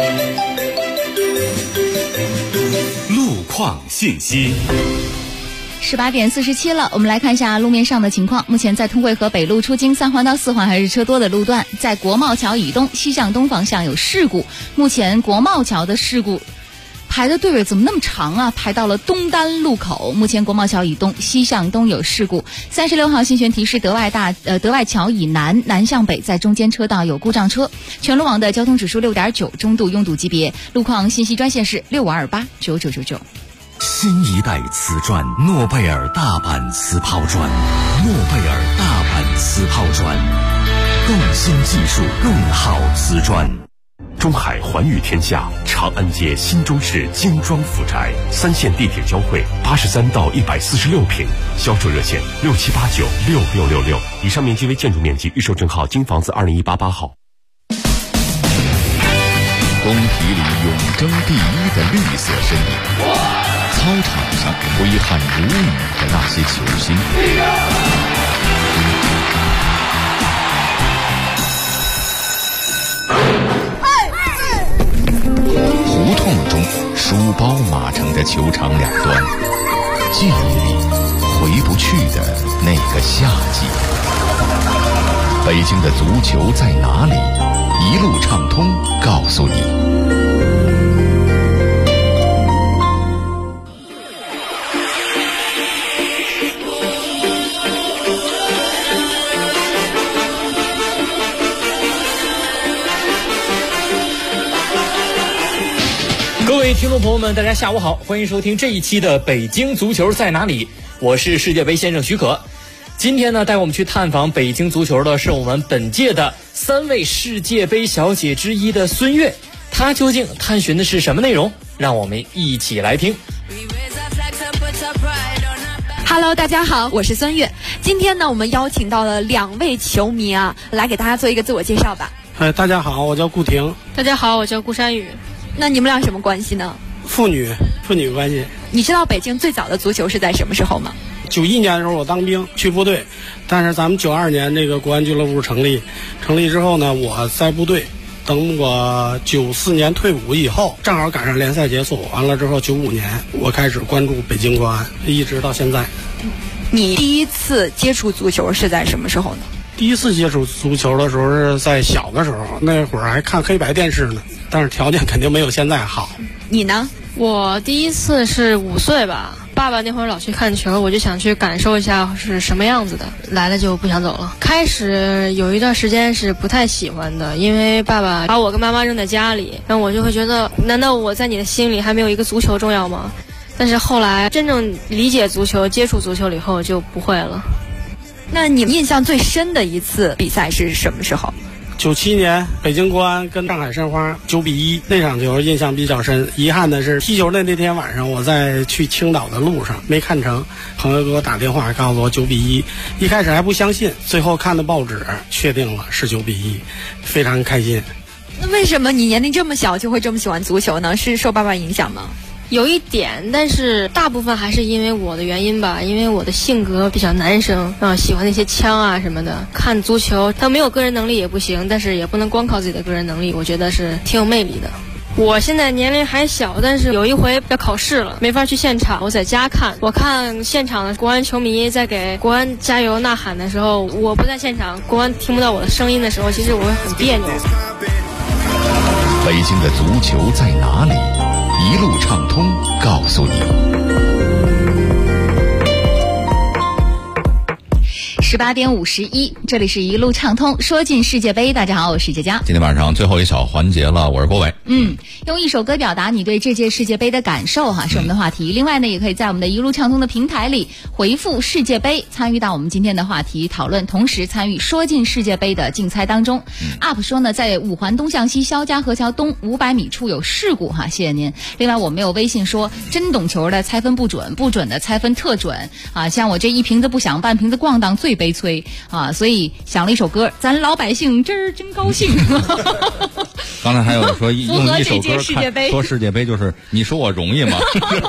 路况信息。 18点47了，我们来看一下路面上的情况。目前在通惠河北路出京3环到4环还是车多的路段，在国贸桥以东西向东方向有事故，目前国贸桥的事故排的队伍怎么那么长啊？排到了东单路口。目前国贸桥以东西向东有事故。36号新悬提示德外桥以南向北在中间车道有故障车。全路网的交通指数6.9，中度拥堵级别。路况信息专线是65289999。 新一代瓷砖，诺贝尔大阪瓷抛砖，诺贝尔大阪瓷抛砖，更新技术，更好瓷砖。 中海环宇天下长安街新中式精装府宅，3线地铁交汇，83到146平，销售热线6789666666。以上面积为建筑面积，预售证号京房子20188号。 工体里永争第一的绿色身影，操场上挥汗如雨的那些球星，胡同中书包码成的球场两端，记忆里回不去的那个夏季。北京的足球在哪里？一路畅通告诉你。 各位听众朋友们，大家下午好，欢迎收听这一期的北京足球在哪里，我是世界杯先生许可。今天呢，带我们去探访北京足球的是我们本届的3位世界杯小姐之一的孙悦，她究竟探寻的是什么内容？让我们一起来听。 Hello， 大家好，我是孙悦。今天呢，我们邀请到了2位球迷啊，来给大家做一个自我介绍吧。 大家好，我叫顾婷。 大家好，我叫顾山雨。那你们俩什么关系呢？ 父女关系。 你知道北京最早的足球是在什么时候吗 ？91年的时候我当兵去部队，但是咱们92年这个国安俱乐部成立之后呢，我在部队，等我94年退伍以后，正好赶上联赛结束，完了之后95年我开始关注北京国安，一直到现在。 你第一次接触足球是在什么时候呢？ 第一次接触足球的时候是在小的时候，那会儿还看黑白电视呢，但是条件肯定没有现在好。 你呢？ 我第一次是5岁吧，爸爸那会儿老去看球，我就想去感受一下是什么样子的，来了就不想走了。开始有一段时间是不太喜欢的，因为爸爸把我跟妈妈扔在家里，然后我就会觉得，难道我在你的心里还没有一个足球重要吗？但是后来真正理解足球、接触足球了以后就不会了。 那你印象最深的一次比赛是什么时候 ？97年北京国安跟上海申花9-1那场球印象比较深。遗憾的是踢球的那天晚上我在去青岛的路上没看成，朋友给我打电话告诉我9-1，一开始还不相信，最后看的报纸确定了是9-1，非常开心。 那为什么你年龄这么小就会这么喜欢足球呢？是受爸爸影响吗？ 有一点，但是大部分还是因为我的原因吧，因为我的性格比较男生，喜欢那些枪啊什么的。看足球，他没有个人能力也不行，但是也不能光靠自己的个人能力，我觉得是挺有魅力的。我现在年龄还小，但是有一回要考试了，没法去现场，我在家看。我看现场的国安球迷在给国安加油呐喊的时候，我不在现场，国安听不到我的声音的时候，其实我会很别扭。 北京的足球在哪里？一路畅通告诉你。 18点51，这里是一路畅通，说进世界杯。大家好，我是佳佳。 今天晚上最后一小环节了，我是郭伟。 用一首歌表达你对这届世界杯的感受哈，是我们的话题。另外呢，也可以在我们的一路畅通的平台里回复世界杯，参与到我们今天的话题讨论，同时参与说进世界杯的竞猜当中。UP 说呢，在5环东向西肖家河桥东500米处有事故哈，谢谢您。另外我们有微信说，真懂球的猜分不准，不准的猜分特准啊，像我这一瓶子不响半瓶子咣当最悲催啊，所以想了一首歌，咱老百姓真高兴。 刚才还有说用一首歌说世界杯，就是你说我容易吗？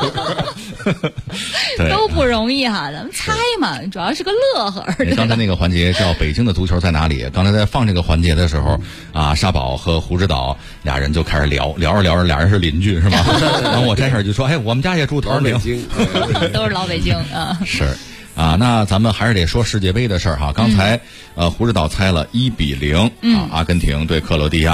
都不容易哈，咱们猜嘛，主要是个乐呵。 刚才那个环节叫北京的足球在哪里？刚才在放这个环节的时候啊，沙宝和胡指导俩人就开始聊着，俩人是邻居是吧？然后我这事儿就说，我们家也住多少名？ 都是老北京啊。 是。啊，那咱们还是得说世界杯的事儿哈。刚才胡指导猜了1-0啊，阿根廷对克罗地亚。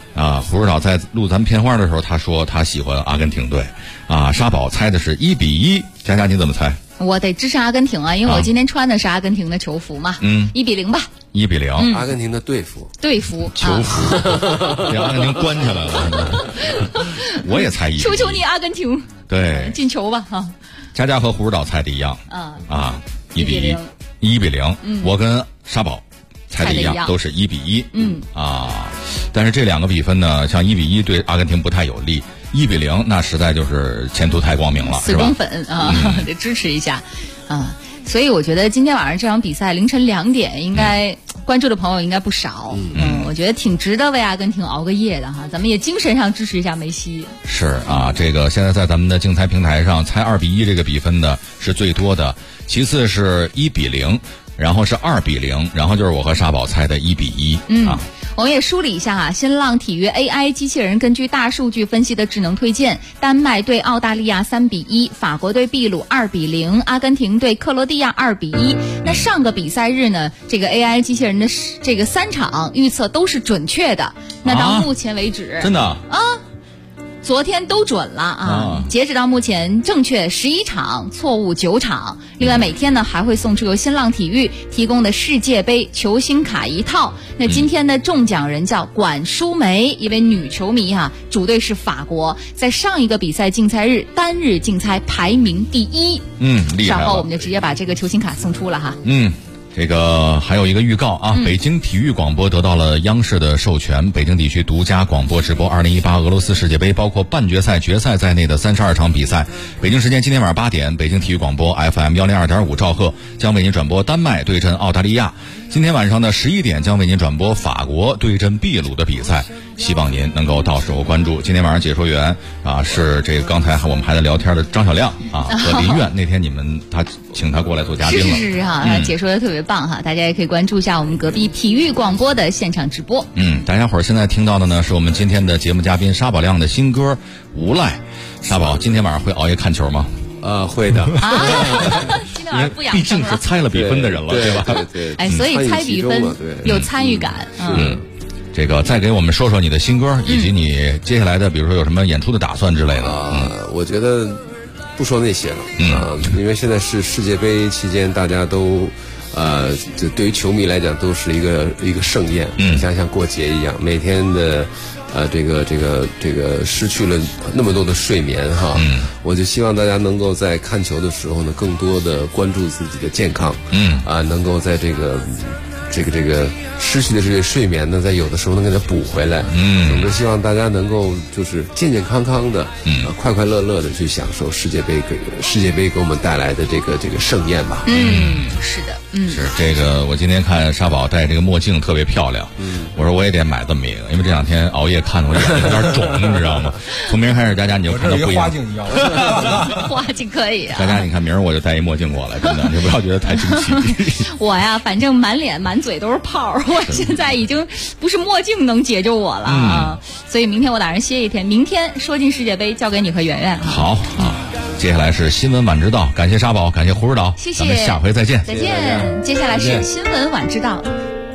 胡指导在录咱们片花的时候，他说他喜欢阿根廷队，沙宝猜的是1-1，佳佳你怎么猜？ 我得支持阿根廷啊，因为我今天穿的是阿根廷的球服嘛。1-0吧。 1-0， 阿根廷的队服。 球服，让阿根廷关起来了。我也猜1-1。 求求你，阿根廷。 对， 进球吧哈。 佳佳和胡指导猜的一样。1-0。我跟沙宝猜的一样，都是1-1。但是这两个比分呢，像1-1对阿根廷不太有利，1-0那实在就是前途太光明了， 死忠粉得支持一下所以我觉得今天晚上这场比赛凌晨2点，应该关注的朋友应该不少。我觉得挺值得为阿根廷熬个夜的哈，咱们也精神上支持一下梅西。 是这个现在在咱们的竞猜平台上猜2-1这个比分的是最多的，其次是1-0，然后是2-0，然后就是我和沙宝猜的1-1。 我们也梳理一下新浪体育 AI 机器人根据大数据分析的智能推荐，丹麦对澳大利亚3-1，法国对秘鲁2-0，阿根廷对克罗地亚2-1。那上个比赛日呢，这个 AI 机器人的这个3场预测都是准确的。那到目前为止， 真的昨天都准了截止到目前正确11场，错误9场。另外每天呢还会送出由新浪体育提供的世界杯球星卡1套。那今天的中奖人叫管淑梅，一位女球迷主队是法国，在上一个比赛竞猜日单日竞猜排名第1。 厉害了。 稍后我们就直接把这个球星卡送出了哈。 这个还有一个预告北京体育广播得到了央视的授权，北京地区独家广播直播2018俄罗斯世界杯，包括半决赛、决赛在内的32场比赛。北京时间今天晚上8点，北京体育广播 FM 102.5兆赫将为您转播丹麦对阵澳大利亚。今天晚上的11点将为您转播法国对阵秘鲁的比赛，希望您能够到时候关注。今天晚上解说员是这个刚才我们还在聊天的张小亮和林苑，那天他请他过来做嘉宾了。 是解说的特别棒大家也可以关注一下我们隔壁体育广播的现场直播。 大家伙儿现在听到的呢是我们今天的节目嘉宾沙宝亮的新歌《无赖》。沙宝今天晚上会熬夜看球吗？ 会的。 今天晚上不养生了， 毕竟是猜了比分的人了，对吧？ 对， 所以猜比分有参与感。 这个再给我们说说你的新歌，以及你接下来的，比如说有什么演出的打算之类的。 我觉得不说那些了因为现在是世界杯期间，大家都这对于球迷来讲都是一个盛宴。像过节一样，每天的这个失去了那么多的睡眠我就希望大家能够在看球的时候呢，更多的关注自己的健康。能够在这个失去的这些睡眠呢，在有的时候能给它补回来。总之希望大家能够就是健健康康的，快快乐乐的去享受世界杯给我们带来的这个盛宴吧。 是的。 是这个，我今天看沙宝戴这个墨镜特别漂亮。我说我也得买这么一个，因为这2天熬夜看的我眼睛有点肿，你知道吗？从明儿开始，佳佳你就看到不一样。 花镜要花镜可以佳佳，你看明儿我就戴一墨镜过来，真的，你不要觉得太惊奇。 我呀，反正满脸满嘴都是泡，我现在已经不是墨镜能解救我了所以明天我打算歇一天，明天说进世界杯交给你和圆圆。 好接下来是新闻晚知道，感谢沙宝，感谢胡指导， 谢谢， 咱们下回再见。 再见。接下来是新闻晚知道。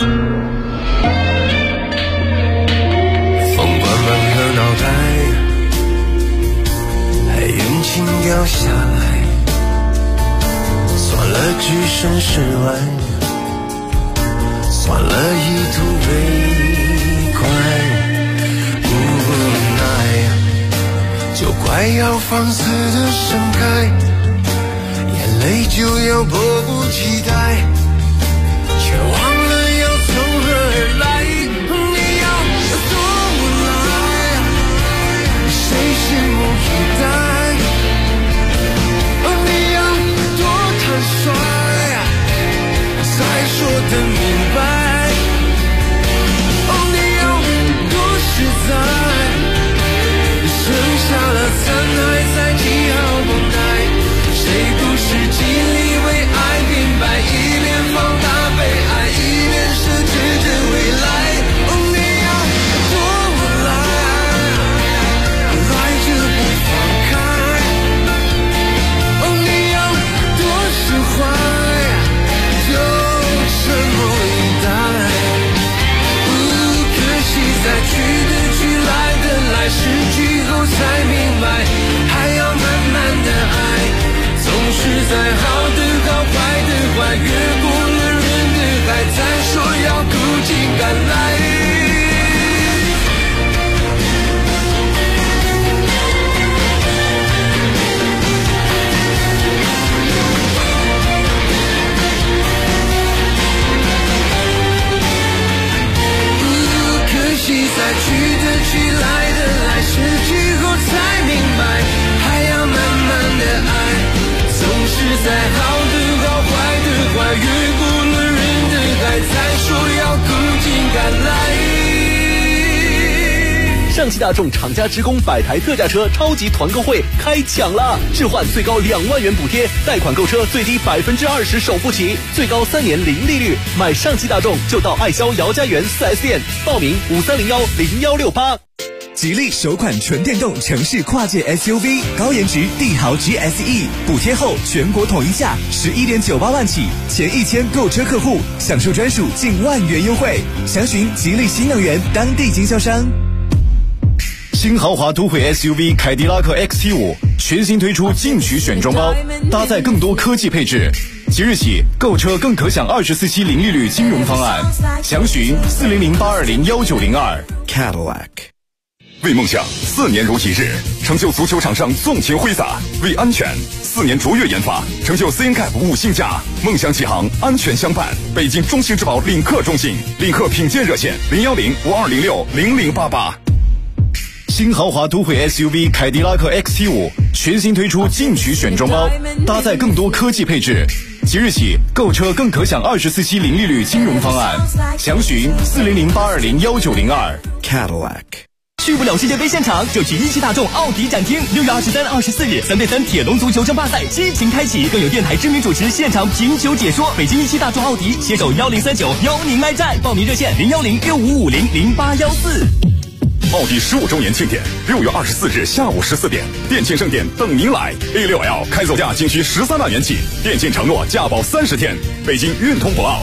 风灌满了脑袋，还云轻掉下来，算了置身事外，算了一途为快，无奈就快要放肆的盛开，眼泪就要迫不及待，却忘了要从何而来。你要多无奈，谁拭目以待？你要多坦率，才说得明白。你要多实在，剩下了残骸才记号不耐。谁不是尽力为爱明白，一边放大被爱在好的好坏的坏，越过了人的海，才说要苦尽甘来。可惜在去的去来的来，失去后才明白，还要慢慢的爱，总是在好的好坏的坏，越过了人的海，才说要苦尽甘来。 上汽大众厂家职工100台特价车超级团购会开抢了，置换最高2万元补贴，贷款购车最低20%首付起，最高3年零利率。买上汽大众就到爱肖姚家园 4S 店，报名53010168。 吉利首款纯电动城市跨界 SUV 高颜值帝豪 GSE， 补贴后全国统一价11.98万起，前1000购车客户享受专属近1万元优惠。详询吉利新能源当地经销商。 新豪华都会 SUV 凯迪拉克 XT5 全新推出进取选装包，搭载更多科技配置。即日起购车更可享24期零利率金融方案，详询40082019002。 Cadillac。 为梦想4年如一日，成就足球场上纵情挥洒；为安全4年卓越研发，成就 CNCAP 5星架。梦想启航，安全相伴。北京中信质保领克中信，领克品鉴热线01052060088。新豪华都会 SUV 凯迪拉克 XT5 全新推出进取选装包，搭载更多科技配置。即日起购车更可享24期零利率金融方案，详询40082019002。 Cadillac。 去不了世界杯现场，就去一汽大众奥迪展厅。6月23、24日3对3铁笼足球争霸赛激情开启，更有电台知名主持现场评球解说。北京一汽大众奥迪携手1039邀您来战，报名热线01065500814。 奥迪15周年庆典，6月24日下午14点，电竞盛典等您来。A6L 开走价仅需13万元起，电竞承诺价保30天。北京运通博奥